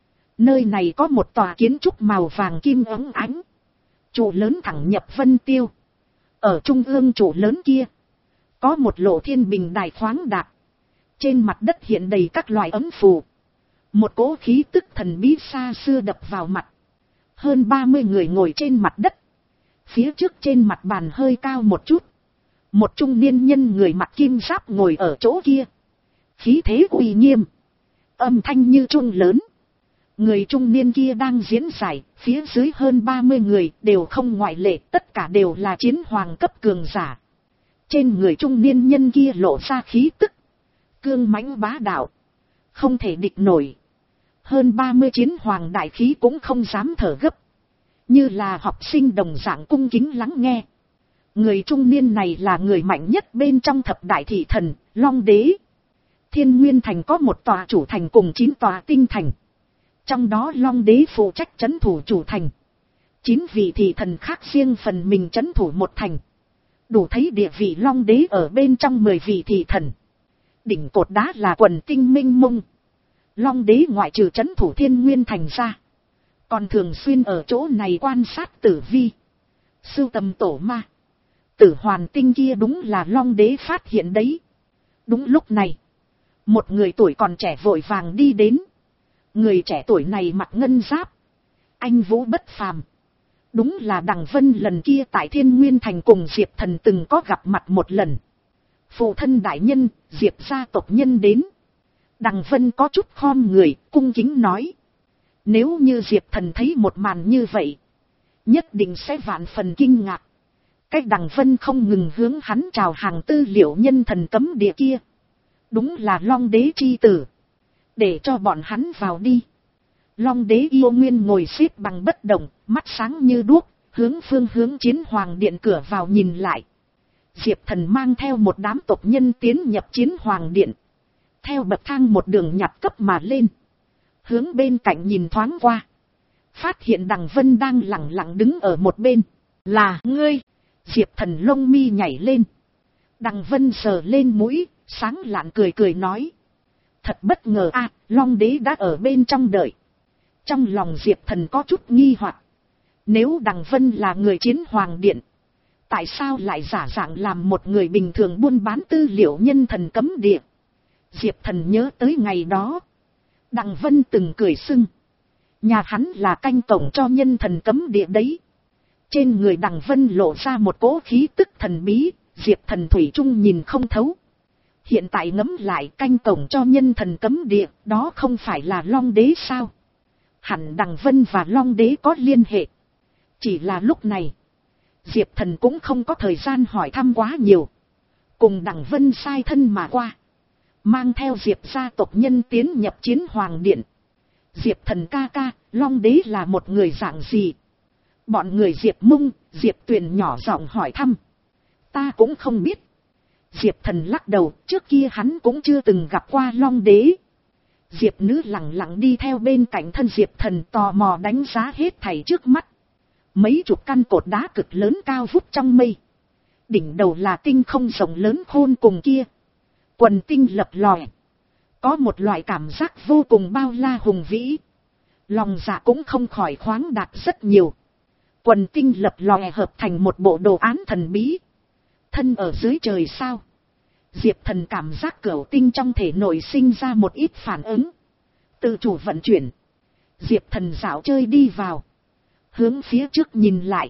Nơi này có một tòa kiến trúc màu vàng kim óng ánh. Trụ lớn thẳng nhập vân tiêu. Ở trung ương trụ lớn kia, có một lộ thiên bình đài khoáng đạt. Trên mặt đất hiện đầy các loại ấm phù. Một cỗ khí tức thần bí xa xưa đập vào mặt. Hơn ba mươi người ngồi trên mặt đất. Phía trước trên mặt bàn hơi cao một chút. Một trung niên nhân người mặc kim giáp ngồi ở chỗ kia. Khí thế uy nghiêm. Âm thanh như chuông lớn. Người trung niên kia đang diễn giải, phía dưới hơn ba mươi người đều không ngoại lệ, tất cả đều là chiến hoàng cấp cường giả. Trên người trung niên nhân kia lộ ra khí tức. Cương mãnh bá đạo. Không thể địch nổi. Hơn ba mươi chiến hoàng đại khí cũng không dám thở gấp. Như là học sinh đồng dạng cung kính lắng nghe. Người trung niên này là người mạnh nhất bên trong thập đại thị thần, Long Đế. Thiên Nguyên Thành có một tòa chủ thành cùng chín tòa tinh thành. Trong đó Long Đế phụ trách trấn thủ chủ thành. Chín vị thị thần khác riêng phần mình trấn thủ một thành. Đủ thấy địa vị Long Đế ở bên trong mười vị thị thần. Đỉnh cột đá là quần tinh minh mông. Long Đế ngoại trừ trấn thủ Thiên Nguyên Thành ra, còn thường xuyên ở chỗ này quan sát tử vi, sưu tầm tổ ma. Tử hoàn tinh kia đúng là Long Đế phát hiện đấy. Đúng lúc này, một người tuổi còn trẻ vội vàng đi đến. Người trẻ tuổi này mặc ngân giáp, anh vũ bất phàm. Đúng là Đằng Vân lần kia tại Thiên Nguyên Thành cùng Diệp Thần từng có gặp mặt một lần. Phụ thân đại nhân, Diệp gia tộc nhân đến. Đằng Vân có chút khom người, cung kính nói. Nếu như Diệp Thần thấy một màn như vậy, nhất định sẽ vạn phần kinh ngạc. Cách Đằng Vân không ngừng hướng hắn chào hàng tư liệu nhân thần cấm địa kia. Đúng là Long Đế chi tử. Để cho bọn hắn vào đi. Long Đế yêu nguyên ngồi xếp bằng bất động, mắt sáng như đuốc, hướng phương hướng chiến hoàng điện cửa vào nhìn lại. Diệp Thần mang theo một đám tộc nhân tiến nhập chiến hoàng điện. Theo bậc thang một đường nhặt cấp mà lên. Hướng bên cạnh nhìn thoáng qua. Phát hiện Đằng Vân đang lặng lặng đứng ở một bên. Là ngươi. Diệp Thần lông mi nhảy lên. Đằng Vân sờ lên mũi, sáng lạn cười cười nói. Thật bất ngờ a, Long Đế đã ở bên trong đợi. Trong lòng Diệp Thần có chút nghi hoặc. Nếu Đằng Vân là người chiến hoàng điện, tại sao lại giả dạng làm một người bình thường buôn bán tư liệu nhân thần cấm địa? Diệp Thần nhớ tới ngày đó. Đằng Vân từng cười xưng. Nhà hắn là canh cổng cho nhân thần cấm địa đấy. Trên người Đằng Vân lộ ra một cỗ khí tức thần bí, Diệp Thần thủy chung nhìn không thấu. Hiện tại ngẫm lại, canh cổng cho nhân thần cấm địa, đó không phải là Long Đế sao? Hẳn Đằng Vân và Long Đế có liên hệ. Chỉ là lúc này, Diệp Thần cũng không có thời gian hỏi thăm quá nhiều. Cùng Đằng Vân sai thân mà qua. Mang theo Diệp gia tộc nhân tiến nhập chiến hoàng điện. Diệp Thần ca ca, Long Đế là một người dạng gì? Bọn người Diệp Mung, Diệp Tuyền nhỏ giọng hỏi thăm. Ta cũng không biết. Diệp Thần lắc đầu, trước kia hắn cũng chưa từng gặp qua Long Đế. Diệp nữ lặng lặng đi theo bên cạnh thân Diệp Thần, tò mò đánh giá hết thảy trước mắt. Mấy chục căn cột đá cực lớn cao vút trong mây. Đỉnh đầu là tinh không rộng lớn khôn cùng kia. Quần tinh lập lòe. Có một loại cảm giác vô cùng bao la hùng vĩ. Lòng dạ cũng không khỏi khoáng đạt rất nhiều. Quần tinh lập lòe hợp thành một bộ đồ án thần bí. Thân ở dưới trời sao. Diệp Thần cảm giác cửu tinh trong thể nội sinh ra một ít phản ứng. Tự chủ vận chuyển. Diệp Thần dạo chơi đi vào. Hướng phía trước nhìn lại.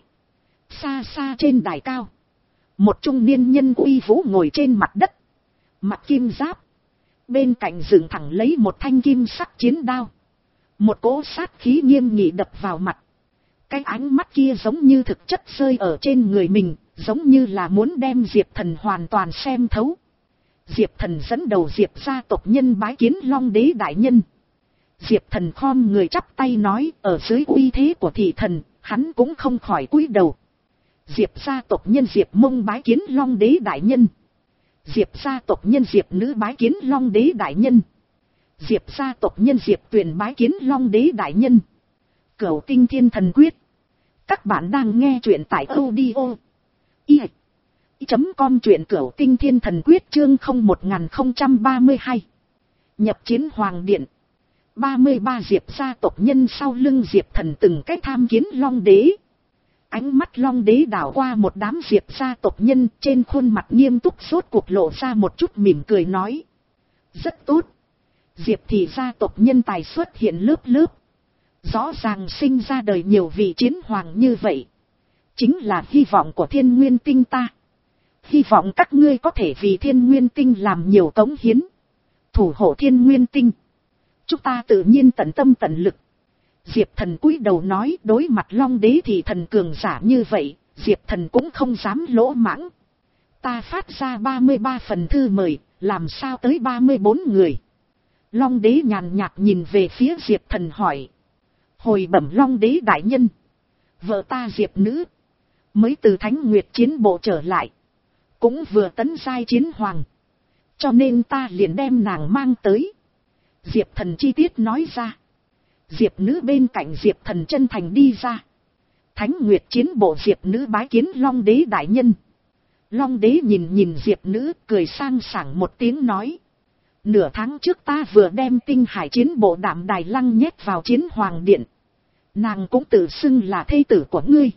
Xa xa trên đài cao. Một trung niên nhân uy vũ ngồi trên mặt đất. Mặc kim giáp. Bên cạnh dựng thẳng lấy một thanh kim sắc chiến đao. Một cỗ sát khí nghiêm nghị đập vào mặt. cái ánh mắt kia giống như thực chất rơi ở trên người mình, giống như là muốn đem Diệp Thần hoàn toàn xem thấu. Diệp Thần dẫn đầu Diệp gia tộc nhân bái kiến Long đế đại nhân. Diệp Thần khom người chắp tay nói, ở dưới uy thế của thị thần, hắn cũng không khỏi cúi đầu. Diệp gia tộc nhân Diệp Mông bái kiến Long đế đại nhân. Diệp gia tộc nhân Diệp Nữ bái kiến Long đế đại nhân. Diệp gia tộc nhân Diệp Tuyền bái kiến Long đế đại nhân. Cửu Tinh Thiên Thần Quyết. Các bạn đang nghe truyện tại audio i chấm com, truyện Cửu Tinh Thiên Thần Quyết chương không một không ba hai. Nhập chiến Hoàng Điện. ba mươi ba Diệp gia tộc nhân sau lưng Diệp Thần từng cách tham kiến Long đế. Ánh mắt Long đế đảo qua một đám Diệp gia tộc nhân, trên khuôn mặt nghiêm túc sốt cuộc lộ ra một chút mỉm cười nói. Rất tốt. Diệp thị gia tộc nhân tài xuất hiện lớp lớp. Rõ ràng sinh ra đời nhiều vị chiến hoàng như vậy. Chính là hy vọng của Thiên Nguyên Tinh ta. Hy vọng các ngươi có thể vì Thiên Nguyên Tinh làm nhiều cống hiến. Thủ hộ Thiên Nguyên Tinh. Chúng ta tự nhiên tận tâm tận lực. Diệp Thần cúi đầu nói, đối mặt Long đế thì thần cường giả như vậy, Diệp Thần cũng không dám lỗ mãng. Ta phát ra ba mươi ba phần thư mời, làm sao tới ba mươi bốn người. Long đế nhàn nhạt nhìn về phía Diệp Thần hỏi. Hồi bẩm Long đế đại nhân. Vợ ta Diệp Nữ mới từ Thánh Nguyệt chiến bộ trở lại. Cũng vừa tấn giai chiến hoàng. Cho nên ta liền đem nàng mang tới. Diệp Thần chi tiết nói ra. Diệp Nữ bên cạnh Diệp Thần chân thành đi ra. Thánh Nguyệt chiến bộ Diệp Nữ bái kiến Long đế đại nhân. Long đế nhìn nhìn Diệp Nữ cười sang sảng một tiếng nói. Nửa tháng trước ta vừa đem Tinh Hải chiến bộ Đạm Đài Lăng nhét vào chiến hoàng điện. Nàng cũng tự xưng là thê tử của ngươi.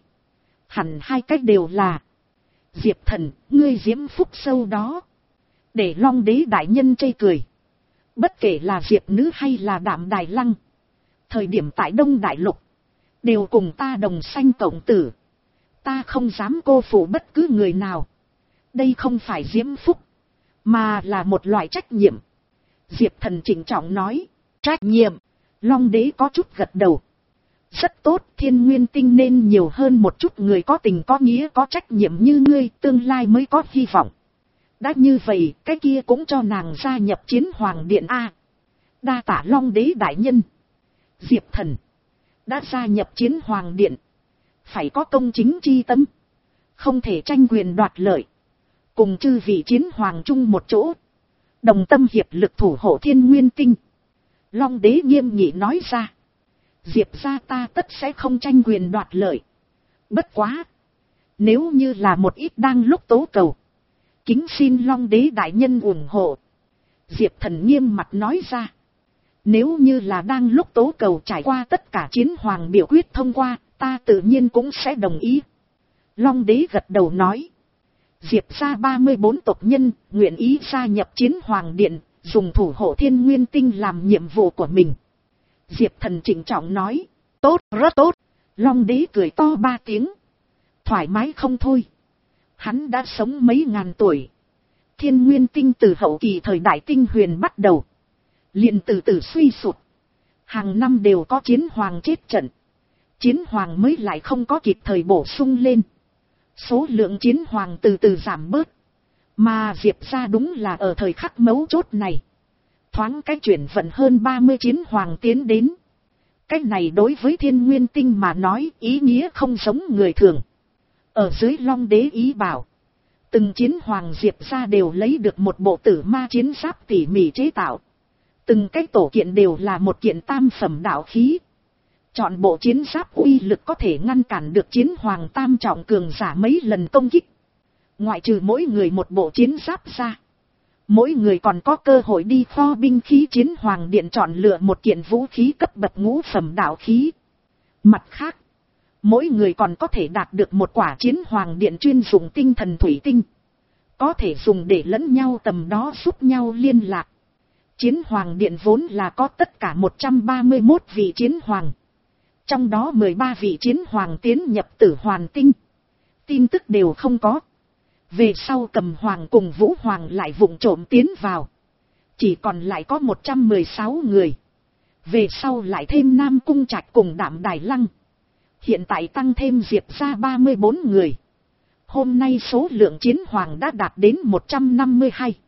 Hẳn hai cách đều là. Diệp Thần, ngươi diễm phúc sâu đó. Để Long đế đại nhân chê cười. Bất kể là Diệp Nữ hay là Đạm Đài Lăng. Thời điểm tại Đông Đại Lục. Đều cùng ta đồng sanh cộng tử. Ta không dám cô phụ bất cứ người nào. Đây không phải diễm phúc. Mà là một loại trách nhiệm. Diệp Thần trịnh trọng nói. Trách nhiệm. Long đế có chút gật đầu. Rất tốt, Thiên Nguyên Tinh nên nhiều hơn một chút người có tình có nghĩa có trách nhiệm như ngươi, tương lai mới có hy vọng. Đã như vậy, cái kia cũng cho nàng gia nhập chiến hoàng điện A. Đa tả Long đế đại nhân. Diệp Thần đã gia nhập chiến hoàng điện. Phải có công chính chi tâm. Không thể tranh quyền đoạt lợi. Cùng chư vị chiến hoàng chung một chỗ. Đồng tâm hiệp lực thủ hộ Thiên Nguyên Tinh. Long đế nghiêm nghị nói ra. Diệp gia ta tất sẽ không tranh quyền đoạt lợi. Bất quá. Nếu như là một ít đang lúc tố cầu. Kính xin Long đế đại nhân ủng hộ. Diệp Thần nghiêm mặt nói ra. Nếu như là đang lúc tố cầu trải qua tất cả chiến hoàng biểu quyết thông qua, ta tự nhiên cũng sẽ đồng ý. Long đế gật đầu nói. Diệp gia ba mươi bốn tộc nhân, nguyện ý gia nhập chiến hoàng điện, dùng thủ hộ Thiên Nguyên Tinh làm nhiệm vụ của mình. Diệp Thần trịnh trọng nói. Tốt, rất tốt. Long đế cười to ba tiếng. Thoải mái không thôi. Hắn đã sống mấy ngàn tuổi. Thiên Nguyên Tinh từ hậu kỳ thời đại tinh huyền bắt đầu. Liền từ từ suy sụt. Hàng năm đều có chiến hoàng chết trận. Chiến hoàng mới lại không có kịp thời bổ sung lên. Số lượng chiến hoàng từ từ giảm bớt. Mà Diệp gia đúng là ở thời khắc mấu chốt này. Thoáng cái chuyển vận hơn ba mươi chiến hoàng tiến đến. Cách này đối với Thiên Nguyên Tinh mà nói ý nghĩa không giống người thường. Ở dưới Long đế ý bảo. Từng chiến hoàng Diệp gia đều lấy được một bộ tử ma chiến giáp tỉ mỉ chế tạo. Từng cái tổ kiện đều là một kiện tam phẩm đạo khí. Chọn bộ chiến giáp uy lực có thể ngăn cản được chiến hoàng tam trọng cường giả mấy lần công kích. Ngoại trừ mỗi người một bộ chiến giáp ra. Mỗi người còn có cơ hội đi kho binh khí chiến hoàng điện chọn lựa một kiện vũ khí cấp bậc ngũ phẩm đạo khí. Mặt khác, mỗi người còn có thể đạt được một quả chiến hoàng điện chuyên dụng tinh thần thủy tinh. Có thể dùng để lẫn nhau tầm đó giúp nhau liên lạc. Chiến hoàng điện vốn là có tất cả một trăm ba mươi mốt vị chiến hoàng. Trong đó mười ba vị chiến hoàng tiến nhập Tử Hoàn Tinh. Tin tức đều không có. Về sau Cầm Hoàng cùng Vũ Hoàng lại vụng trộm tiến vào. Chỉ còn lại có một trăm mười sáu người. Về sau lại thêm Nam Cung Trạch cùng Đạm Đài Lăng. Hiện tại tăng thêm Diệp ra ba mươi bốn người. Hôm nay số lượng chiến hoàng đã đạt đến một trăm năm mươi hai.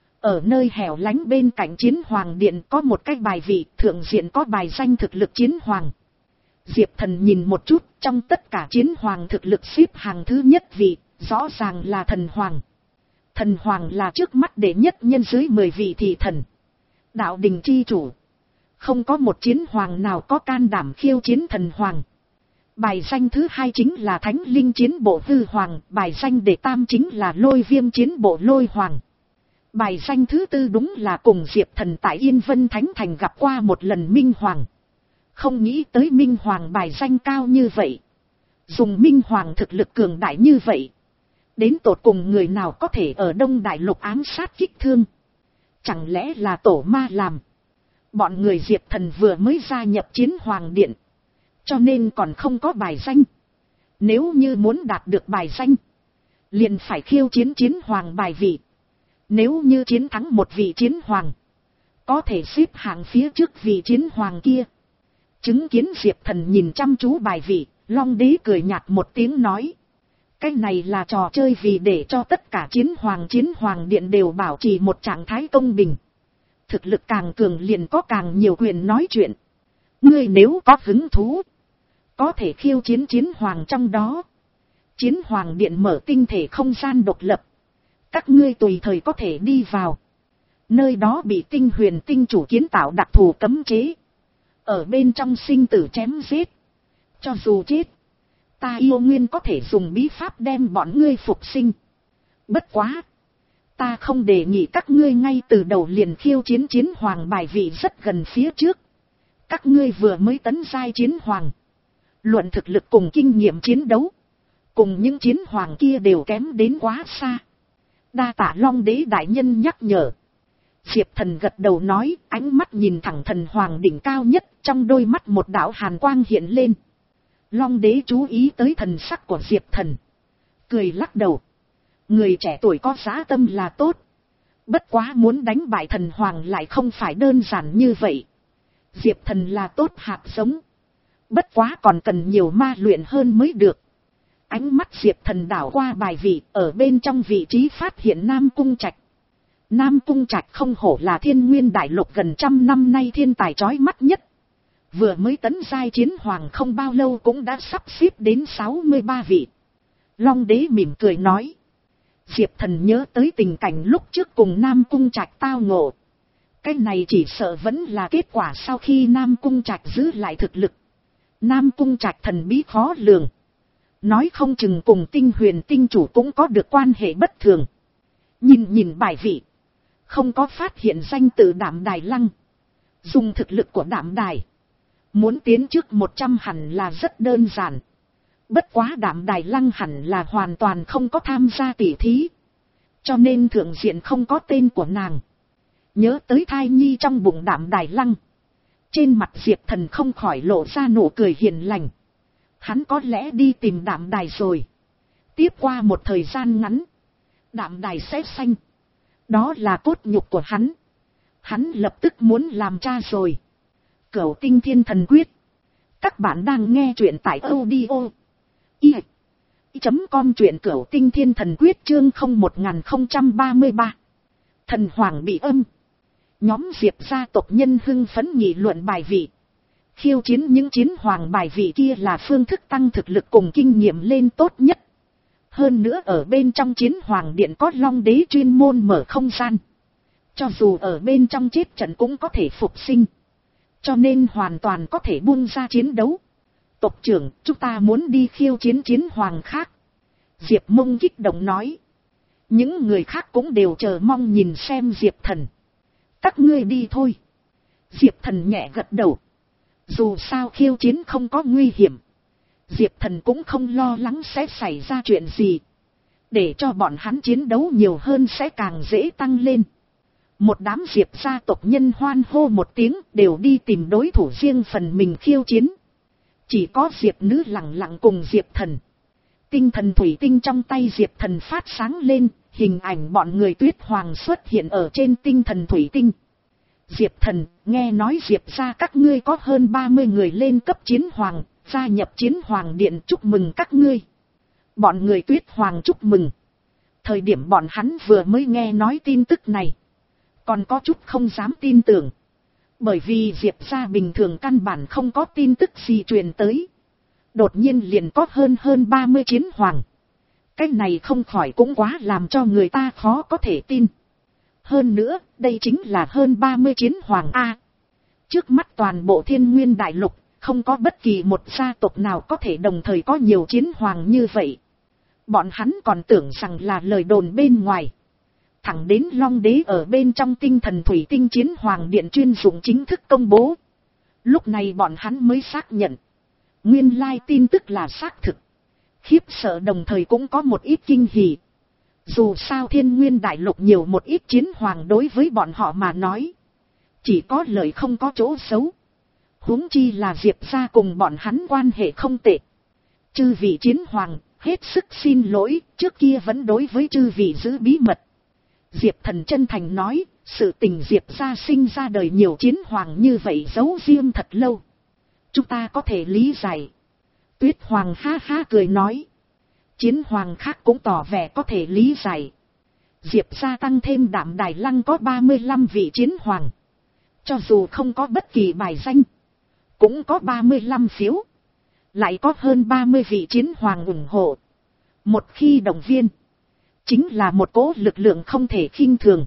Ở nơi hẻo lánh bên cạnh chiến hoàng điện có một cái bài vị, thượng diện có bài danh thực lực chiến hoàng. Diệp Thần nhìn một chút, trong tất cả chiến hoàng thực lực xếp hàng thứ nhất vị, rõ ràng là thần hoàng. Thần hoàng là trước mắt đệ nhất nhân dưới mười vị thị thần. Đạo đình chi chủ. Không có một chiến hoàng nào có can đảm khiêu chiến thần hoàng. Bài danh thứ hai chính là thánh linh chiến bộ hư hoàng, bài danh đệ tam chính là lôi viêm chiến bộ lôi hoàng. Bài danh thứ tư đúng là cùng Diệp Thần tại Yên Vân Thánh Thành gặp qua một lần Minh Hoàng. Không nghĩ tới Minh Hoàng bài danh cao như vậy. Dùng Minh Hoàng thực lực cường đại như vậy. Đến tột cùng người nào có thể ở Đông Đại Lục ám sát kích thương. Chẳng lẽ là tổ ma làm. Bọn người Diệp Thần vừa mới gia nhập chiến hoàng điện. Cho nên còn không có bài danh. Nếu như muốn đạt được bài danh. Liền phải khiêu chiến chiến hoàng bài vị. Nếu như chiến thắng một vị chiến hoàng. Có thể xếp hạng phía trước vị chiến hoàng kia. Chứng kiến Diệp Thần nhìn chăm chú bài vị. Long đế cười nhạt một tiếng nói. Cái này là trò chơi vì để cho tất cả chiến hoàng chiến hoàng điện đều bảo trì một trạng thái công bình. Thực lực càng cường liền có càng nhiều quyền nói chuyện. Ngươi nếu có hứng thú. Có thể khiêu chiến chiến hoàng trong đó. Chiến hoàng điện mở tinh thể không gian độc lập. Các ngươi tùy thời có thể đi vào. Nơi đó bị tinh huyền tinh chủ kiến tạo đặc thù cấm chế. Ở bên trong sinh tử chém giết. Cho dù chết. Ta yêu nguyên có thể dùng bí pháp đem bọn ngươi phục sinh. Bất quá. Ta không đề nghị các ngươi ngay từ đầu liền khiêu chiến chiến hoàng bài vị rất gần phía trước. Các ngươi vừa mới tấn giai chiến hoàng. Luận thực lực cùng kinh nghiệm chiến đấu. Cùng những chiến hoàng kia đều kém đến quá xa. Đa tạ Long đế đại nhân nhắc nhở. Diệp Thần gật đầu nói, ánh mắt nhìn thẳng thần hoàng đỉnh cao nhất, trong đôi mắt một đạo hàn quang hiện lên. Long đế chú ý tới thần sắc của Diệp Thần. Cười lắc đầu. Người trẻ tuổi có giá tâm là tốt. Bất quá muốn đánh bại thần hoàng lại không phải đơn giản như vậy. Diệp Thần là tốt hạt giống. Bất quá còn cần nhiều ma luyện hơn mới được. Ánh mắt Diệp Thần đảo qua bài vị, ở bên trong vị trí phát hiện Nam Cung Trạch. Nam Cung Trạch không hổ là Thiên Nguyên Đại Lục gần trăm năm nay thiên tài chói mắt nhất. Vừa mới tấn giai chiến hoàng không bao lâu cũng đã sắp xếp đến sáu mươi ba vị. Long đế mỉm cười nói. Diệp Thần nhớ tới tình cảnh lúc trước cùng Nam Cung Trạch tao ngộ. Cái này chỉ sợ vẫn là kết quả sau khi Nam Cung Trạch giữ lại thực lực. Nam Cung Trạch thần bí khó lường. Nói không chừng cùng tinh huyền tinh chủ cũng có được quan hệ bất thường. Nhìn nhìn bài vị. Không có phát hiện danh từ Đạm Đài Lăng. Dùng thực lực của Đạm Đài. Muốn tiến trước một trăm hẳn là rất đơn giản. Bất quá Đạm Đài Lăng hẳn là hoàn toàn không có tham gia tỉ thí. Cho nên thượng diện không có tên của nàng. Nhớ tới thai nhi trong bụng Đạm Đài Lăng. Trên mặt Diệp Thần không khỏi lộ ra nụ cười hiền lành. Hắn có lẽ đi tìm Đạm Đài rồi. Tiếp qua một thời gian ngắn. Đạm Đài sẽ sanh. Đó là cốt nhục của hắn. Hắn lập tức muốn làm cha rồi. Cửu Tinh Thiên Thần Quyết. Các bạn đang nghe truyện tại audio i chấm com truyện Cửu Tinh Thiên Thần Quyết chương không một không ba ba. Thần hoàng bị âm. Nhóm Diệp gia tộc nhân hưng phấn nghị luận bài vị. Khiêu chiến những chiến hoàng bài vị kia là phương thức tăng thực lực cùng kinh nghiệm lên tốt nhất. Hơn nữa ở bên trong chiến hoàng điện có Long đế chuyên môn mở không gian. Cho dù ở bên trong chết trận cũng có thể phục sinh. Cho nên hoàn toàn có thể buông ra chiến đấu. Tộc trưởng, chúng ta muốn đi khiêu chiến chiến hoàng khác. Diệp Mông kích động nói. Những người khác cũng đều chờ mong nhìn xem Diệp Thần. Các ngươi đi thôi. Diệp Thần nhẹ gật đầu. Dù sao khiêu chiến không có nguy hiểm. Diệp Thần cũng không lo lắng sẽ xảy ra chuyện gì. Để cho bọn hắn chiến đấu nhiều hơn sẽ càng dễ tăng lên. Một đám Diệp gia tộc nhân hoan hô một tiếng đều đi tìm đối thủ riêng phần mình khiêu chiến. Chỉ có Diệp nữ lặng lặng cùng Diệp Thần. Tinh thần thủy tinh trong tay Diệp Thần phát sáng lên, hình ảnh bọn người tuyết hoàng xuất hiện ở trên tinh thần thủy tinh. Diệp Thần, nghe nói Diệp gia các ngươi có hơn ba mươi người lên cấp chiến hoàng, gia nhập Chiến Hoàng Điện, chúc mừng các ngươi. Bọn người Tuyết Hoàng chúc mừng. Thời điểm bọn hắn vừa mới nghe nói tin tức này, còn có chút không dám tin tưởng. Bởi vì Diệp gia bình thường căn bản không có tin tức gì truyền tới. Đột nhiên liền có hơn hơn ba mươi chiến hoàng. Cái này không khỏi cũng quá làm cho người ta khó có thể tin. Hơn nữa, đây chính là hơn ba mươi chiến hoàng A. Trước mắt toàn bộ Thiên Nguyên Đại Lục, không có bất kỳ một gia tộc nào có thể đồng thời có nhiều chiến hoàng như vậy. Bọn hắn còn tưởng rằng là lời đồn bên ngoài. Thẳng đến Long Đế ở bên trong tinh thần thủy tinh Chiến Hoàng Điện chuyên dụng chính thức công bố. Lúc này bọn hắn mới xác nhận. Nguyên lai tin tức là xác thực. Khiếp sợ đồng thời cũng có một ít kinh hỉ. Dù sao Thiên Nguyên Đại Lục nhiều một ít chiến hoàng đối với bọn họ mà nói, chỉ có lợi không có chỗ xấu. Huống chi là Diệp gia cùng bọn hắn quan hệ không tệ. Chư vị chiến hoàng, hết sức xin lỗi, trước kia vẫn đối với chư vị giữ bí mật. Diệp Thần chân thành nói, sự tình Diệp gia sinh ra đời nhiều chiến hoàng như vậy giấu riêng thật lâu. Chúng ta có thể lý giải. Tuyết Hoàng ha ha cười nói. Chiến hoàng khác cũng tỏ vẻ có thể lý giải. Diệp gia tăng thêm Đạm Đài Lăng có ba mươi lăm vị chiến hoàng. Cho dù không có bất kỳ bài danh, cũng có ba mươi lăm phiếu. Lại có hơn ba mươi vị chiến hoàng ủng hộ. Một khi động viên, chính là một cỗ lực lượng không thể khinh thường.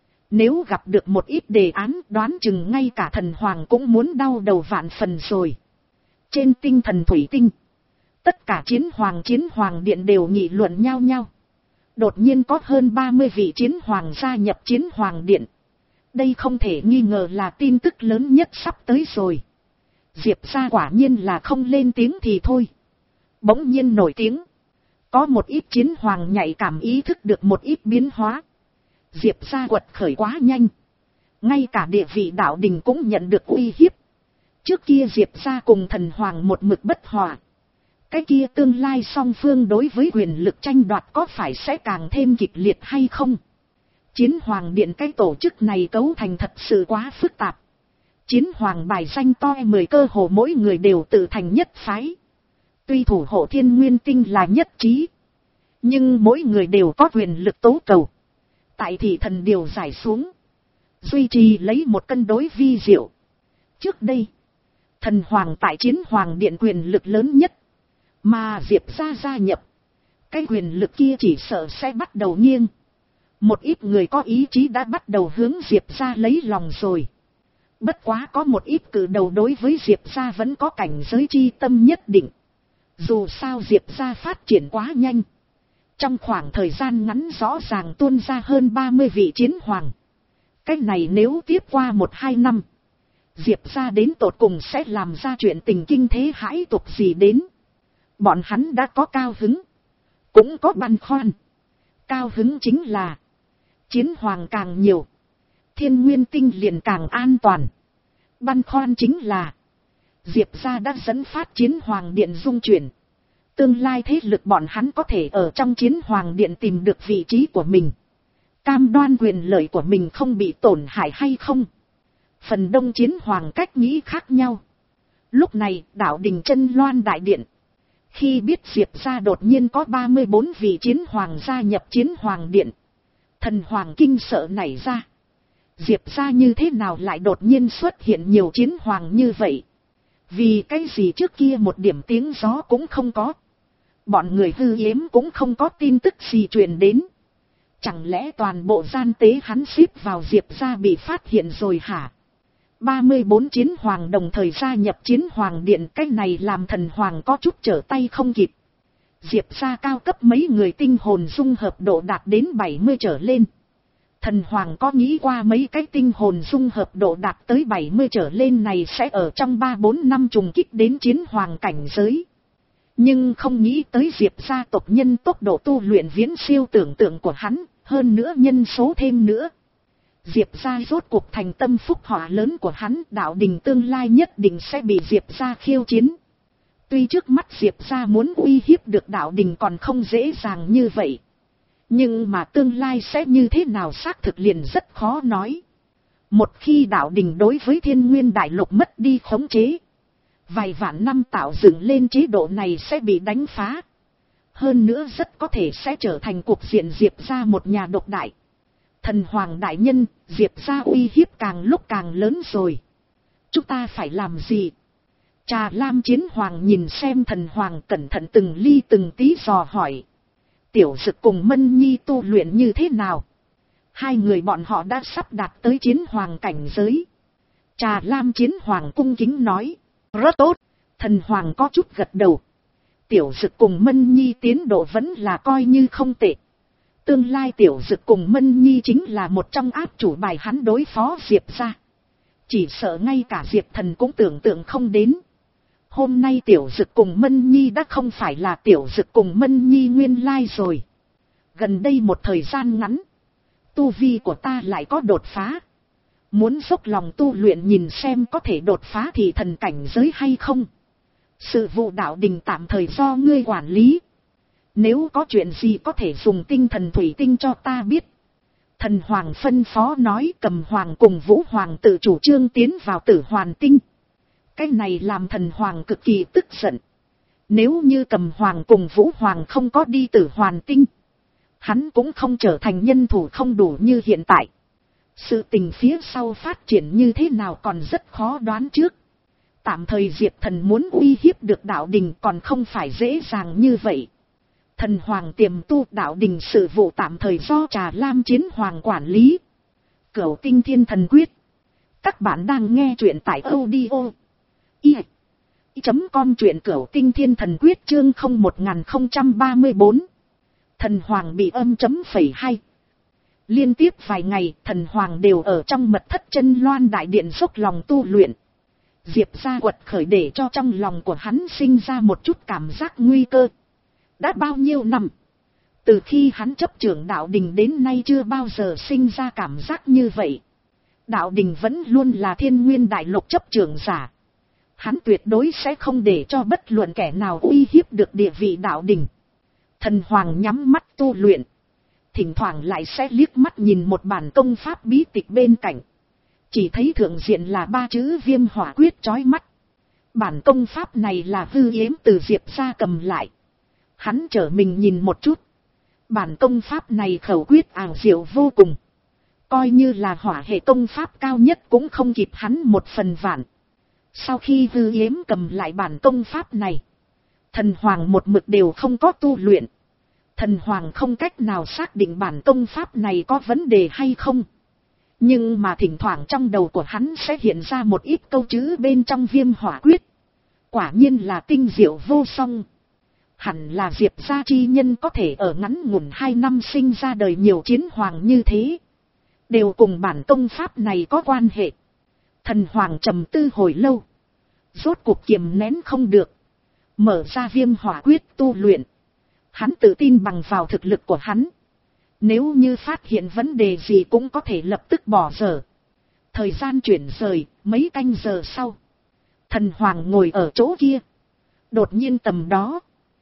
Nếu gặp được một ít đề án, đoán chừng ngay cả thần hoàng cũng muốn đau đầu vạn phần rồi. Trên tinh thần thủy tinh, tất cả chiến hoàng chiến hoàng điện đều nghị luận nhau nhau. Đột nhiên có hơn ba mươi vị chiến hoàng gia nhập Chiến Hoàng Điện. Đây không thể nghi ngờ là tin tức lớn nhất sắp tới rồi. Diệp gia quả nhiên là không lên tiếng thì thôi. Bỗng nhiên nổi tiếng. Có một ít chiến hoàng nhạy cảm ý thức được một ít biến hóa. Diệp gia quật khởi quá nhanh. Ngay cả địa vị đạo đình cũng nhận được uy hiếp. Trước kia Diệp gia cùng thần hoàng một mực bất hòa. Cái kia tương lai song phương đối với quyền lực tranh đoạt có phải sẽ càng thêm kịch liệt hay không? Chiến Hoàng Điện cái tổ chức này cấu thành thật sự quá phức tạp. Chiến hoàng bài danh to mười cơ hồ mỗi người đều tự thành nhất phái. Tuy thủ hộ Thiên Nguyên Tinh là nhất trí, nhưng mỗi người đều có quyền lực tố cầu. Tại thị thần điều giải xuống, duy trì lấy một cân đối vi diệu. Trước đây, thần hoàng tại Chiến Hoàng Điện quyền lực lớn nhất, mà Diệp gia gia nhập, cái quyền lực kia chỉ sợ sẽ bắt đầu nghiêng. Một ít người có ý chí đã bắt đầu hướng Diệp gia lấy lòng rồi. Bất quá có một ít cử đầu đối với Diệp gia vẫn có cảnh giới chi tâm nhất định. Dù sao Diệp gia phát triển quá nhanh. Trong khoảng thời gian ngắn rõ ràng tuôn ra hơn ba mươi vị chiến hoàng. Cái này nếu tiếp qua một hai năm, Diệp gia đến tột cùng sẽ làm ra chuyện tình kinh thế hãi tục gì đến. Bọn hắn đã có cao hứng, cũng có băn khoăn. Cao hứng chính là chiến hoàng càng nhiều, Thiên Nguyên Tinh liền càng an toàn. Băn khoăn chính là Diệp gia đã dẫn phát Chiến Hoàng Điện dung chuyển. Tương lai thế lực bọn hắn có thể ở trong Chiến Hoàng Điện tìm được vị trí của mình. Cam đoan quyền lợi của mình không bị tổn hại hay không. Phần đông Chiến Hoàng cách nghĩ khác nhau. Lúc này Đạo Đình Chân Loan Đại Điện, khi biết Diệp gia đột nhiên có ba mươi bốn vị Chiến Hoàng gia nhập Chiến Hoàng Điện, thần hoàng kinh sợ nảy ra. Diệp gia như thế nào lại đột nhiên xuất hiện nhiều chiến hoàng như vậy? Vì cái gì trước kia một điểm tiếng gió cũng không có. Bọn người hư yếm cũng không có tin tức gì truyền đến. Chẳng lẽ toàn bộ gian tế hắn xếp vào Diệp gia bị phát hiện rồi hả? ba mươi bốn chiến hoàng đồng thời gia nhập Chiến Hoàng Điện, cái này làm thần hoàng có chút trở tay không kịp. Diệp gia cao cấp mấy người tinh hồn dung hợp độ đạt đến bảy mươi trở lên. Thần hoàng có nghĩ qua mấy cái tinh hồn dung hợp độ đạt tới bảy mươi trở lên này sẽ ở trong ba bốn năm trùng kích đến chiến hoàng cảnh giới. Nhưng không nghĩ tới Diệp gia tộc nhân tốc độ tu luyện viễn siêu tưởng tượng của hắn, hơn nữa nhân số thêm nữa. Diệp gia rốt cuộc thành tâm phúc họa lớn của hắn, Đạo Đình tương lai nhất định sẽ bị Diệp gia khiêu chiến. Tuy trước mắt Diệp gia muốn uy hiếp được Đạo Đình còn không dễ dàng như vậy. Nhưng mà tương lai sẽ như thế nào xác thực liền rất khó nói. Một khi Đạo Đình đối với Thiên Nguyên Đại Lục mất đi khống chế, Vài vạn năm tạo dựng lên chế độ này sẽ bị đánh phá. Hơn nữa rất có thể sẽ trở thành cuộc diện Diệp gia một nhà độc đại. Thần Hoàng đại nhân, Diệp gia uy hiếp càng lúc càng lớn rồi. Chúng ta phải làm gì? Trà Lam Chiến Hoàng nhìn xem Thần Hoàng cẩn thận từng ly từng tí dò hỏi. Tiểu Dực cùng Mân Nhi tu luyện như thế nào? Hai người bọn họ đã sắp đạt tới Chiến Hoàng cảnh giới. Trà Lam Chiến Hoàng cung kính nói. Rất tốt. Thần Hoàng có chút gật đầu. Tiểu Dực cùng Mân Nhi tiến độ vẫn là coi như không tệ. Tương lai Tiểu Dực cùng Mân Nhi chính là một trong áp chủ bài hắn đối phó Diệp gia. Chỉ sợ ngay cả Diệp Thần cũng tưởng tượng không đến. Hôm nay Tiểu Dực cùng Mân Nhi đã không phải là Tiểu Dực cùng Mân Nhi nguyên lai rồi. Gần đây một thời gian ngắn, tu vi của ta lại có đột phá. Muốn dốc lòng tu luyện nhìn xem có thể đột phá thì thần cảnh giới hay không. Sự vụ đạo đình tạm thời do ngươi quản lý. Nếu có chuyện gì có thể dùng tinh thần thủy tinh cho ta biết. Thần Hoàng phân phó nói. Cầm Hoàng cùng Vũ Hoàng tự chủ trương tiến vào Tử Hoàn Tinh. Cái này làm Thần Hoàng cực kỳ tức giận. Nếu như Cầm Hoàng cùng Vũ Hoàng không có đi Tử Hoàn Tinh, hắn cũng không trở thành nhân thủ không đủ như hiện tại. Sự tình phía sau phát triển như thế nào còn rất khó đoán trước. Tạm thời Diệp Thần muốn uy hiếp được đạo đình còn không phải dễ dàng như vậy. Thần Hoàng tiềm tu đạo đình sự vụ tạm thời do Trà Lam Chiến Hoàng quản lý. Cửu Tinh Thiên Thần Quyết. Các bạn đang nghe truyện tại audio i chấm com truyện Cửu Tinh Thiên Thần Quyết chương không một không ba bốn. Thần Hoàng bị âm chấm phẩy hai. Liên tiếp vài ngày Thần Hoàng đều ở trong mật thất Chân Loan đại điện dốc lòng tu luyện. Diệp gia quật khởi để cho trong lòng của hắn sinh ra một chút cảm giác nguy cơ. Đã bao nhiêu năm, từ khi hắn chấp trưởng đạo đình đến nay chưa bao giờ sinh ra cảm giác như vậy. Đạo đình vẫn luôn là Thiên Nguyên đại lục chấp trưởng giả. Hắn tuyệt đối sẽ không để cho bất luận kẻ nào uy hiếp được địa vị đạo đình. Thần Hoàng nhắm mắt tu luyện. Thỉnh thoảng lại sẽ liếc mắt nhìn một bản công pháp bí tịch bên cạnh. Chỉ thấy thượng diện là ba chữ Viêm Hỏa Quyết chói mắt. Bản công pháp này là hư yếm từ Diệp gia cầm lại. Hắn trở mình nhìn một chút. Bản công pháp này khẩu quyết ảo diệu vô cùng. Coi như là hỏa hệ công pháp cao nhất cũng không kịp hắn một phần vạn. Sau khi hư yếm cầm lại bản công pháp này, Thần Hoàng một mực đều không có tu luyện. Thần Hoàng không cách nào xác định bản công pháp này có vấn đề hay không. Nhưng mà thỉnh thoảng trong đầu của hắn sẽ hiện ra một ít câu chữ bên trong Viêm Hỏa Quyết. Quả nhiên là tinh diệu vô song. Hẳn là Diệp gia chi nhân có thể ở ngắn ngủn hai năm sinh ra đời nhiều chiến hoàng như thế. Đều cùng bản công pháp này có quan hệ. Thần Hoàng trầm tư hồi lâu. Rốt cuộc kiềm nén không được. Mở ra Viêm Hỏa Quyết tu luyện. Hắn tự tin bằng vào thực lực của hắn. Nếu như phát hiện vấn đề gì cũng có thể lập tức bỏ dở. Thời gian chuyển rời, mấy canh giờ sau. Thần Hoàng ngồi ở chỗ kia. Đột nhiên tầm đó.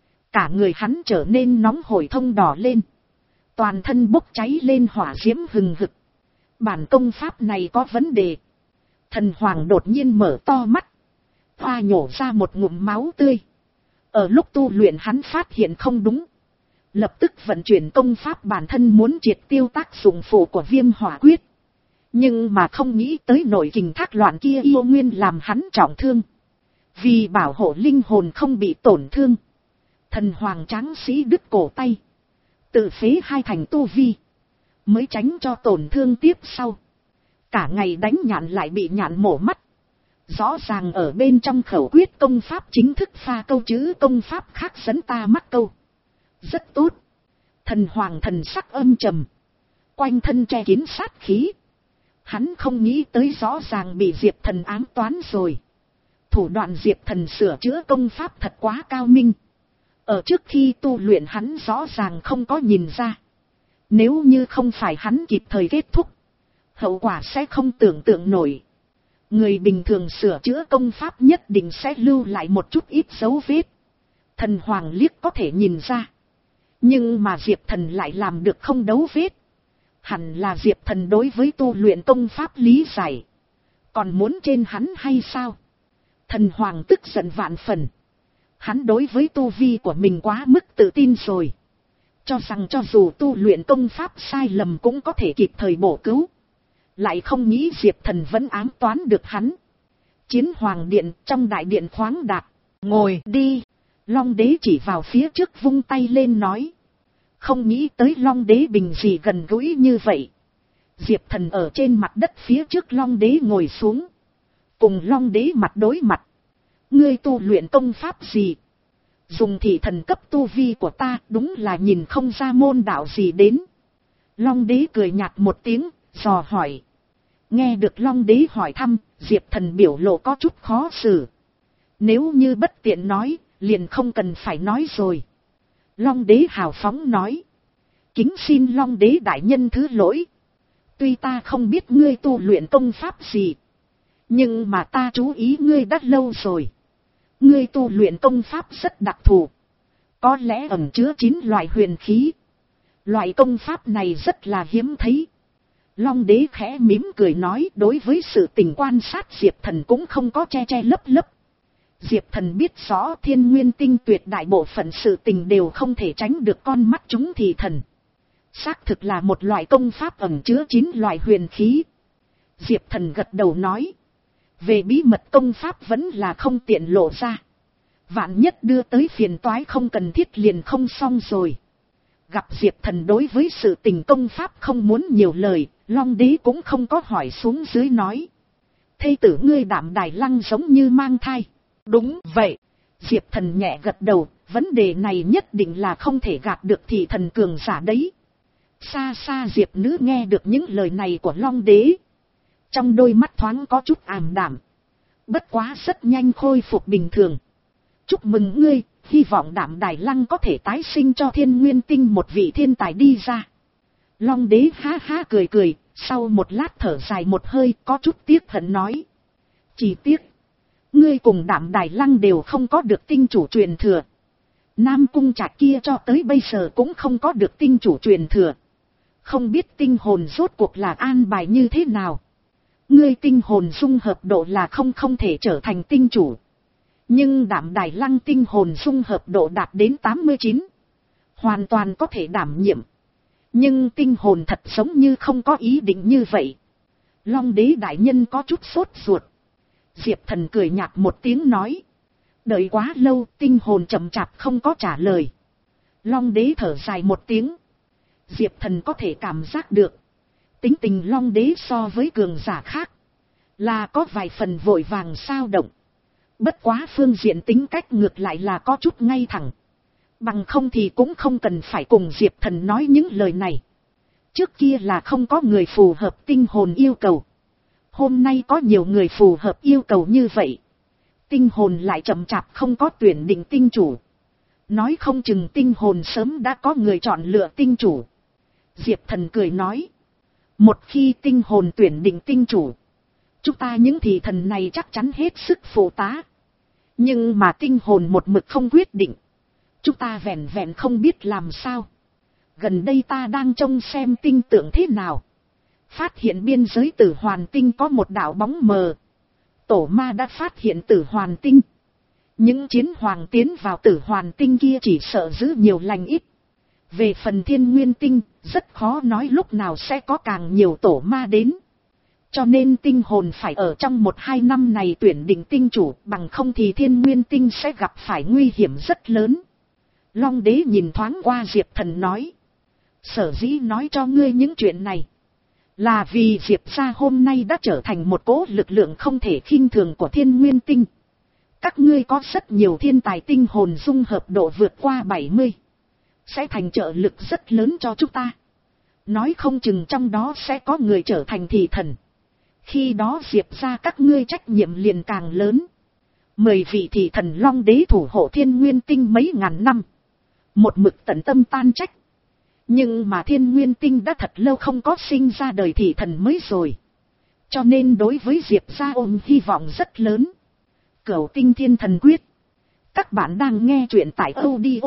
Cả người hắn trở nên nóng hổi thông đỏ lên. Toàn thân bốc cháy lên hỏa diễm hừng hực. Bản công pháp này có vấn đề. Thần Hoàng đột nhiên mở to mắt. Hoa nhổ ra một ngụm máu tươi. Ở lúc tu luyện hắn phát hiện không đúng. Lập tức vận chuyển công pháp bản thân muốn triệt tiêu tác dụng phụ của Viêm Hỏa Quyết. Nhưng mà không nghĩ tới nội kình thác loạn kia yêu nguyên làm hắn trọng thương. Vì bảo hộ linh hồn không bị tổn thương. Thần Hoàng tráng sĩ đứt cổ tay. Tự phế hai thành tu vi. Mới tránh cho tổn thương tiếp sau. Cả ngày đánh nhạn lại bị nhạn mổ mắt. Rõ ràng ở bên trong khẩu quyết công pháp chính thức pha câu chữ công pháp khác dẫn ta mắc câu. Rất tốt. Thần Hoàng thần sắc âm trầm. Quanh thân che kín sát khí. Hắn không nghĩ tới rõ ràng bị Diệp Thần ám toán rồi. Thủ đoạn Diệp Thần sửa chữa công pháp thật quá cao minh. Ở trước khi tu luyện hắn rõ ràng không có nhìn ra. Nếu như không phải hắn kịp thời kết thúc, hậu quả sẽ không tưởng tượng nổi. Người bình thường sửa chữa công pháp nhất định sẽ lưu lại một chút ít dấu vết. Thần Hoàng liếc có thể nhìn ra. Nhưng mà Diệp Thần lại làm được không đấu vết. Hẳn là Diệp Thần đối với tu luyện công pháp lý giải. Còn muốn trên hắn hay sao? Thần Hoàng tức giận vạn phần. Hắn đối với tu vi của mình quá mức tự tin rồi. Cho rằng cho dù tu luyện công pháp sai lầm cũng có thể kịp thời bổ cứu. Lại không nghĩ Diệp Thần vẫn ám toán được hắn. Chiến Hoàng Điện trong đại điện khoáng đạt. Ngồi đi. Long đế chỉ vào phía trước vung tay lên nói. Không nghĩ tới Long đế bình gì gần gũi như vậy. Diệp Thần ở trên mặt đất phía trước Long đế ngồi xuống. Cùng Long đế mặt đối mặt. Ngươi tu luyện công pháp gì? Dùng thị thần cấp tu vi của ta đúng là nhìn không ra môn đạo gì đến. Long đế cười nhạt một tiếng, dò hỏi. Nghe được Long đế hỏi thăm, Diệp Thần biểu lộ có chút khó xử. Nếu như bất tiện nói, liền không cần phải nói rồi. Long đế hào phóng nói. Kính xin Long đế đại nhân thứ lỗi. Tuy ta không biết ngươi tu luyện công pháp gì, nhưng mà ta chú ý ngươi đã lâu rồi. Ngươi tu luyện công pháp rất đặc thù. Có lẽ ẩn chứa chín loại huyền khí. Loại công pháp này rất là hiếm thấy. Long đế khẽ mím cười nói, đối với sự tình quan sát Diệp Thần cũng không có che che lấp lấp. Diệp Thần biết rõ Thiên Nguyên Tinh tuyệt đại bộ phận sự tình đều không thể tránh được con mắt chúng thị thần. Xác thực là một loại công pháp ẩn chứa chín loại huyền khí. Diệp Thần gật đầu nói. Về bí mật công pháp vẫn là không tiện lộ ra. Vạn nhất đưa tới phiền toái không cần thiết liền không xong rồi. Gặp Diệp Thần đối với sự tình công pháp không muốn nhiều lời, Long đế cũng không có hỏi xuống dưới nói. Thây tử ngươi Đạm Đài Lăng giống như mang thai. Đúng vậy. Diệp Thần nhẹ gật đầu, vấn đề này nhất định là không thể gạt được thị thần cường giả đấy. Xa xa Diệp nữ nghe được những lời này của Long đế. Trong đôi mắt thoáng có chút ảm đạm. Bất quá rất nhanh khôi phục bình thường. Chúc mừng ngươi, hy vọng Đạm Đài Lăng có thể tái sinh cho Thiên Nguyên Tinh một vị thiên tài đi ra. Long đế ha ha cười cười, sau một lát thở dài một hơi có chút tiếc hận nói. Chỉ tiếc, ngươi cùng Đạm Đài Lăng đều không có được tinh chủ truyền thừa. Nam Cung Trạch kia cho tới bây giờ cũng không có được tinh chủ truyền thừa. Không biết tinh hồn rốt cuộc là an bài như thế nào. Ngươi tinh hồn dung hợp độ là không không thể trở thành tinh chủ. Nhưng Đạm Đài Lăng tinh hồn dung hợp độ đạt đến tám mươi chín. Hoàn toàn có thể đảm nhiệm. Nhưng tinh hồn thật giống như không có ý định như vậy. Long đế đại nhân có chút sốt ruột. Diệp Thần cười nhạt một tiếng nói. Đợi quá lâu tinh hồn chậm chạp không có trả lời. Long đế thở dài một tiếng. Diệp Thần có thể cảm giác được. Tính tình Long đế so với cường giả khác. Là có vài phần vội vàng sao động. Bất quá phương diện tính cách ngược lại là có chút ngay thẳng. Bằng không thì cũng không cần phải cùng Diệp Thần nói những lời này. Trước kia là không có người phù hợp tinh hồn yêu cầu. Hôm nay có nhiều người phù hợp yêu cầu như vậy. Tinh hồn lại chậm chạp không có tuyển định tinh chủ. Nói không chừng tinh hồn sớm đã có người chọn lựa tinh chủ. Diệp Thần cười nói. Một khi tinh hồn tuyển định tinh chủ, chúng ta những thị thần này chắc chắn hết sức phụ tá. Nhưng mà tinh hồn một mực không quyết định. Chúng ta vẹn vẹn không biết làm sao. Gần đây ta đang trông xem tinh tượng thế nào. Phát hiện biên giới Tử Hoàn Tinh có một đạo bóng mờ. Tổ ma đã phát hiện Tử Hoàn Tinh. Những chiến hoàng tiến vào Tử Hoàn Tinh kia chỉ sợ giữ nhiều lành ít. Về phần Thiên Nguyên Tinh, rất khó nói lúc nào sẽ có càng nhiều tổ ma đến. Cho nên tinh hồn phải ở trong một hai năm này tuyển định tinh chủ, bằng không thì Thiên Nguyên Tinh sẽ gặp phải nguy hiểm rất lớn. Long đế nhìn thoáng qua Diệp Thần nói. Sở dĩ nói cho ngươi những chuyện này. Là vì Diệp gia hôm nay đã trở thành một cỗ lực lượng không thể khinh thường của Thiên Nguyên Tinh. Các ngươi có rất nhiều thiên tài tinh hồn dung hợp độ vượt qua bảy mươi. Sẽ thành trợ lực rất lớn cho chúng ta. Nói không chừng trong đó sẽ có người trở thành thị thần. Khi đó Diệp gia các ngươi trách nhiệm liền càng lớn. Mười vị thị thần Long đế thủ hộ Thiên Nguyên Tinh mấy ngàn năm. Một mực tận tâm tan trách. Nhưng mà Thiên Nguyên Tinh đã thật lâu không có sinh ra đời thị thần mới rồi. Cho nên đối với Diệp gia ôm hy vọng rất lớn. Cửu Tinh Thiên Thần Quyết. Các bạn đang nghe truyện tại audio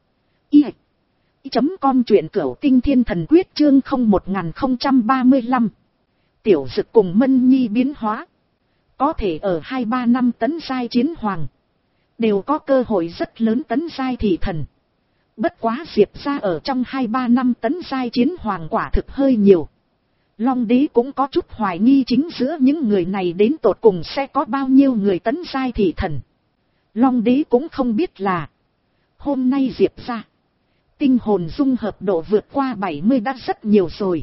i chấm com truyện Cửu Tinh Thiên Thần Quyết chương không một nghìn không trăm ba mươi lăm. Tiểu Dực cùng Mân Nhi biến hóa. Có thể ở hai ba năm tấn giai chiến hoàng, đều có cơ hội rất lớn tấn giai thị thần. Bất quá Diệp ra ở trong hai ba năm tấn giai chiến hoàng quả thực hơi nhiều. Long đế cũng có chút hoài nghi chính giữa những người này đến tột cùng sẽ có bao nhiêu người tấn giai thị thần. Long đế cũng không biết là hôm nay Diệp ra tinh hồn dung hợp độ vượt qua bảy mươi đã rất nhiều rồi,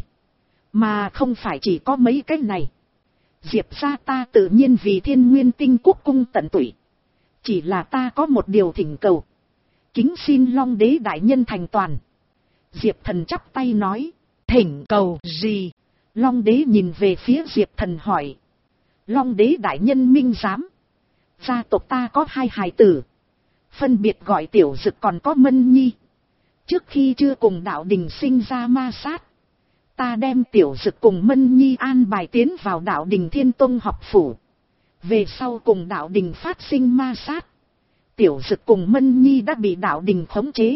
mà không phải chỉ có mấy cái này. Diệp ra ta tự nhiên vì Thiên Nguyên Tinh Quốc cung tận tụy. Chỉ là ta có một điều thỉnh cầu, kính xin Long đế đại nhân thành toàn. Diệp Thần chắp tay nói, thỉnh cầu gì? Long đế nhìn về phía Diệp Thần hỏi. Long đế đại nhân minh giám, gia tộc ta có hai hài tử, phân biệt gọi Tiểu Dực còn có Mân Nhi. Trước khi chưa cùng đạo đình sinh ra ma sát, ta đem Tiểu Dực cùng Mân Nhi an bài tiến vào đạo đình Thiên Tông học phủ. Về sau cùng đạo đình phát sinh ma sát, Tiểu Dực cùng Mân Nhi đã bị đạo đình khống chế.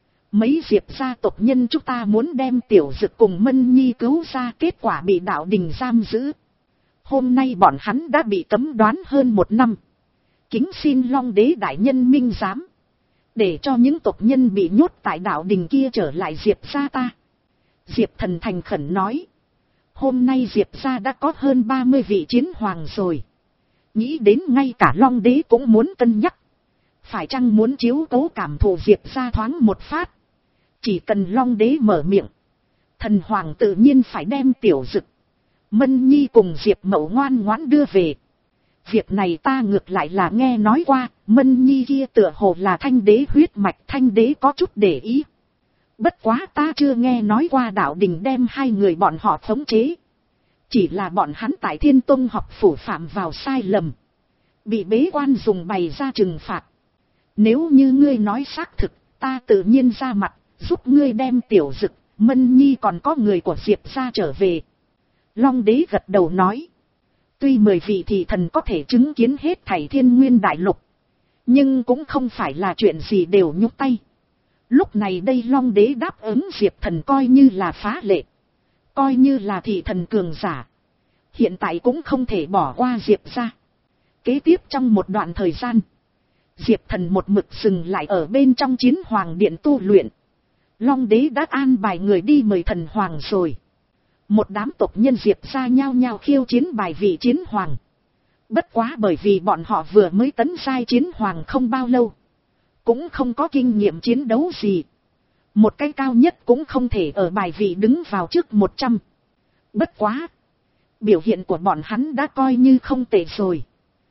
Mấy Diệp gia tộc nhân chúng ta muốn đem Tiểu Dực cùng Mân Nhi cứu ra, kết quả bị đạo đình giam giữ. Hôm nay bọn hắn đã bị cấm đoán hơn một năm. Kính xin Long đế đại nhân minh giám, để cho những tộc nhân bị nhốt tại đạo đình kia trở lại Diệp gia ta. Diệp Thần thành khẩn nói, hôm nay Diệp gia đã có hơn ba mươi vị chiến hoàng rồi. Nghĩ đến ngay cả Long đế cũng muốn cân nhắc, phải chăng muốn chiếu cố cảm thụ Diệp gia thoáng một phát. Chỉ cần Long đế mở miệng, thần hoàng tự nhiên phải đem Tiểu Dực, Mân Nhi cùng Diệp Mậu ngoan ngoãn đưa về. Việc này ta ngược lại là nghe nói qua, Mân Nhi kia tựa hồ là Thanh đế huyết mạch, Thanh đế có chút để ý. Bất quá ta chưa nghe nói qua đạo đình đem hai người bọn họ khống chế. Chỉ là bọn hắn tại Thiên Tông học phủ phạm vào sai lầm, bị bế quan dùng bày ra trừng phạt. Nếu như ngươi nói xác thực, ta tự nhiên ra mặt, giúp ngươi đem Tiểu Dực, Mân Nhi còn có người của Diệp ra trở về. Long đế gật đầu nói, tuy mười vị thị thần có thể chứng kiến hết thảy Thiên Nguyên đại lục, nhưng cũng không phải là chuyện gì đều nhúc tay. Lúc này đây Long đế đáp ứng Diệp Thần coi như là phá lệ, coi như là thị thần cường giả. Hiện tại cũng không thể bỏ qua Diệp ra. Kế tiếp trong một đoạn thời gian, Diệp Thần một mực dừng lại ở bên trong chiến hoàng điện tu luyện. Long đế đã an bài người đi mời thần hoàng rồi. Một đám tộc nhân Diệp ra nhao nhao khiêu chiến bài vị chiến hoàng. Bất quá bởi vì bọn họ vừa mới tấn giai chiến hoàng không bao lâu, cũng không có kinh nghiệm chiến đấu gì. Một cái cao nhất cũng không thể ở bài vị đứng vào trước một trăm. Bất quá, biểu hiện của bọn hắn đã coi như không tệ rồi.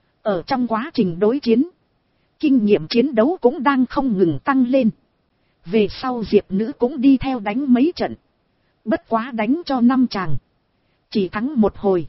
Ở trong quá trình đối chiến, kinh nghiệm chiến đấu cũng đang không ngừng tăng lên. Về sau Diệp nữ cũng đi theo đánh mấy trận. Bất quá đánh cho năm chàng, chỉ thắng một hồi.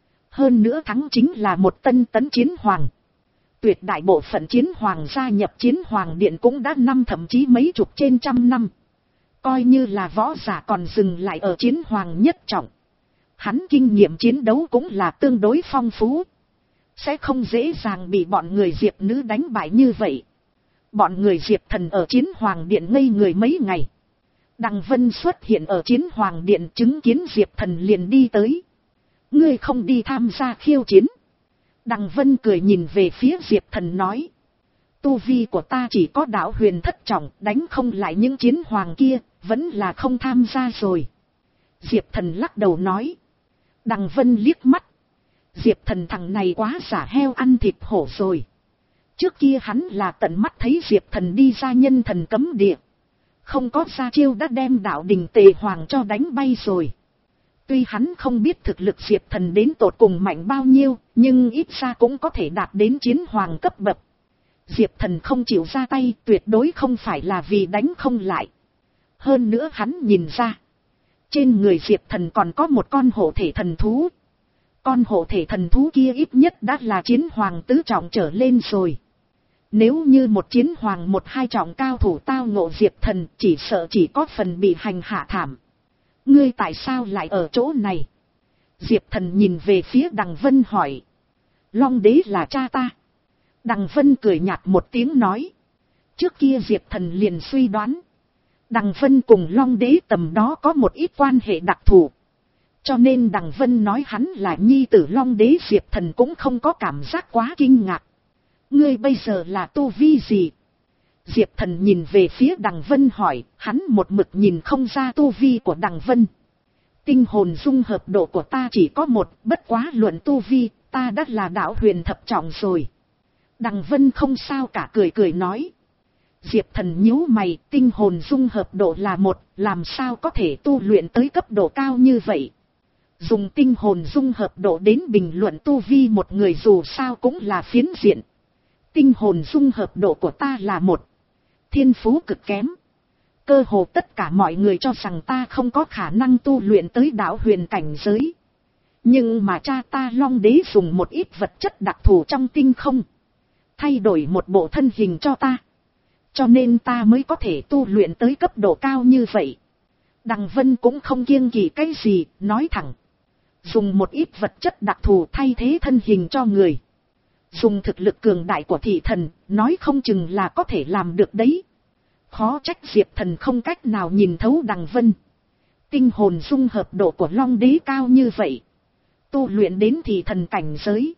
Hơn nữa thắng chính là một tân tấn chiến hoàng. Tuyệt đại bộ phận chiến hoàng gia nhập chiến hoàng điện cũng đã năm thậm chí mấy chục trên trăm năm. Coi như là võ giả còn dừng lại ở chiến hoàng nhất trọng. Hắn kinh nghiệm chiến đấu cũng là tương đối phong phú, sẽ không dễ dàng bị bọn người Diệp nữ đánh bại như vậy. Bọn người Diệp Thần ở chiến hoàng điện ngây người mấy ngày. Đằng Vân xuất hiện ở chiến hoàng điện chứng kiến Diệp Thần liền đi tới. Ngươi không đi tham gia khiêu chiến? Đằng Vân cười nhìn về phía Diệp Thần nói. Tu vi của ta chỉ có đạo huyền thất trọng, đánh không lại những chiến hoàng kia, vẫn là không tham gia rồi. Diệp Thần lắc đầu nói. Đằng Vân liếc mắt. Diệp Thần thằng này quá giả heo ăn thịt hổ rồi. Trước kia hắn là tận mắt thấy Diệp Thần đi ra nhân thần cấm địa, không có ra chiêu đã đem đạo đình Tề Hoàng cho đánh bay rồi. Tuy hắn không biết thực lực Diệp Thần đến tột cùng mạnh bao nhiêu, nhưng ít ra cũng có thể đạt đến chiến hoàng cấp bậc. Diệp Thần không chịu ra tay tuyệt đối không phải là vì đánh không lại. Hơn nữa hắn nhìn ra, trên người Diệp Thần còn có một con hộ thể thần thú. Con hộ thể thần thú kia ít nhất đã là chiến hoàng tứ trọng trở lên rồi. Nếu như một chiến hoàng một hai trọng cao thủ tao ngộ Diệp Thần, chỉ sợ chỉ có phần bị hành hạ thảm. Ngươi tại sao lại ở chỗ này? Diệp Thần nhìn về phía Đằng Vân hỏi. Long đế là cha ta. Đằng Vân cười nhạt một tiếng nói. Trước kia Diệp Thần liền suy đoán, Đằng Vân cùng Long đế tầm đó có một ít quan hệ đặc thù. Cho nên Đằng Vân nói hắn là nhi tử Long Đế, Diệp Thần cũng không có cảm giác quá kinh ngạc. Ngươi bây giờ là tu vi gì? Diệp Thần nhìn về phía Đằng Vân hỏi, hắn một mực nhìn không ra tu vi của Đằng Vân. Tinh hồn dung hợp độ của ta chỉ có một, bất quá luận tu vi, ta đã là đạo huyền thập trọng rồi. Đằng Vân không sao cả, cười cười nói. Diệp Thần nhíu mày, tinh hồn dung hợp độ là một, làm sao có thể tu luyện tới cấp độ cao như vậy? Dùng tinh hồn dung hợp độ đến bình luận tu vi một người dù sao cũng là phiến diện. Tinh hồn dung hợp độ của ta là một, thiên phú cực kém. Cơ hồ tất cả mọi người cho rằng ta không có khả năng tu luyện tới đạo huyền cảnh giới. Nhưng mà cha ta Long Đế dùng một ít vật chất đặc thù trong tinh không, thay đổi một bộ thân hình cho ta. Cho nên ta mới có thể tu luyện tới cấp độ cao như vậy. Đằng Vân cũng không kiêng kỵ cái gì, nói thẳng. Dùng một ít vật chất đặc thù thay thế thân hình cho người. Dùng thực lực cường đại của thị thần, nói không chừng là có thể làm được đấy. Khó trách Diệp Thần không cách nào nhìn thấu Đằng Vân. Tinh hồn dung hợp độ của Long Đế cao như vậy. Tu luyện đến thị thần cảnh giới.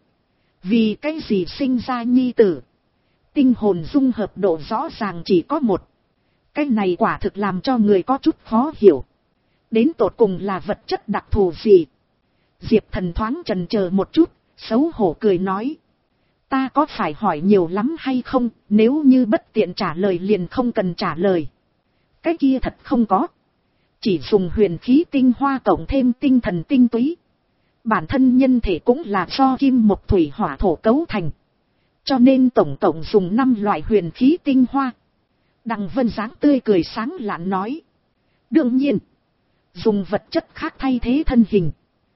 Vì cái gì sinh ra nhi tử? Tinh hồn dung hợp độ rõ ràng chỉ có một. Cái này quả thực làm cho người có chút khó hiểu. Đến tột cùng là vật chất đặc thù gì? Diệp Thần thoáng chần chờ một chút, xấu hổ cười nói. Ta có phải hỏi nhiều lắm hay không, nếu như bất tiện trả lời liền không cần trả lời. Cái kia thật không có. Chỉ dùng huyền khí tinh hoa cộng thêm tinh thần tinh túy. Bản thân nhân thể cũng là do kim mộc thủy hỏa thổ cấu thành. Cho nên tổng cộng dùng năm loại huyền khí tinh hoa. Đằng Vân dáng tươi cười sáng lạn nói. Đương nhiên, dùng vật chất khác thay thế thân hình,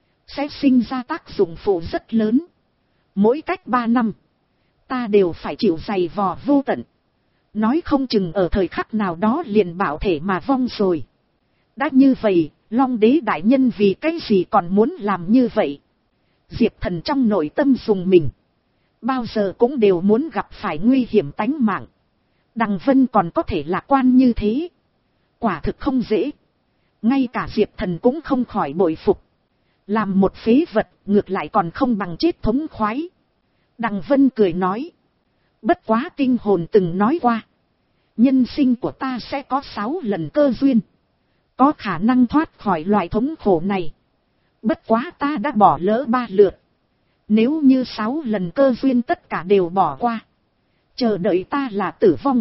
sẽ sinh ra tác dụng phụ rất lớn. Mỗi cách ba năm, ta đều phải chịu dày vò vô tận. Nói không chừng ở thời khắc nào đó liền bảo thể mà vong rồi. Đã như vậy, Long Đế đại nhân vì cái gì còn muốn làm như vậy? Diệp Thần trong nội tâm dùng mình. Bao giờ cũng đều muốn gặp phải nguy hiểm tánh mạng. Đằng Vân còn có thể lạc quan như thế. Quả thực không dễ. Ngay cả Diệp Thần cũng không khỏi bội phục. Làm một phế vật ngược lại còn không bằng chết thống khoái. Đằng Vân cười nói. Bất quá tinh hồn từng nói qua. Nhân sinh của ta sẽ có sáu lần cơ duyên. Có khả năng thoát khỏi loại thống khổ này. Bất quá ta đã bỏ lỡ ba lượt. Nếu như sáu lần cơ duyên tất cả đều bỏ qua. Chờ đợi ta là tử vong.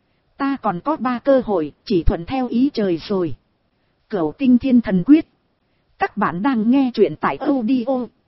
Ta còn có ba cơ hội, chỉ thuận theo ý trời rồi. Cửu Tinh Thiên Thần Quyết. Các bạn đang nghe truyện tại audio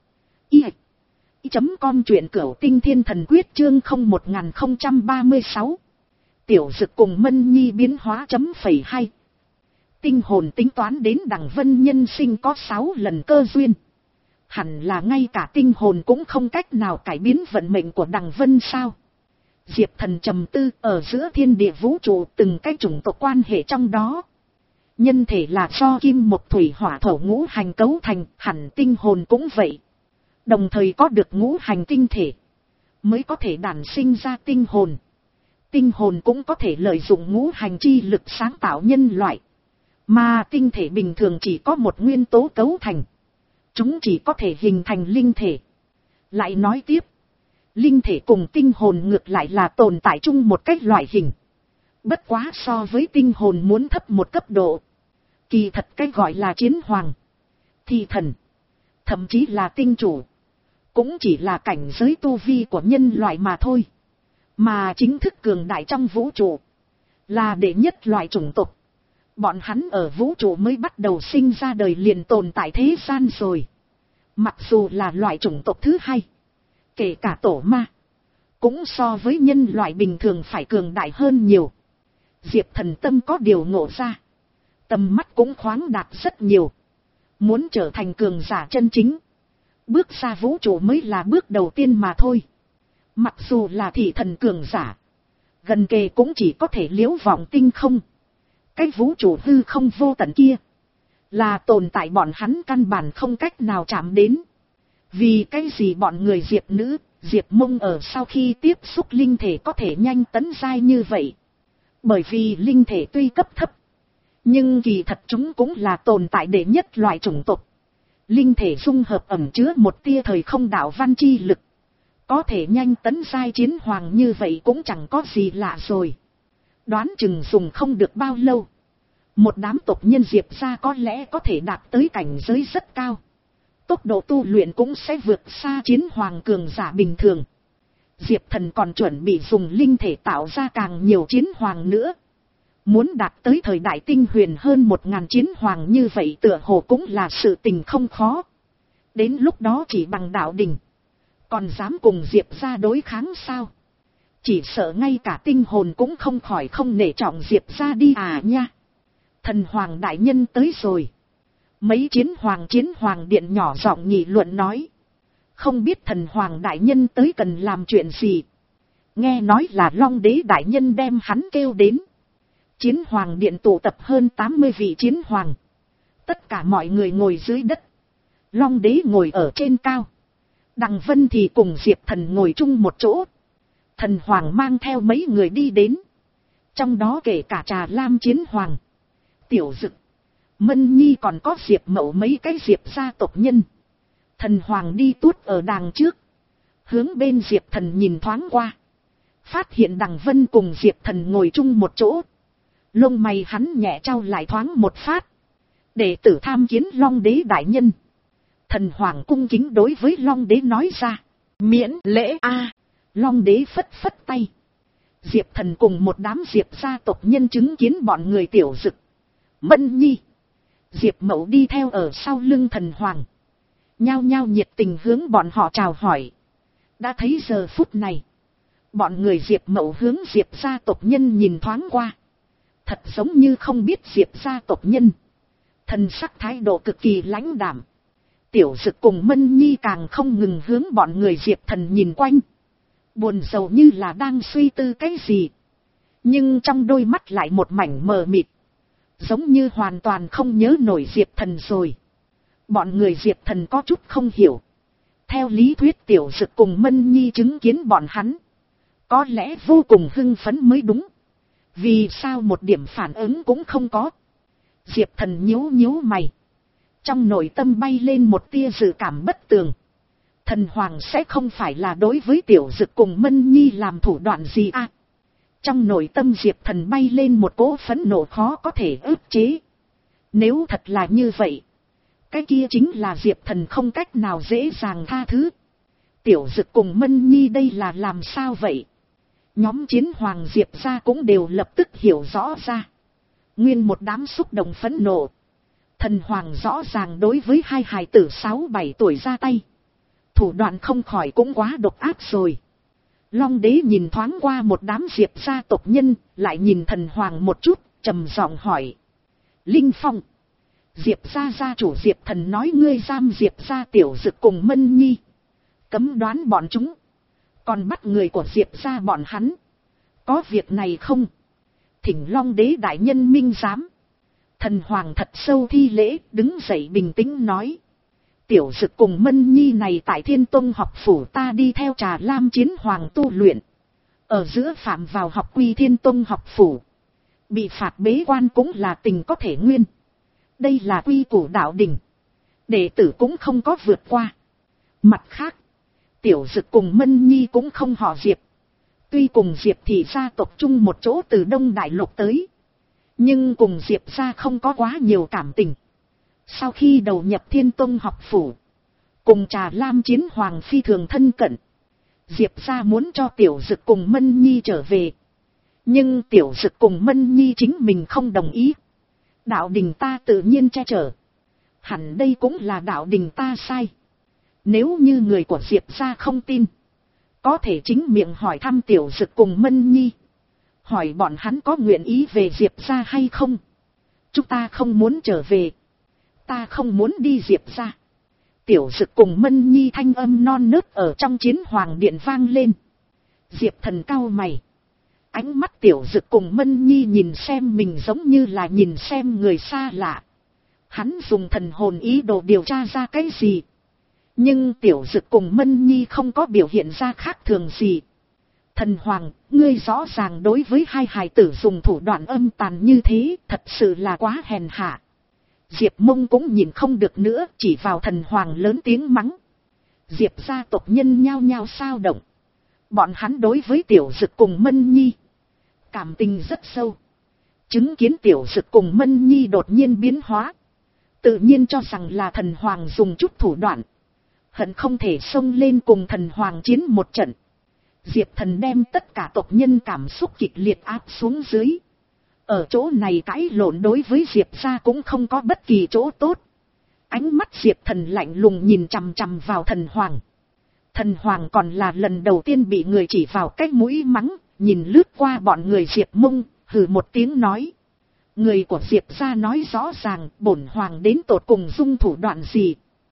i chấm com, truyện Cửu Tinh Thiên Thần Quyết chương không một không ba sáu. Tiểu Dực cùng Mân Nhi biến hóa chấm phẩy hai. Tinh hồn tính toán đến Đằng Vân nhân sinh có sáu lần cơ duyên. Hẳn là ngay cả tinh hồn cũng không cách nào cải biến vận mệnh của Đằng Vân sao? Diệp Thần trầm tư, ở giữa thiên địa vũ trụ từng cái chủng tộc quan hệ trong đó. Nhân thể là do kim mộc thủy hỏa thổ ngũ hành cấu thành, hẳn tinh hồn cũng vậy. Đồng thời có được ngũ hành tinh thể, mới có thể đản sinh ra tinh hồn. Tinh hồn cũng có thể lợi dụng ngũ hành chi lực sáng tạo nhân loại. Mà tinh thể bình thường chỉ có một nguyên tố cấu thành. Chúng chỉ có thể hình thành linh thể. Lại nói tiếp, linh thể cùng tinh hồn ngược lại là tồn tại chung một cách loại hình. Bất quá so với tinh hồn muốn thấp một cấp độ. Kỳ thật cái gọi là chiến hoàng, thị thần, thậm chí là tinh chủ, cũng chỉ là cảnh giới tu vi của nhân loại mà thôi. Mà chính thức cường đại trong vũ trụ, là đệ nhất loại chủng tộc. Bọn hắn ở vũ trụ mới bắt đầu sinh ra đời liền tồn tại thế gian rồi. Mặc dù là loại chủng tộc thứ hai, kể cả tổ ma, cũng so với nhân loại bình thường phải cường đại hơn nhiều. Diệp Thần tâm có điều ngộ ra. Tầm mắt cũng khoáng đạt rất nhiều. Muốn trở thành cường giả chân chính, bước ra vũ trụ mới là bước đầu tiên mà thôi. Mặc dù là thị thần cường giả, gần kề cũng chỉ có thể liếu vọng tinh không. Cái vũ trụ hư không vô tận kia, là tồn tại bọn hắn căn bản không cách nào chạm đến. Vì cái gì bọn người Diệp nữ, Diệp Mông ở sau khi tiếp xúc linh thể có thể nhanh tấn giai như vậy? Bởi vì linh thể tuy cấp thấp, nhưng kỳ thật chúng cũng là tồn tại đệ nhất loại chủng tộc. Linh thể dung hợp ẩn chứa một tia thời không đạo văn chi lực. Có thể nhanh tấn giai chiến hoàng như vậy cũng chẳng có gì lạ rồi. Đoán chừng dùng không được bao lâu. Một đám tộc nhân Diệp gia có lẽ có thể đạt tới cảnh giới rất cao. Tốc độ tu luyện cũng sẽ vượt xa chiến hoàng cường giả bình thường. Diệp Thần còn chuẩn bị dùng linh thể tạo ra càng nhiều chiến hoàng nữa. Muốn đạt tới thời đại tinh huyền hơn một ngàn chiến hoàng như vậy tựa hồ cũng là sự tình không khó. Đến lúc đó chỉ bằng đạo đỉnh. Còn dám cùng Diệp gia đối kháng sao? Chỉ sợ ngay cả tinh hồn cũng không khỏi không nể trọng Diệp gia đi à nha. Thần hoàng đại nhân tới rồi. Mấy chiến hoàng chiến hoàng điện nhỏ giọng nghị luận nói. Không biết thần hoàng đại nhân tới cần làm chuyện gì. Nghe nói là Long đế đại nhân đem hắn kêu đến. Chiến hoàng điện tụ tập hơn tám mươi vị chiến hoàng. Tất cả mọi người ngồi dưới đất. Long đế ngồi ở trên cao. Đằng Vân thì cùng Diệp Thần ngồi chung một chỗ. Thần hoàng mang theo mấy người đi đến. Trong đó kể cả Trà Lam chiến hoàng, Tiểu Dực, Mân Nhi còn có Diệp Mậu mấy cái Diệp gia tộc nhân. Thần hoàng đi tuốt ở đàng trước. Hướng bên Diệp Thần nhìn thoáng qua. Phát hiện Đằng Vân cùng Diệp Thần ngồi chung một chỗ. Lông mày hắn nhẹ trao lại thoáng một phát. Đệ tử tham kiến Long đế đại nhân. Thần hoàng cung kính đối với Long đế nói ra. Miễn lễ a. Long đế phất phất tay. Diệp Thần cùng một đám Diệp gia tộc nhân chứng kiến bọn người Tiểu Dực, Mân Nhi, Diệp Mậu đi theo ở sau lưng thần hoàng. Nhao nhao nhiệt tình hướng bọn họ chào hỏi. Đã thấy giờ phút này. Bọn người Diệp Mậu hướng Diệp gia tộc nhân nhìn thoáng qua. Thật giống như không biết Diệp gia tộc nhân. Thần sắc thái độ cực kỳ lãnh đạm. Tiểu Dực cùng Mân Nhi càng không ngừng hướng bọn người Diệp Thần nhìn quanh. Buồn rầu như là đang suy tư cái gì. Nhưng trong đôi mắt lại một mảnh mờ mịt. Giống như hoàn toàn không nhớ nổi Diệp Thần rồi. Bọn người Diệp Thần có chút không hiểu. Theo lý thuyết Tiểu Dực cùng Mân Nhi chứng kiến bọn hắn. Có lẽ vô cùng hưng phấn mới đúng. Vì sao một điểm phản ứng cũng không có. Diệp Thần nhíu nhíu mày. Trong nội tâm bay lên một tia dự cảm bất tường. Thần hoàng sẽ không phải là đối với Tiểu Dực cùng Mân Nhi làm thủ đoạn gì à. Trong nội tâm Diệp Thần bay lên một cỗ phẫn nộ khó có thể ức chế. Nếu thật là như vậy. Cái kia chính là Diệp Thần không cách nào dễ dàng tha thứ. Tiểu Dực cùng Mân Nhi đây là làm sao vậy? Nhóm chiến hoàng Diệp gia cũng đều lập tức hiểu rõ ra. Nguyên một đám xúc động phẫn nộ. Thần hoàng rõ ràng đối với hai hài tử sáu bảy tuổi ra tay. Thủ đoạn không khỏi cũng quá độc ác rồi. Long đế nhìn thoáng qua một đám Diệp gia tộc nhân, lại nhìn thần hoàng một chút, trầm giọng hỏi. Linh Phong. Diệp gia gia chủ Diệp Thần nói ngươi giam Diệp gia Tiểu Dực cùng Mân Nhi. Cấm đoán bọn chúng. Còn bắt người của Diệp gia bọn hắn. Có việc này không? Thỉnh Long đế đại nhân minh giám. Thần hoàng thật sâu thi lễ, đứng dậy bình tĩnh nói. Tiểu Dực cùng Mân Nhi này tại Thiên Tông học phủ ta đi theo Trà Lam chiến hoàng tu luyện. Ở giữa phạm vào học quy Thiên Tông học phủ. Bị phạt bế quan cũng là tình có thể nguyên. Đây là quy củ đạo đỉnh. Đệ tử cũng không có vượt qua. Mặt khác, Tiểu Dực cùng Mân Nhi cũng không họ Diệp. Tuy cùng Diệp thì gia tộc chung một chỗ từ Đông Đại Lục tới. Nhưng cùng Diệp gia không có quá nhiều cảm tình. Sau khi đầu nhập Thiên Tông học phủ, cùng Trà Lam chiến hoàng phi thường thân cận. Diệp gia muốn cho Tiểu Dực cùng Mân Nhi trở về. Nhưng Tiểu Dực cùng Mân Nhi chính mình không đồng ý. Đạo đình ta tự nhiên che chở. Hẳn đây cũng là đạo đình ta sai. Nếu như người của Diệp gia không tin, có thể chính miệng hỏi thăm Tiểu Dực cùng Mân Nhi. Hỏi bọn hắn có nguyện ý về Diệp gia hay không. Chúng ta không muốn trở về. Ta không muốn đi Diệp gia. Tiểu Dực cùng Mân Nhi thanh âm non nớt ở trong chiến hoàng điện vang lên. Diệp Thần cau mày. Ánh mắt Tiểu Dực cùng Mân Nhi nhìn xem mình giống như là nhìn xem người xa lạ. Hắn dùng thần hồn ý đồ điều tra ra cái gì. Nhưng Tiểu Dực cùng Mân Nhi không có biểu hiện ra khác thường gì. Thần hoàng, ngươi rõ ràng đối với hai hài tử dùng thủ đoạn âm tàn như thế, thật sự là quá hèn hạ. Diệp Mông cũng nhìn không được nữa, chỉ vào thần hoàng lớn tiếng mắng. Diệp gia tộc nhân nhao nhao sao động. Bọn hắn đối với Tiểu Dực cùng Mân Nhi cảm tình rất sâu. Chứng kiến Tiểu Dực cùng Mân Nhi đột nhiên biến hóa, tự nhiên cho rằng là thần hoàng dùng chút thủ đoạn, hận không thể xông lên cùng thần hoàng chiến một trận. Diệp Thần đem tất cả tộc nhân cảm xúc kịch liệt áp xuống dưới. Ở chỗ này cãi lộn đối với Diệp gia cũng không có bất kỳ chỗ tốt. Ánh mắt Diệp Thần lạnh lùng nhìn chằm chằm vào thần hoàng. Thần hoàng còn là lần đầu tiên bị người chỉ vào cái mũi mắng, nhìn lướt qua bọn người Diệp Mông, hừ một tiếng nói. Người của Diệp gia nói rõ ràng bổn hoàng đến tột cùng dung thủ đoạn gì.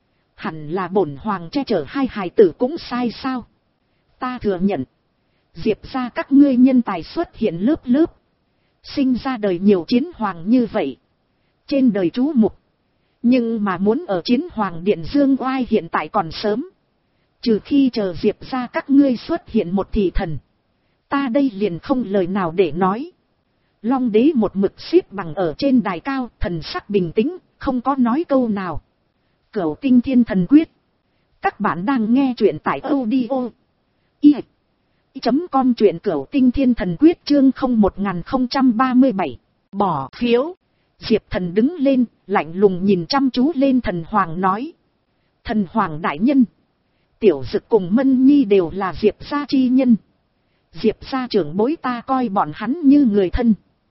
Hẳn là bổn hoàng che chở hai hài tử cũng sai sao. Ta thừa nhận, Diệp gia các ngươi nhân tài xuất hiện lớp lớp. Sinh ra đời nhiều chiến hoàng như vậy, trên đời chú mục. Nhưng mà muốn ở chiến hoàng điện dương oai hiện tại còn sớm. Trừ khi chờ Diệp gia các ngươi xuất hiện một thị thần, ta đây liền không lời nào để nói. Long đế một mực xếp bằng ở trên đài cao, thần sắc bình tĩnh, không có nói câu nào. Cửu Tinh Thiên Thần Quyết. Các bạn đang nghe truyện tại audio i chấm com truyện Cửu Tinh Thiên Thần Quyết chương không một không ba bảy. Bỏ phiếu. Diệp Thần đứng lên, lạnh lùng nhìn chăm chú lên thần hoàng nói. Thần hoàng đại nhân, Tiểu Dực cùng Mân Nhi đều là Diệp gia chi nhân. Diệp gia trưởng bối ta coi bọn hắn như người thân.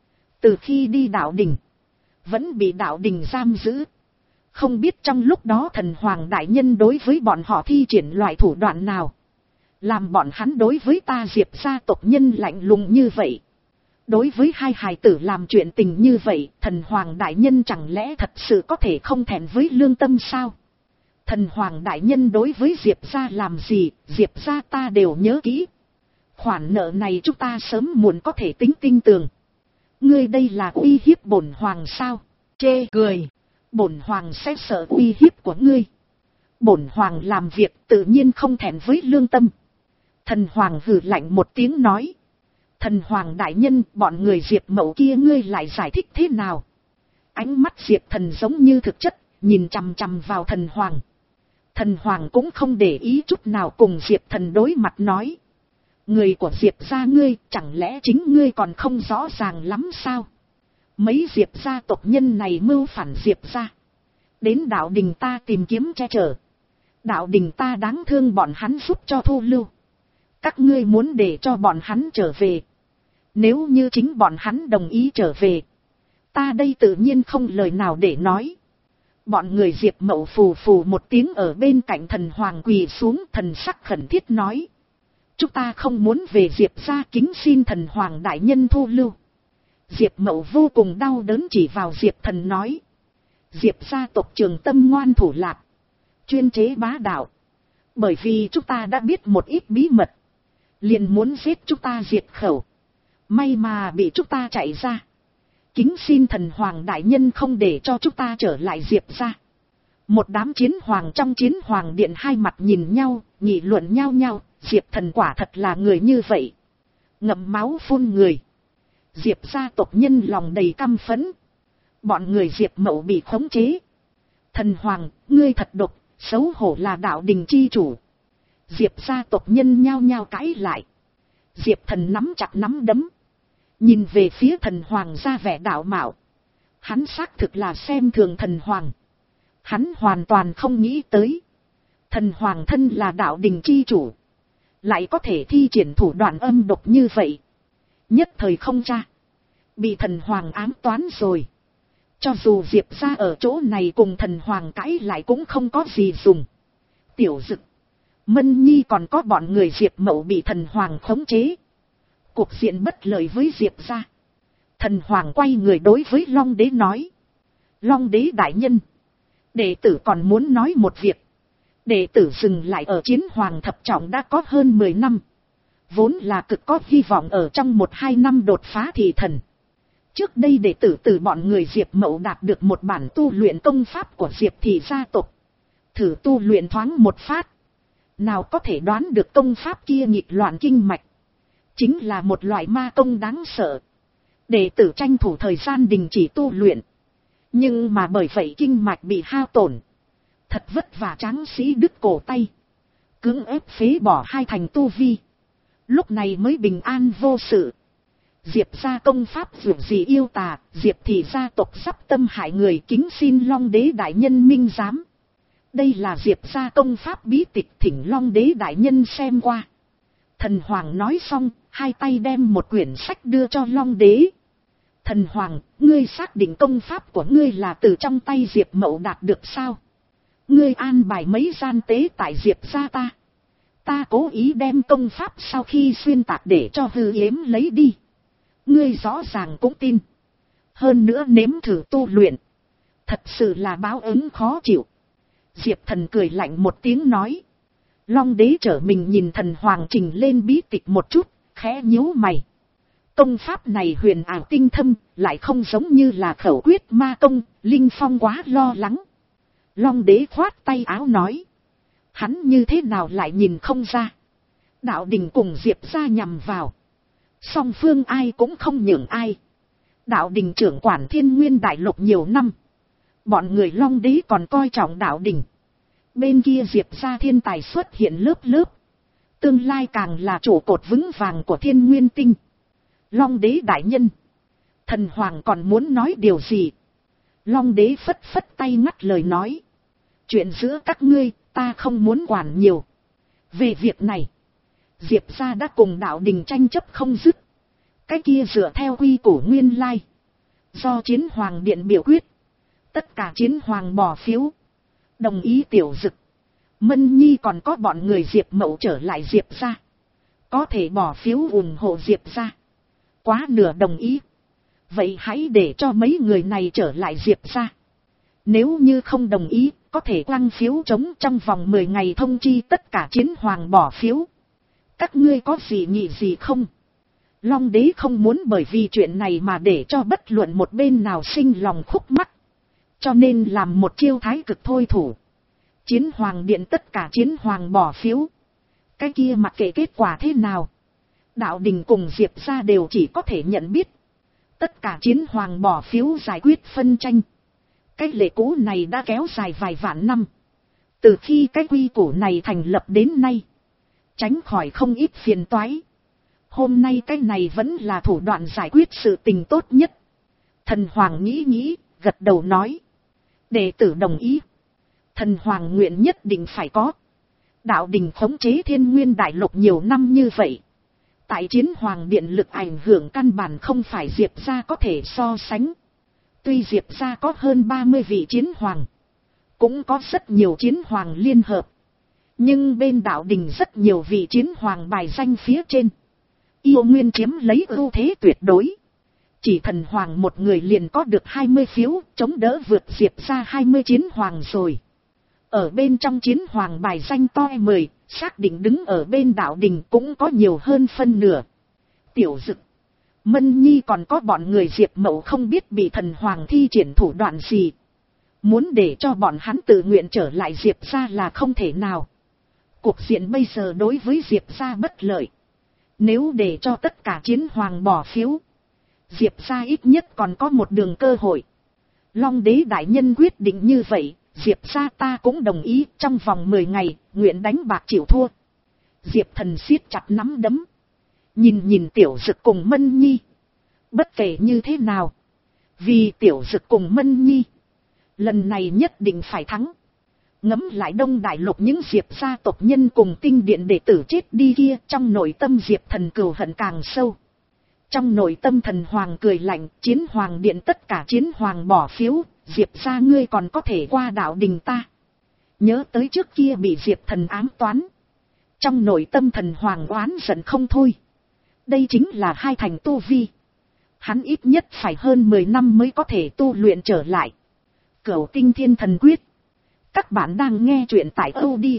Từ khi đi đạo đình, vẫn bị đạo đình giam giữ. Không biết trong lúc đó thần hoàng đại nhân đối với bọn họ thi triển loại thủ đoạn nào, làm bọn hắn đối với ta Diệp gia tộc nhân lạnh lùng như vậy. Đối với hai hài tử làm chuyện tình như vậy, thần hoàng đại nhân chẳng lẽ thật sự có thể không thẹn với lương tâm sao? Thần hoàng đại nhân đối với Diệp gia làm gì, Diệp gia ta đều nhớ kỹ. Khoản nợ này chúng ta sớm muộn có thể tính tinh tường. Ngươi đây là uy hiếp bổn hoàng sao? Chê cười. Bổn hoàng sẽ sợ uy hiếp của ngươi. Bổn hoàng làm việc tự nhiên không thẹn với lương tâm. Thần hoàng hừ lạnh một tiếng nói. Thần hoàng đại nhân, bọn người Diệp Mậu kia ngươi lại giải thích thế nào? Ánh mắt Diệp Thần giống như thực chất, nhìn chằm chằm vào thần hoàng. Thần hoàng cũng không để ý chút nào cùng Diệp Thần đối mặt nói. Người của Diệp gia ngươi, chẳng lẽ chính ngươi còn không rõ ràng lắm sao? Mấy Diệp gia tộc nhân này mưu phản Diệp gia, đến đạo đình ta tìm kiếm che chở. Đạo đình ta đáng thương bọn hắn giúp cho thu lưu. Các ngươi muốn để cho bọn hắn trở về. Nếu như chính bọn hắn đồng ý trở về, ta đây tự nhiên không lời nào để nói. Bọn người Diệp Mậu phù phù một tiếng ở bên cạnh thần hoàng quỳ xuống, thần sắc khẩn thiết nói. Chúng ta không muốn về Diệp gia, kính xin thần hoàng đại nhân thu lưu. Diệp Mậu vô cùng đau đớn chỉ vào Diệp Thần nói. Diệp gia tộc Trường Tâm ngoan thủ lạt, chuyên chế bá đạo. Bởi vì chúng ta đã biết một ít bí mật, liền muốn giết chúng ta diệt khẩu. May mà bị chúng ta chạy ra. Kính xin thần hoàng đại nhân không để cho chúng ta trở lại Diệp gia. Một đám chiến hoàng trong chiến hoàng điện hai mặt nhìn nhau, nghị luận nhau nhau. Diệp Thần quả thật là người như vậy, ngậm máu phun người. Diệp gia tộc nhân lòng đầy căm phẫn. Bọn người Diệp Mậu bị khống chế. Thần hoàng, ngươi thật độc, xấu hổ là đạo đình chi chủ. Diệp gia tộc nhân nhao nhao cãi lại. Diệp Thần nắm chặt nắm đấm, nhìn về phía thần hoàng ra vẻ đạo mạo. Hắn xác thực là xem thường thần hoàng. Hắn hoàn toàn không nghĩ tới, thần hoàng thân là đạo đình chi chủ, lại có thể thi triển thủ đoạn âm độc như vậy. Nhất thời không tra, bị thần hoàng ám toán rồi. Cho dù Diệp gia ở chỗ này cùng thần hoàng cãi lại cũng không có gì dùng. Tiểu Dực, Mân Nhi còn có bọn người Diệp Mậu bị thần hoàng khống chế. Cục diện bất lợi với Diệp gia. Thần hoàng quay người đối với Long đế nói. Long đế đại nhân, đệ tử còn muốn nói một việc. Đệ tử dừng lại ở chiến hoàng thập trọng đã có hơn mười năm. Vốn là cực có hy vọng ở trong một hai năm đột phá thị thần. Trước đây đệ tử từ bọn người Diệp Mậu đạt được một bản tu luyện công pháp của Diệp thị gia tộc. Thử tu luyện thoáng một phát. Nào có thể đoán được công pháp kia nghịch loạn kinh mạch. Chính là một loại ma công đáng sợ. Đệ tử tranh thủ thời gian đình chỉ tu luyện. Nhưng mà bởi vậy kinh mạch bị hao tổn. Thật vất vả tráng sĩ đứt cổ tay. Cưỡng ép phế bỏ hai thành tu vi. Lúc này mới bình an vô sự. Diệp gia công pháp dù gì yêu tà, Diệp thị gia tộc sắp tâm hại người, kính xin Long đế đại nhân minh giám. Đây là Diệp gia công pháp bí tịch, thỉnh Long đế đại nhân xem qua. Thần Hoàng nói xong, hai tay đem một quyển sách đưa cho Long đế. Thần Hoàng, ngươi xác định công pháp của ngươi là từ trong tay Diệp Mậu đạt được sao? Ngươi an bài mấy gian tế tại Diệp gia ta. Ta cố ý đem công pháp sau khi xuyên tạc để cho hư yếm lấy đi. Ngươi rõ ràng cũng tin. Hơn nữa nếm thử tu luyện. Thật sự là báo ứng khó chịu. Diệp Thần cười lạnh một tiếng nói. Long đế trở mình nhìn Thần Hoàng trình lên bí tịch một chút, khẽ nhíu mày. Công pháp này huyền ảo tinh thâm, lại không giống như là khẩu quyết ma công, Linh Phong quá lo lắng. Long đế khoát tay áo nói. Hắn như thế nào lại nhìn không ra. Đạo đình cùng Diệp gia nhằm vào. Song phương ai cũng không nhường ai. Đạo đình trưởng quản Thiên Nguyên đại lục nhiều năm. Bọn người Long đế còn coi trọng đạo đình. Bên kia Diệp gia thiên tài xuất hiện lớp lớp. Tương lai càng là trụ cột vững vàng của Thiên Nguyên tinh. Long đế đại nhân. Thần Hoàng còn muốn nói điều gì? Long đế phất phất tay ngắt lời nói. Chuyện giữa các ngươi, ta không muốn quản nhiều. Về việc này, Diệp gia đã cùng đạo đình tranh chấp không dứt. Cái kia dựa theo quy củ nguyên lai. Do Chiến Hoàng điện biểu quyết. Tất cả Chiến Hoàng bỏ phiếu. Đồng ý Tiểu Dực, Mân Nhi còn có bọn người Diệp Mậu trở lại Diệp gia. Có thể bỏ phiếu ủng hộ Diệp gia. Quá nửa đồng ý. Vậy hãy để cho mấy người này trở lại Diệp gia. Nếu như không đồng ý, có thể quăng phiếu trống trong vòng mười ngày thông chi tất cả Chiến Hoàng bỏ phiếu. Các ngươi có gì nghị gì không? Long đế không muốn bởi vì chuyện này mà để cho bất luận một bên nào sinh lòng khúc mắc. Cho nên làm một chiêu thái cực thôi thủ. Chiến Hoàng điện tất cả Chiến Hoàng bỏ phiếu. Cái kia mặc kệ kết quả thế nào. Đạo đình cùng Diệp gia đều chỉ có thể nhận biết. Tất cả Chiến Hoàng bỏ phiếu giải quyết phân tranh. Cái lệ cũ này đã kéo dài vài vạn năm. Từ khi cái quy củ này thành lập đến nay. Tránh khỏi không ít phiền toái. Hôm nay cái này vẫn là thủ đoạn giải quyết sự tình tốt nhất. Thần Hoàng nghĩ nghĩ, gật đầu nói. Đệ tử đồng ý. Thần Hoàng nguyện nhất định phải có. Đạo đình khống chế Thiên Nguyên đại lục nhiều năm như vậy. Tại Chiến Hoàng điện lực ảnh hưởng căn bản không phải Diệp gia có thể so sánh. Tuy Diệp gia có hơn ba mươi vị Chiến Hoàng. Cũng có rất nhiều Chiến Hoàng liên hợp. Nhưng bên đạo đình rất nhiều vị Chiến Hoàng bài danh phía trên. Yêu Nguyên chiếm lấy ưu thế tuyệt đối. Chỉ Thần Hoàng một người liền có được hai mươi phiếu, chống đỡ vượt Diệp ra hai mươi Chiến Hoàng rồi. Ở bên trong Chiến Hoàng bài danh to mười, xác định đứng ở bên đạo đình cũng có nhiều hơn phân nửa. Tiểu Dực, Mân Nhi còn có bọn người Diệp Mậu không biết bị Thần Hoàng thi triển thủ đoạn gì. Muốn để cho bọn hắn tự nguyện trở lại Diệp ra là không thể nào. Cuộc diện bây giờ đối với Diệp ra bất lợi. Nếu để cho tất cả Chiến Hoàng bỏ phiếu, Diệp ra ít nhất còn có một đường cơ hội. Long đế đại nhân quyết định như vậy, Diệp ra ta cũng đồng ý, trong vòng mười ngày, nguyện đánh bạc chịu thua. Diệp Thần siết chặt nắm đấm. Nhìn nhìn Tiểu Dực cùng Mân Nhi. Bất kể như thế nào. Vì Tiểu Dực cùng Mân Nhi. Lần này nhất định phải thắng. Ngẫm lại Đông Đại Lục những Diệp gia tộc nhân cùng tinh điện đệ tử chết đi kia, trong nội tâm Diệp Thần cừu hận càng sâu. Trong nội tâm Thần Hoàng cười lạnh, Chiến Hoàng điện tất cả Chiến Hoàng bỏ phiếu, Diệp gia ngươi còn có thể qua đạo đình ta. Nhớ tới trước kia bị Diệp Thần ám toán. Trong nội tâm Thần Hoàng oán giận không thôi. Đây chính là hai thành tu vi. Hắn ít nhất phải hơn mười năm mới có thể tu luyện trở lại. Cửu Tinh Thiên Thần Quyết. Các bạn đang nghe truyện tại audio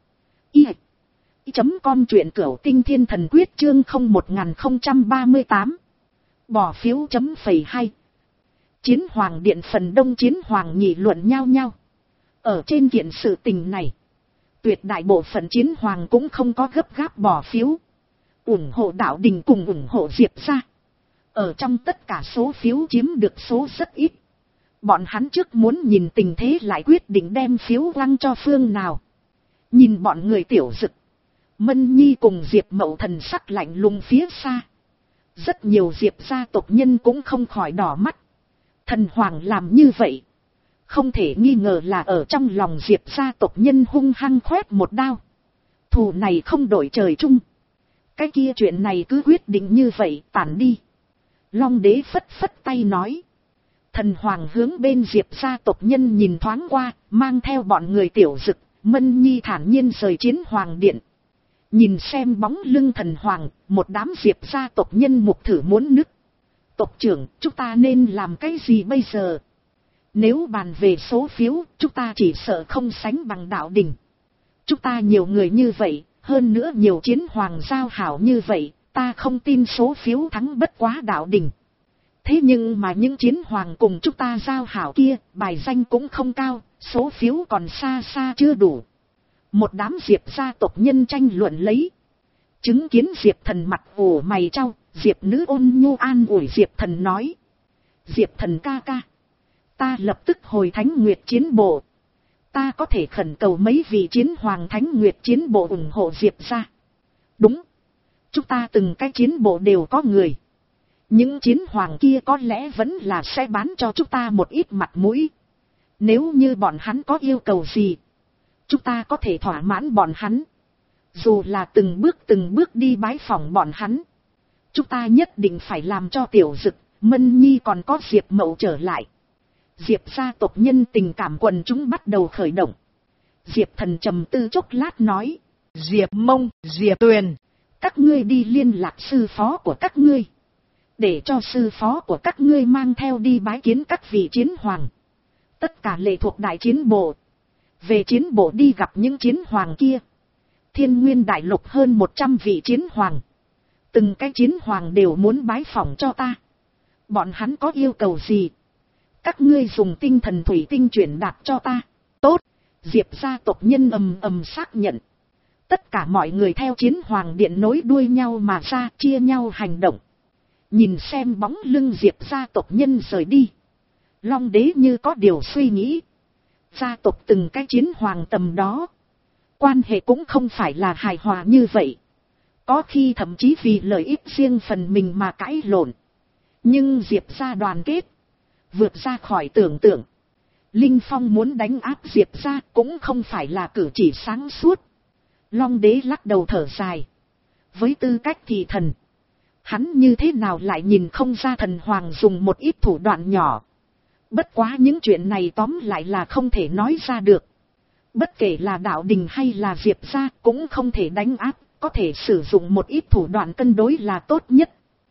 i chấm com, truyện Cửu Tinh Thiên Thần Quyết chương không một không ba tám. Bỏ phiếu chấm phẩy hai. Chiến Hoàng điện phần đông Chiến Hoàng nghị luận nhau nhau. Ở trên kiện sự tình này, tuyệt đại bộ phận Chiến Hoàng cũng không có gấp gáp bỏ phiếu. ủng hộ đạo đình cùng ủng hộ Diệp gia. Ở trong tất cả số phiếu chiếm được số rất ít. Bọn hắn trước muốn nhìn tình thế lại quyết định đem phiếu quăng cho phương nào. Nhìn bọn người Tiểu Dực, Mân Nhi cùng Diệp Mậu thần sắc lạnh lùng phía xa. Rất nhiều Diệp gia tộc nhân cũng không khỏi đỏ mắt. Thần Hoàng làm như vậy, không thể nghi ngờ là ở trong lòng Diệp gia tộc nhân hung hăng khoét một đao. Thù này không đổi trời chung. Cái kia chuyện này cứ quyết định như vậy, tản đi. Long đế phất phất tay nói. Thần Hoàng hướng bên Diệp gia tộc nhân nhìn thoáng qua, mang theo bọn người Tiểu Dực, Mân Nhi thản nhiên rời Chiến Hoàng điện. Nhìn xem bóng lưng Thần Hoàng, một đám Diệp gia tộc nhân mục thử muốn nứt. Tộc trưởng, chúng ta nên làm cái gì bây giờ? Nếu bàn về số phiếu, chúng ta chỉ sợ không sánh bằng Đạo Đình. Chúng ta nhiều người như vậy, hơn nữa nhiều Chiến Hoàng giao hảo như vậy, ta không tin số phiếu thắng bất quá Đạo Đình. Thế nhưng mà những Chiến Hoàng cùng chúng ta giao hảo kia, bài danh cũng không cao, số phiếu còn xa xa chưa đủ. Một đám Diệp gia tộc nhân tranh luận lấy. Chứng kiến Diệp Thần mặt ủ mày trao, Diệp nữ ôn nhu an ủi Diệp Thần nói. Diệp Thần ca ca, ta lập tức hồi Thánh Nguyệt chiến bộ. Ta có thể khẩn cầu mấy vị Chiến Hoàng Thánh Nguyệt chiến bộ ủng hộ Diệp gia. Đúng, chúng ta từng cái chiến bộ đều có người. Những Chiến Hoàng kia có lẽ vẫn là sẽ bán cho chúng ta một ít mặt mũi. Nếu như bọn hắn có yêu cầu gì, chúng ta có thể thỏa mãn bọn hắn. Dù là từng bước từng bước đi bái phỏng bọn hắn, chúng ta nhất định phải làm cho Tiểu Dực, Mân Nhi còn có Diệp Mậu trở lại. Diệp gia tộc nhân tình cảm quần chúng bắt đầu khởi động. Diệp Thần trầm tư chốc lát nói. Diệp Mông, Diệp Tuyền, các ngươi đi liên lạc sư phó của các ngươi. Để cho sư phó của các ngươi mang theo đi bái kiến các vị Chiến Hoàng. Tất cả lệ thuộc đại chiến bộ. Về chiến bộ đi gặp những Chiến Hoàng kia. Thiên Nguyên đại lục hơn một trăm vị Chiến Hoàng. Từng cái Chiến Hoàng đều muốn bái phỏng cho ta. Bọn hắn có yêu cầu gì? Các ngươi dùng tinh thần thủy tinh chuyển đạt cho ta. Tốt. Diệp gia tộc nhân ầm ầm xác nhận. Tất cả mọi người theo Chiến Hoàng điện nối đuôi nhau mà ra, chia nhau hành động. Nhìn xem bóng lưng Diệp gia tộc nhân rời đi. Long đế như có điều suy nghĩ. Gia tộc từng cái Chiến Hoàng tầm đó, quan hệ cũng không phải là hài hòa như vậy. Có khi thậm chí vì lợi ích riêng phần mình mà cãi lộn. Nhưng Diệp gia đoàn kết, vượt ra khỏi tưởng tượng. Linh Phong muốn đánh áp Diệp gia cũng không phải là cử chỉ sáng suốt. Long đế lắc đầu thở dài. Với tư cách thị thần, hắn như thế nào lại nhìn không ra Thần Hoàng dùng một ít thủ đoạn nhỏ. Bất quá những chuyện này tóm lại là không thể nói ra được. Bất kể là Đạo Đình hay là Diệp gia cũng không thể đánh áp, có thể sử dụng một ít thủ đoạn cân đối là tốt nhất.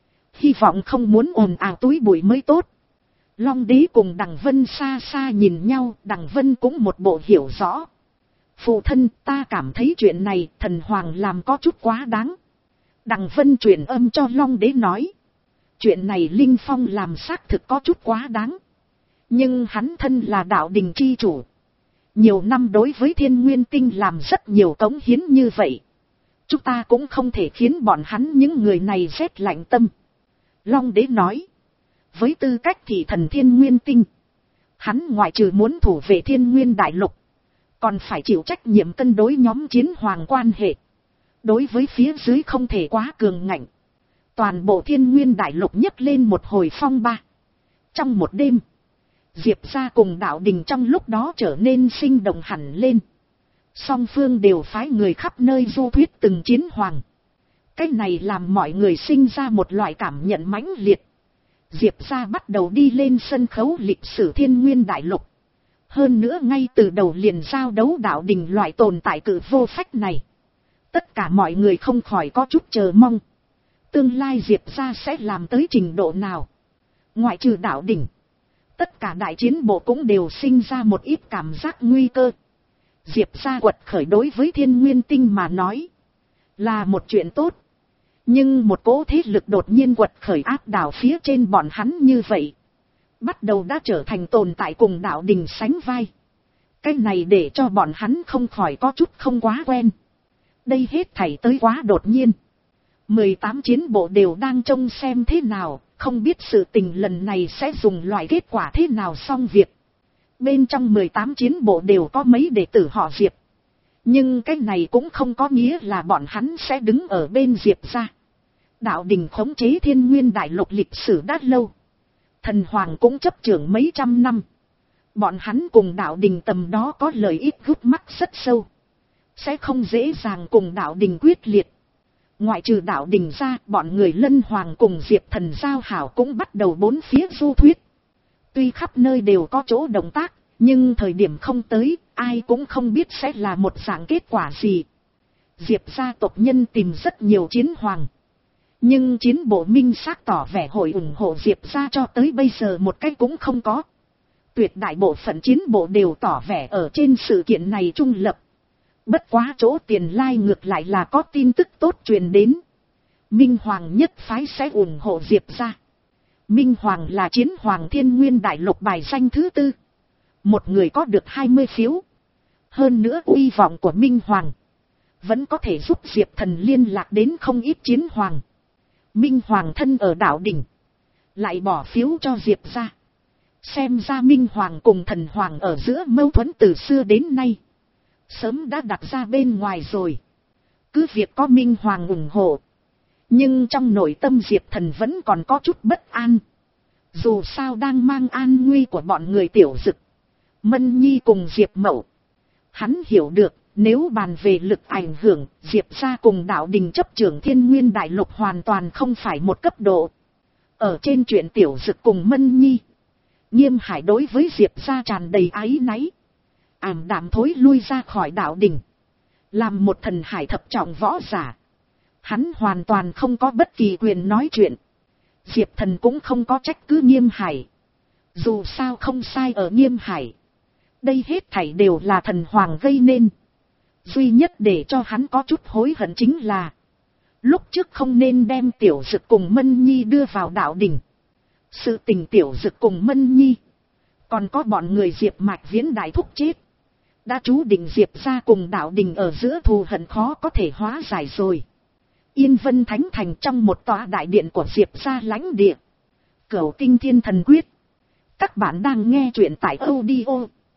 Hy vọng không muốn ồn ào túi bụi mới tốt. Long đế cùng Đằng Vân xa xa nhìn nhau, Đằng Vân cũng một bộ hiểu rõ. Phụ thân, ta cảm thấy chuyện này Thần Hoàng làm có chút quá đáng. Đằng Vân truyền âm cho Long đế nói. Chuyện này Linh Phong làm xác thực có chút quá đáng. Nhưng hắn thân là Đạo Đình chi chủ. Nhiều năm đối với Thiên Nguyên Tinh làm rất nhiều cống hiến như vậy. Chúng ta cũng không thể khiến bọn hắn những người này rét lạnh tâm. Long đế nói. Với tư cách thị thần Thiên Nguyên Tinh, hắn ngoại trừ muốn thủ vệ Thiên Nguyên Đại Lục, còn phải chịu trách nhiệm cân đối nhóm Chiến Hoàng quan hệ. Đối với phía dưới không thể quá cường ngạnh. Toàn bộ Thiên Nguyên Đại Lục nhấc lên một hồi phong ba. Trong một đêm, Diệp gia cùng Đạo Đình trong lúc đó trở nên sinh động hẳn lên. Song phương đều phái người khắp nơi du thuyết từng Chiến Hoàng. Cái này làm mọi người sinh ra một loại cảm nhận mãnh liệt. Diệp gia bắt đầu đi lên sân khấu lịch sử Thiên Nguyên Đại Lục. Hơn nữa ngay từ đầu liền giao đấu Đạo Đình loại tồn tại cự vô phách này. Tất cả mọi người không khỏi có chút chờ mong. Tương lai Diệp gia sẽ làm tới trình độ nào? Ngoại trừ Đạo Đình, tất cả đại chiến bộ cũng đều sinh ra một ít cảm giác nguy cơ. Diệp gia quật khởi đối với Thiên Nguyên Tinh mà nói là một chuyện tốt. Nhưng một cỗ thế lực đột nhiên quật khởi áp đảo phía trên bọn hắn như vậy, bắt đầu đã trở thành tồn tại cùng Đạo Đình sánh vai. Cái này để cho bọn hắn không khỏi có chút không quá quen. Đây hết thảy tới quá đột nhiên. mười tám chiến bộ đều đang trông xem thế nào, không biết sự tình lần này sẽ dùng loại kết quả thế nào xong việc. Bên trong mười tám chiến bộ đều có mấy đệ tử họ Diệp. Nhưng cái này cũng không có nghĩa là bọn hắn sẽ đứng ở bên Diệp ra. Đạo đình khống chế Thiên Nguyên đại lục lịch sử đã lâu. Thần Hoàng cũng chấp trưởng mấy trăm năm. Bọn hắn cùng đạo đình tầm đó có lợi ích gút mắc rất sâu. Sẽ không dễ dàng cùng đạo đình quyết liệt. Ngoại trừ đạo đình ra, bọn người Lân Hoàng cùng Diệp Thần giao hảo cũng bắt đầu bốn phía du thuyết. Tuy khắp nơi đều có chỗ động tác, nhưng thời điểm không tới, ai cũng không biết sẽ là một dạng kết quả gì. Diệp gia tộc nhân tìm rất nhiều chiến hoàng. Nhưng chiến bộ minh xác tỏ vẻ hội ủng hộ Diệp gia cho tới bây giờ một cái cũng không có. Tuyệt đại bộ phận chiến bộ đều tỏ vẻ ở trên sự kiện này trung lập. Bất quá chỗ Tiền Lai ngược lại là có tin tức tốt truyền đến. Minh Hoàng nhất phái sẽ ủng hộ Diệp gia. Minh Hoàng là chiến hoàng Thiên Nguyên đại lục bài danh thứ tư. Một người có được hai mươi phiếu. Hơn nữa uy vọng của Minh Hoàng vẫn có thể giúp Diệp Thần liên lạc đến không ít chiến hoàng. Minh Hoàng thân ở đạo đỉnh, lại bỏ phiếu cho Diệp gia. Xem ra Minh Hoàng cùng Thần Hoàng ở giữa mâu thuẫn từ xưa đến nay sớm đã đặt ra bên ngoài rồi. Cứ việc có Minh Hoàng ủng hộ, nhưng trong nội tâm Diệp Thần vẫn còn có chút bất an. Dù sao đang mang an nguy của bọn người Tiểu Dực, Mân Nhi cùng Diệp Mậu. Hắn hiểu được, nếu bàn về lực ảnh hưởng, Diệp gia cùng đạo đình chấp trưởng Thiên Nguyên đại lục hoàn toàn không phải một cấp độ. Ở trên chuyện Tiểu Dực cùng Mân Nhi, Nghiêm Hải đối với Diệp gia tràn đầy áy náy. Ảm đạm thối lui ra khỏi đạo đình. Làm một thần hải thập trọng võ giả, hắn hoàn toàn không có bất kỳ quyền nói chuyện. Diệp Thần cũng không có trách cứ Nghiêm Hải. Dù sao không sai ở Nghiêm Hải. Đây hết thảy đều là Thần Hoàng gây nên. Duy nhất để cho hắn có chút hối hận chính là lúc trước không nên đem Tiểu Dực cùng Mân Nhi đưa vào đạo đình. Sự tình Tiểu Dực cùng Mân Nhi, còn có bọn người Diệp Mạch Viễn đại thúc chết, đã chú định Diệp gia cùng đạo đình ở giữa thù hận khó có thể hóa giải rồi. Yên Vân Thánh Thành trong một tòa đại điện của Diệp gia lãnh địa. Cửu Tinh Thiên Thần Quyết. Các bạn đang nghe truyện tại audio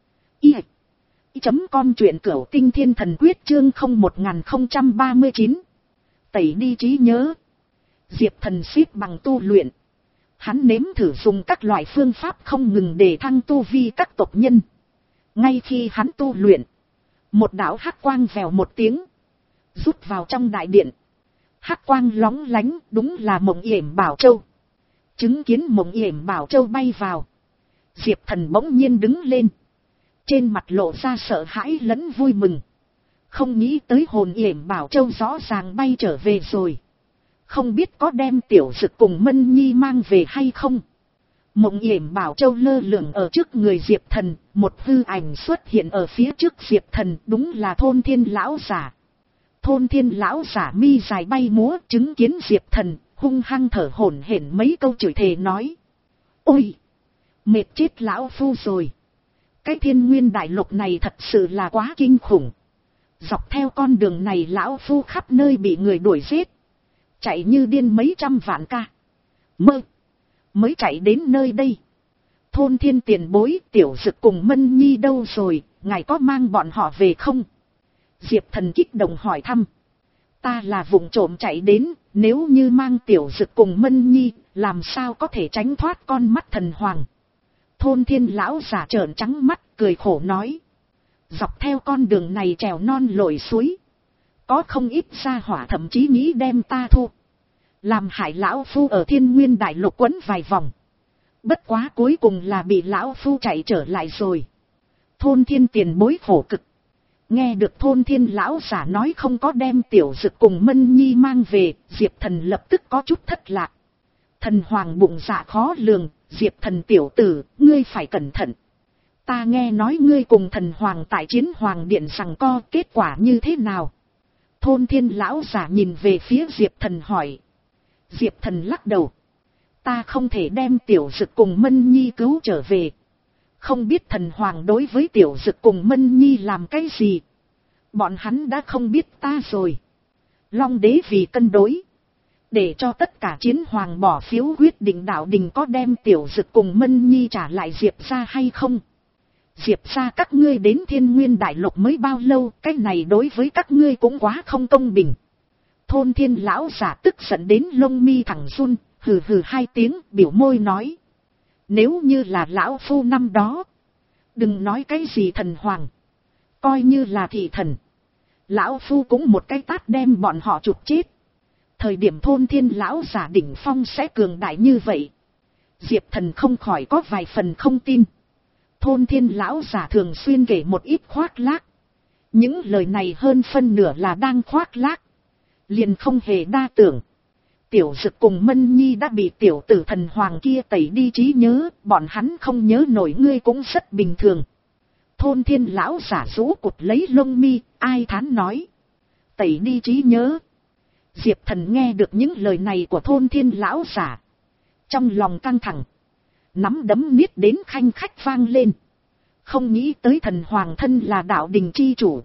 i chấm com truyện Cửu Tinh Thiên Thần Quyết chương không một không ba chín. Tẩy đi trí nhớ. Diệp Thần xếp bằng tu luyện. Hắn nếm thử dùng các loại phương pháp không ngừng để thăng tu vi các tộc nhân. Ngay khi hắn tu luyện, một đạo hắc quang vèo một tiếng rút vào trong đại điện. Hắc quang lóng lánh, đúng là Mộng Yểm Bảo Châu. Chứng kiến Mộng Yểm Bảo Châu bay vào, Diệp Thần bỗng nhiên đứng lên, trên mặt lộ ra sợ hãi lẫn vui mừng. Không nghĩ tới hồn Yểm Bảo Châu rõ ràng bay trở về rồi. Không biết có đem Tiểu Dực cùng Mân Nhi mang về hay không. Mộng Yểm Bảo Châu lơ lửng ở trước người Diệp Thần, một hư ảnh xuất hiện ở phía trước Diệp Thần, đúng là Thôn Thiên lão giả. Thôn Thiên lão giả mi dài bay múa, chứng kiến Diệp Thần, hung hăng thở hổn hển mấy câu chửi thề nói: "Ôi, mệt chết lão phu rồi. Cái Thiên Nguyên đại lục này thật sự là quá kinh khủng. Dọc theo con đường này lão phu khắp nơi bị người đuổi giết, chạy như điên mấy trăm vạn ca mơ mới chạy đến nơi đây. Thôn Thiên tiền bối, Tiểu Dực cùng Mân Nhi đâu rồi, ngài có mang bọn họ về không?" Diệp Thần kích động hỏi thăm. "Ta là vụng trộm chạy đến, nếu như mang Tiểu Dực cùng Mân Nhi, làm sao có thể tránh thoát con mắt Thần Hoàng." Thôn Thiên lão giả trợn trắng mắt, cười khổ nói: "Dọc theo con đường này trèo non lội suối, có không ít gia hỏa thậm chí nghĩ đem ta thu, làm hại lão phu ở Thiên Nguyên đại lục quấn vài vòng. Bất quá cuối cùng là bị lão phu chạy trở lại rồi." Thôn Thiên tiền bối khổ cực. Nghe được Thôn Thiên lão giả nói không có đem Tiểu Dực cùng Mân Nhi mang về, Diệp Thần lập tức có chút thất lạc. Thần Hoàng bụng dạ khó lường, Diệp Thần tiểu tử, ngươi phải cẩn thận. Ta nghe nói ngươi cùng Thần Hoàng tại Chiến Hoàng Điện giằng co, kết quả như thế nào? Thôn Thiên lão giả nhìn về phía Diệp Thần hỏi. Diệp Thần lắc đầu. Ta không thể đem Tiểu Dực cùng Mân Nhi cứu trở về. Không biết Thần Hoàng đối với Tiểu Dực cùng Mân Nhi làm cái gì. Bọn hắn đã không biết ta rồi. Long đế vì cân đối, Để cho tất cả chiến hoàng bỏ phiếu quyết định đạo đình có đem Tiểu Dực cùng Mân Nhi trả lại Diệp ra hay không. Diệp ra các ngươi đến Thiên Nguyên Đại Lục mới bao lâu, cái này đối với các ngươi cũng quá không công bình. Thôn Thiên lão giả tức giận đến lông mi thẳng run, hừ hừ hai tiếng, biểu môi nói. Nếu như là lão phu năm đó, đừng nói cái gì thần hoàng, coi như là thị thần, lão phu cũng một cái tát đem bọn họ chụp chết. Thời điểm Thôn Thiên lão giả đỉnh phong sẽ cường đại như vậy. Diệp Thần không khỏi có vài phần không tin. Thôn Thiên lão giả thường xuyên kể một ít khoác lác. Những lời này hơn phân nửa là đang khoác lác, liền không hề đa tưởng. Tiểu Dực cùng Mân Nhi đã bị tiểu tử thần hoàng kia tẩy đi trí nhớ, bọn hắn không nhớ nổi ngươi cũng rất bình thường. Thôn Thiên lão giả rũ cụt lấy lông mi, ai thán nói. Tẩy đi trí nhớ. Diệp Thần nghe được những lời này của Thôn Thiên lão giả, trong lòng căng thẳng, nắm đấm niết đến khanh khách vang lên. Không nghĩ tới thần hoàng thân là đạo đình chi chủ,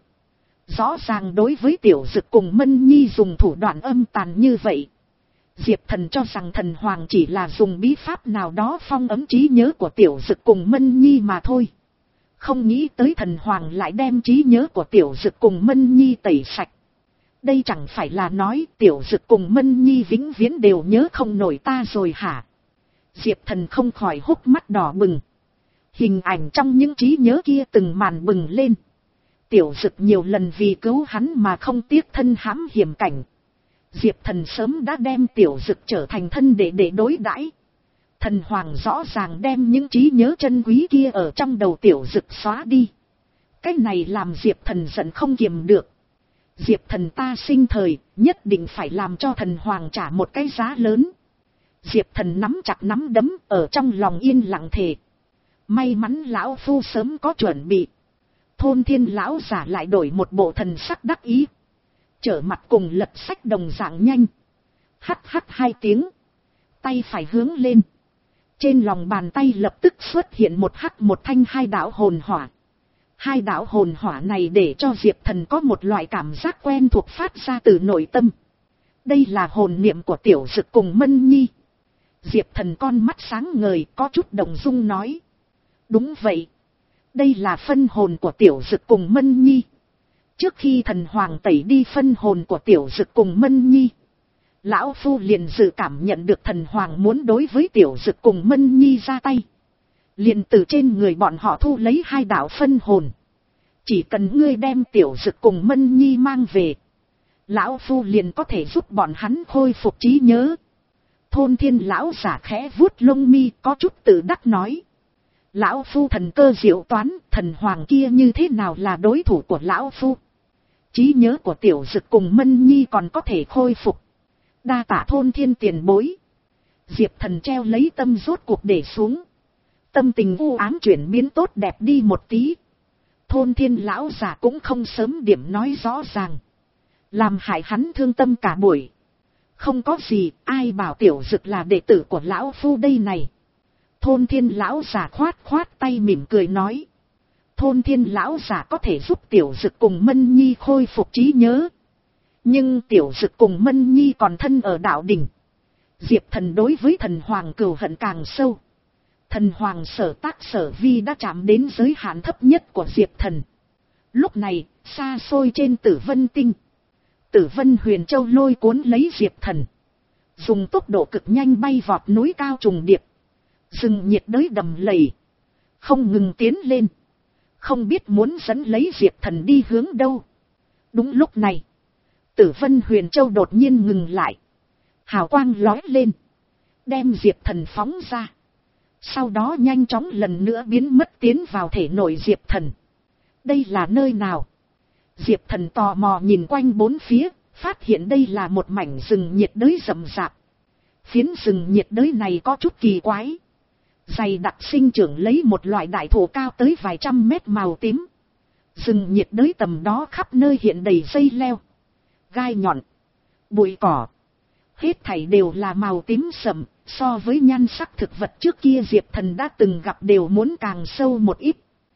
rõ ràng đối với Tiểu Dực cùng Mân Nhi dùng thủ đoạn âm tàn như vậy. Diệp Thần cho rằng thần hoàng chỉ là dùng bí pháp nào đó phong ấm trí nhớ của Tiểu Dực cùng Mân Nhi mà thôi. Không nghĩ tới thần hoàng lại đem trí nhớ của Tiểu Dực cùng Mân Nhi tẩy sạch. Đây chẳng phải là nói Tiểu Dực cùng Mân Nhi vĩnh viễn đều nhớ không nổi ta rồi hả? Diệp Thần không khỏi hốc mắt đỏ bừng. Hình ảnh trong những trí nhớ kia từng màn bừng lên. Tiểu Dực nhiều lần vì cứu hắn mà không tiếc thân hãm hiểm cảnh. Diệp Thần sớm đã đem Tiểu Dực trở thành thân để để đối đãi. Thần hoàng rõ ràng đem những trí nhớ chân quý kia ở trong đầu Tiểu Dực xóa đi. Cái này làm Diệp Thần giận không kiềm được. Diệp Thần ta sinh thời, nhất định phải làm cho thần hoàng trả một cái giá lớn. Diệp Thần nắm chặt nắm đấm ở trong lòng yên lặng thề. May mắn lão phu sớm có chuẩn bị. Thôn Thiên lão giả lại đổi một bộ thần sắc đắc ý. Trở mặt cùng lật sách đồng dạng nhanh. Hắt hắt hai tiếng. Tay phải hướng lên. Trên lòng bàn tay lập tức xuất hiện một hắt một thanh hai đạo hồn hỏa. Hai đạo hồn hỏa này để cho Diệp Thần có một loại cảm giác quen thuộc phát ra từ nội tâm. Đây là hồn niệm của Tiểu Dực cùng Mân Nhi. Diệp Thần con mắt sáng ngời có chút động dung nói. Đúng vậy. Đây là phân hồn của Tiểu Dực cùng Mân Nhi. Trước khi thần hoàng tẩy đi phân hồn của Tiểu Dực cùng Mân Nhi, lão phu liền dự cảm nhận được thần hoàng muốn đối với Tiểu Dực cùng Mân Nhi ra tay. Liền từ trên người bọn họ thu lấy hai đạo phân hồn. Chỉ cần ngươi đem Tiểu Dực cùng Mân Nhi mang về, lão phu liền có thể giúp bọn hắn khôi phục trí nhớ. Thôn Thiên lão giả khẽ vuốt lông mi có chút tự đắc nói. Lão phu thần cơ diệu toán, thần hoàng kia như thế nào là đối thủ của lão phu. Trí nhớ của Tiểu Dực cùng Mân Nhi còn có thể khôi phục. Đa tạ Thôn Thiên tiền bối. Diệp Thần treo lấy tâm rốt cuộc để xuống. Tâm tình u ám chuyển biến tốt đẹp đi một tí. Thôn Thiên lão giả cũng không sớm điểm nói rõ ràng, làm hại hắn thương tâm cả buổi. Không có gì, ai bảo Tiểu Dực là đệ tử của lão phu đây này. Thôn Thiên lão giả khoát khoát tay mỉm cười nói. Thôn Thiên lão giả có thể giúp Tiểu Dực cùng Mân Nhi khôi phục trí nhớ. Nhưng Tiểu Dực cùng Mân Nhi còn thân ở đạo đình. Diệp Thần đối với thần hoàng cừu hận càng sâu. Thần hoàng sở tác sở vi đã chạm đến giới hạn thấp nhất của Diệp Thần. Lúc này, xa xôi trên Tử Vân Tinh, Tử Vân Huyền Châu lôi cuốn lấy Diệp Thần, dùng tốc độ cực nhanh bay vọt núi cao trùng điệp, rừng nhiệt đới đầm lầy, không ngừng tiến lên, không biết muốn dẫn lấy Diệp Thần đi hướng đâu. Đúng lúc này, Tử Vân Huyền Châu đột nhiên ngừng lại, hào quang lóe lên, đem Diệp Thần phóng ra. Sau đó nhanh chóng lần nữa biến mất tiến vào thể nội Diệp Thần. Đây là nơi nào? Diệp Thần tò mò nhìn quanh bốn phía, phát hiện đây là một mảnh rừng nhiệt đới rậm rạp. Phiến rừng nhiệt đới này có chút kỳ quái. Dày đặc sinh trưởng lấy một loại đại thụ cao tới vài trăm mét màu tím. Rừng nhiệt đới tầm đó khắp nơi hiện đầy dây leo, gai nhọn, bụi cỏ. Hết thảy đều là màu tím sậm, so với nhan sắc thực vật trước kia Diệp Thần đã từng gặp đều muốn càng sâu một ít.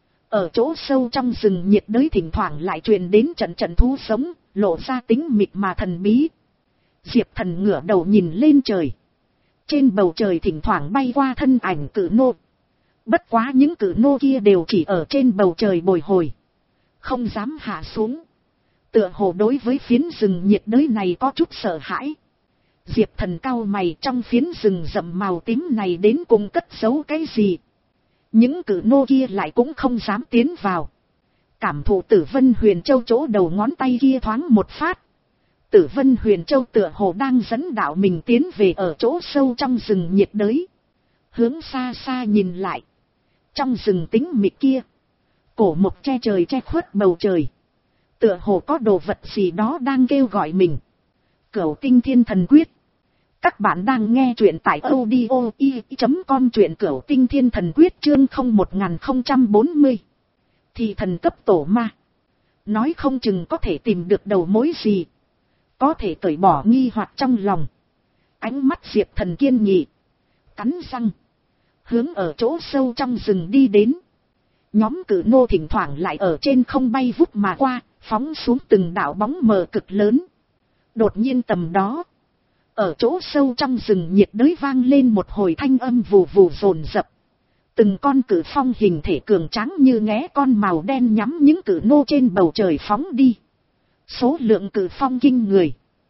Ở chỗ sâu trong rừng nhiệt đới thỉnh thoảng lại truyền đến trận trận thú sống, lộ ra tính mịt mà thần bí. Diệp Thần ngửa đầu nhìn lên trời. Trên bầu trời thỉnh thoảng bay qua thân ảnh cử nô. Bất quá những cử nô kia đều chỉ ở trên bầu trời bồi hồi, không dám hạ xuống. Tựa hồ đối với phiến rừng nhiệt đới này có chút sợ hãi. Diệp Thần cau mày, trong phiến rừng rậm màu tím này đến cùng cất giấu cái gì? Những cử nô kia lại cũng không dám tiến vào. Cảm thụ Tử Vân Huyền Châu chỗ đầu ngón tay kia thoáng một phát. Tử Vân Huyền Châu tựa hồ đang dẫn đạo mình tiến về ở chỗ sâu trong rừng nhiệt đới. Hướng xa xa nhìn lại. Trong rừng tĩnh mịch kia, cổ mộc che trời che khuất bầu trời. Tựa hồ có đồ vật gì đó đang kêu gọi mình. Cửu Tinh Thiên Thần Quyết. Các bạn đang nghe truyện tại audio i chấm com, truyện Cửu Tinh Thiên Thần Quyết chương không một không bốn mươi. Thì thần cấp tổ ma. Nói không chừng có thể tìm được đầu mối gì. Có thể cởi bỏ nghi hoặc trong lòng. Ánh mắt Diệp Thần kiên nghị. Cắn răng. Hướng ở chỗ sâu trong rừng đi đến. Nhóm cử nô thỉnh thoảng lại ở trên không bay vút mà qua, phóng xuống từng đạo bóng mờ cực lớn. Đột nhiên tầm đó, ở chỗ sâu trong rừng nhiệt đới vang lên một hồi thanh âm vù vù dồn dập. Từng con cử phong hình thể cường tráng như nghé con màu đen nhắm những cử nô trên bầu trời phóng đi. Số lượng cử phong kinh người,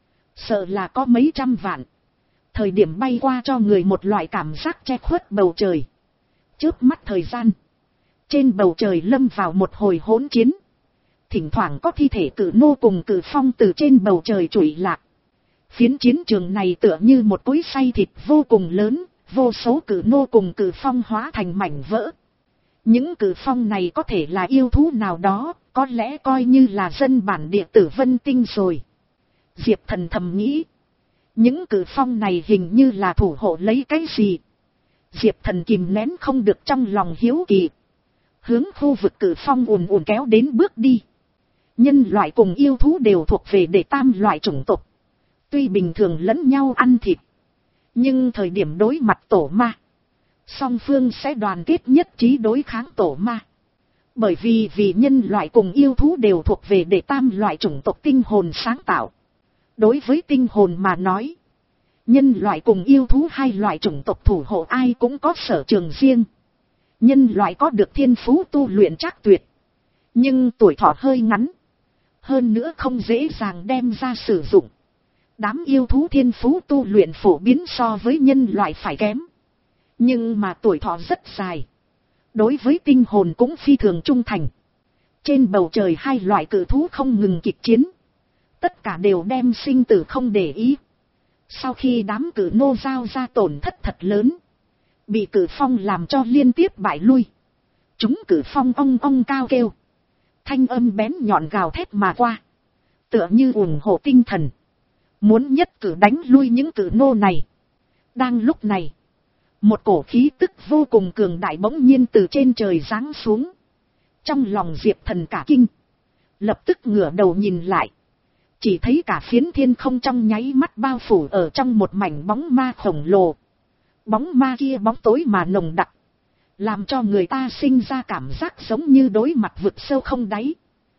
sợ là có mấy trăm vạn. Thời điểm bay qua cho người một loại cảm giác che khuất bầu trời. Chớp mắt thời gian, trên bầu trời lâm vào một hồi hỗn chiến. Thỉnh thoảng có thi thể cử nô cùng cử phong từ trên bầu trời trụi lạc. Phiến chiến trường này tựa như một cối xay thịt vô cùng lớn, vô số cử nô cùng cử phong hóa thành mảnh vỡ. Những cử phong này có thể là yêu thú nào đó, có lẽ coi như là dân bản địa Tử Vân Tinh rồi. Diệp Thần thầm nghĩ, những cử phong này hình như là thủ hộ lấy cái gì. Diệp Thần kìm nén không được trong lòng hiếu kỳ. Hướng khu vực cử phong ùn ùn kéo đến bước đi. Nhân loại cùng yêu thú đều thuộc về đệ tam loại chủng tộc. Tuy bình thường lẫn nhau ăn thịt, nhưng thời điểm đối mặt tổ ma, song phương sẽ đoàn kết nhất trí đối kháng tổ ma. Bởi vì vì nhân loại cùng yêu thú đều thuộc về đệ tam loại chủng tộc tinh hồn sáng tạo. Đối với tinh hồn mà nói, nhân loại cùng yêu thú hai loại chủng tộc thủ hộ ai cũng có sở trường riêng. Nhân loại có được thiên phú tu luyện trác tuyệt, nhưng tuổi thọ hơi ngắn. Hơn nữa không dễ dàng đem ra sử dụng. Đám yêu thú thiên phú tu luyện phổ biến so với nhân loại phải kém. Nhưng mà tuổi thọ rất dài. Đối với tinh hồn cũng phi thường trung thành. Trên bầu trời hai loại cử thú không ngừng kịch chiến. Tất cả đều đem sinh tử không để ý. Sau khi đám cử nô giao ra tổn thất thật lớn, bị cử phong làm cho liên tiếp bại lui. Chúng cử phong ong ong cao kêu. Thanh âm bén nhọn gào thét mà qua. Tựa như ủng hộ tinh thần. Muốn nhất cử đánh lui những cử nô này. Đang lúc này, một cổ khí tức vô cùng cường đại bỗng nhiên từ trên trời giáng xuống. Trong lòng Diệp Thần cả kinh. Lập tức ngửa đầu nhìn lại. Chỉ thấy cả phiến thiên không trong nháy mắt bao phủ ở trong một mảnh bóng ma khổng lồ. Bóng ma kia bóng tối mà nồng đặc, làm cho người ta sinh ra cảm giác giống như đối mặt vực sâu không đáy.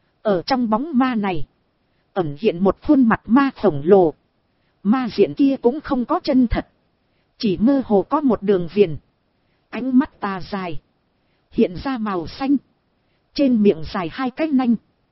Ở trong bóng ma này, ẩn hiện một khuôn mặt ma khổng lồ. Ma diện kia cũng không có chân thật, chỉ mơ hồ có một đường viền. Ánh mắt tà dài, hiện ra màu xanh. Trên miệng dài hai cái nanh,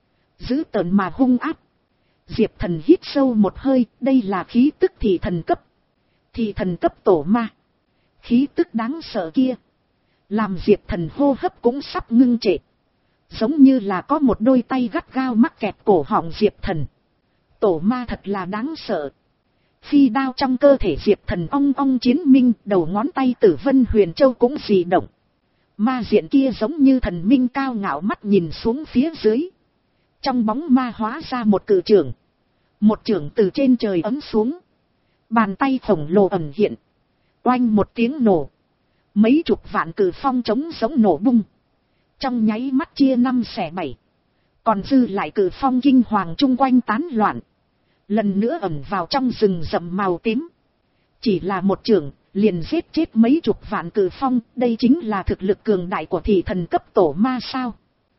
dữ tợn mà hung ác. Diệp Thần hít sâu một hơi, đây là khí tức thị thần cấp. Thị thần cấp tổ ma. Khí tức đáng sợ kia, làm Diệp Thần hô hấp cũng sắp ngưng trệ. Giống như là có một đôi tay gắt gao mắc kẹt cổ họng Diệp Thần. Tổ ma thật là đáng sợ. Phi đao trong cơ thể Diệp Thần ong ong chiến minh, đầu ngón tay Tử Vân Huyền Châu cũng dị động. Ma diện kia giống như thần minh cao ngạo mắt nhìn xuống phía dưới. Trong bóng ma hóa ra một cự trưởng. Một trưởng từ trên trời ấm xuống. Bàn tay khổng lồ ẩn hiện. Oanh một tiếng nổ. Mấy chục vạn cử phong trống giống nổ bung. Trong nháy mắt chia năm xẻ bảy. Còn dư lại cử phong kinh hoàng chung quanh tán loạn. Lần nữa ẩn vào trong rừng rậm màu tím. Chỉ là một trưởng, liền giết chết mấy chục vạn cử phong. Đây chính là thực lực cường đại của thị thần cấp tổ ma sao?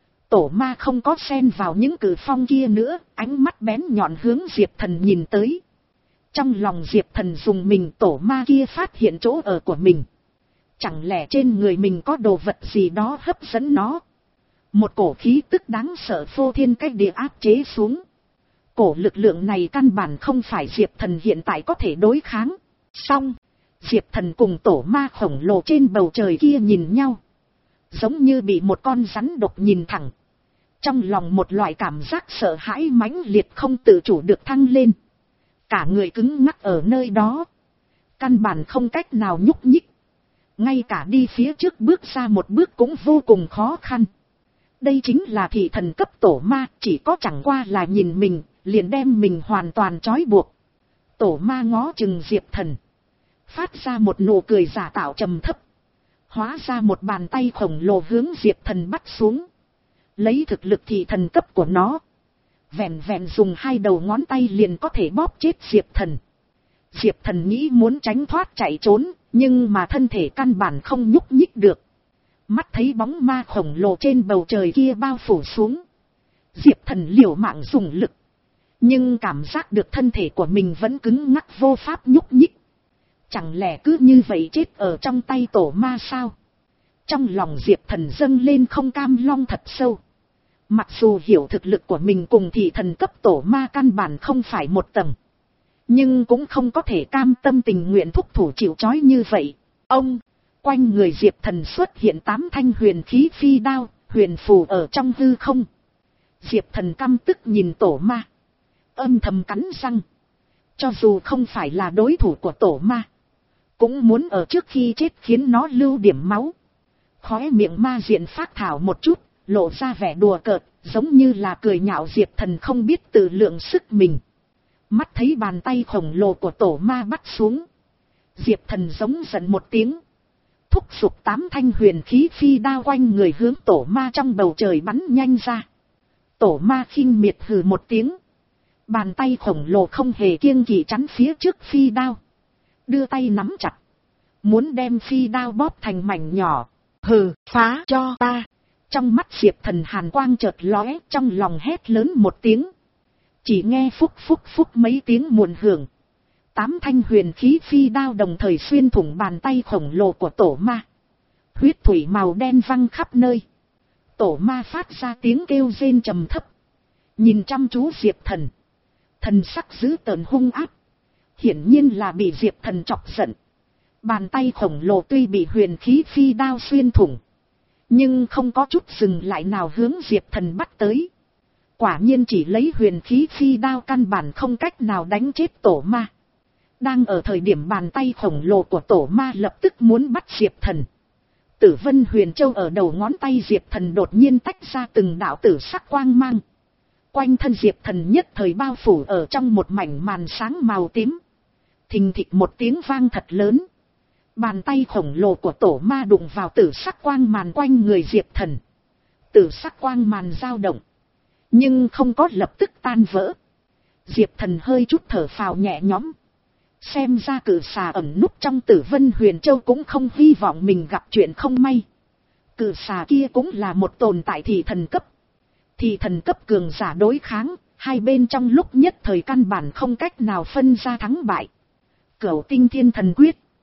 Tổ ma không có xen vào những cử phong kia nữa. Ánh mắt bén nhọn hướng Diệp Thần nhìn tới. Trong lòng Diệp Thần dùng mình, tổ ma kia phát hiện chỗ ở của mình. Chẳng lẽ trên người mình có đồ vật gì đó hấp dẫn nó? Một cổ khí tức đáng sợ phô thiên cách địa áp chế xuống. Cổ lực lượng này căn bản không phải Diệp Thần hiện tại có thể đối kháng. Xong, Diệp Thần cùng tổ ma khổng lồ trên bầu trời kia nhìn nhau. Giống như bị một con rắn độc nhìn thẳng. Trong lòng một loại cảm giác sợ hãi mãnh liệt không tự chủ được thăng lên. Cả người cứng ngắc ở nơi đó. Căn bản không cách nào nhúc nhích. Ngay cả đi phía trước bước ra một bước cũng vô cùng khó khăn. Đây chính là thị thần cấp tổ ma, chỉ có chẳng qua là nhìn mình, liền đem mình hoàn toàn trói buộc. Tổ ma ngó chừng Diệp Thần. Phát ra một nụ cười giả tạo trầm thấp. Hóa ra một bàn tay khổng lồ hướng Diệp Thần bắt xuống. Lấy thực lực thị thần cấp của nó. Vẹn vẹn dùng hai đầu ngón tay liền có thể bóp chết Diệp Thần. Diệp Thần nghĩ muốn tránh thoát chạy trốn, nhưng mà thân thể căn bản không nhúc nhích được. Mắt thấy bóng ma khổng lồ trên bầu trời kia bao phủ xuống. Diệp Thần liều mạng dùng lực. Nhưng cảm giác được thân thể của mình vẫn cứng ngắc vô pháp nhúc nhích. Chẳng lẽ cứ như vậy chết ở trong tay tổ ma sao? Trong lòng Diệp Thần dâng lên không cam long thật sâu. Mặc dù hiểu thực lực của mình cùng thị thần cấp tổ ma căn bản không phải một tầng. Nhưng cũng không có thể cam tâm tình nguyện thúc thủ chịu trói như vậy. Ông, quanh người Diệp Thần xuất hiện tám thanh huyền khí phi đao, huyền phù ở trong hư không. Diệp Thần căm tức nhìn tổ ma. Âm thầm cắn răng. Cho dù không phải là đối thủ của tổ ma, cũng muốn ở trước khi chết khiến nó lưu điểm máu. Khóe miệng ma diện phát thảo một chút, lộ ra vẻ đùa cợt, giống như là cười nhạo Diệp Thần không biết tự lượng sức mình. Mắt thấy bàn tay khổng lồ của tổ ma bắt xuống. Diệp Thần giống giận một tiếng. Thúc giục tám thanh huyền khí phi đao quanh người hướng tổ ma trong bầu trời bắn nhanh ra. Tổ ma khinh miệt hừ một tiếng. Bàn tay khổng lồ không hề kiêng kỵ chắn phía trước phi đao. Đưa tay nắm chặt. Muốn đem phi đao bóp thành mảnh nhỏ. Hừ, phá cho ta. Trong mắt Diệp Thần hàn quang chợt lóe, trong lòng hét lớn một tiếng. Chỉ nghe phúc phúc phúc mấy tiếng muộn hưởng. Tám thanh huyền khí phi đao đồng thời xuyên thủng bàn tay khổng lồ của tổ ma. Huyết thủy màu đen văng khắp nơi. Tổ ma phát ra tiếng kêu rên trầm thấp. Nhìn chăm chú Diệp Thần. Thần sắc dữ tợn hung ác. Hiển nhiên là bị Diệp Thần chọc giận. Bàn tay khổng lồ tuy bị huyền khí phi đao xuyên thủng. Nhưng không có chút dừng lại nào hướng Diệp Thần bắt tới. Quả nhiên chỉ lấy huyền khí phi đao căn bản không cách nào đánh chết tổ ma. Đang ở thời điểm bàn tay khổng lồ của tổ ma lập tức muốn bắt Diệp Thần. Tử Vân Huyền Châu ở đầu ngón tay Diệp Thần đột nhiên tách ra từng đạo tử sắc quang mang. Quanh thân Diệp Thần nhất thời bao phủ ở trong một mảnh màn sáng màu tím. Thình thịch một tiếng vang thật lớn. Bàn tay khổng lồ của tổ ma đụng vào tử sắc quang màn quanh người Diệp Thần. Tử sắc quang màn dao động. Nhưng không có lập tức tan vỡ. Diệp Thần hơi chút thở phào nhẹ nhõm. Xem ra cử xà ẩn núp trong Tử Vân Huyền Châu cũng không hy vọng mình gặp chuyện không may. Cử xà kia cũng là một tồn tại thị thần cấp. Thị thần cấp cường giả đối kháng, hai bên trong lúc nhất thời căn bản không cách nào phân ra thắng bại. Cửu Tinh Thiên Thần Quyết.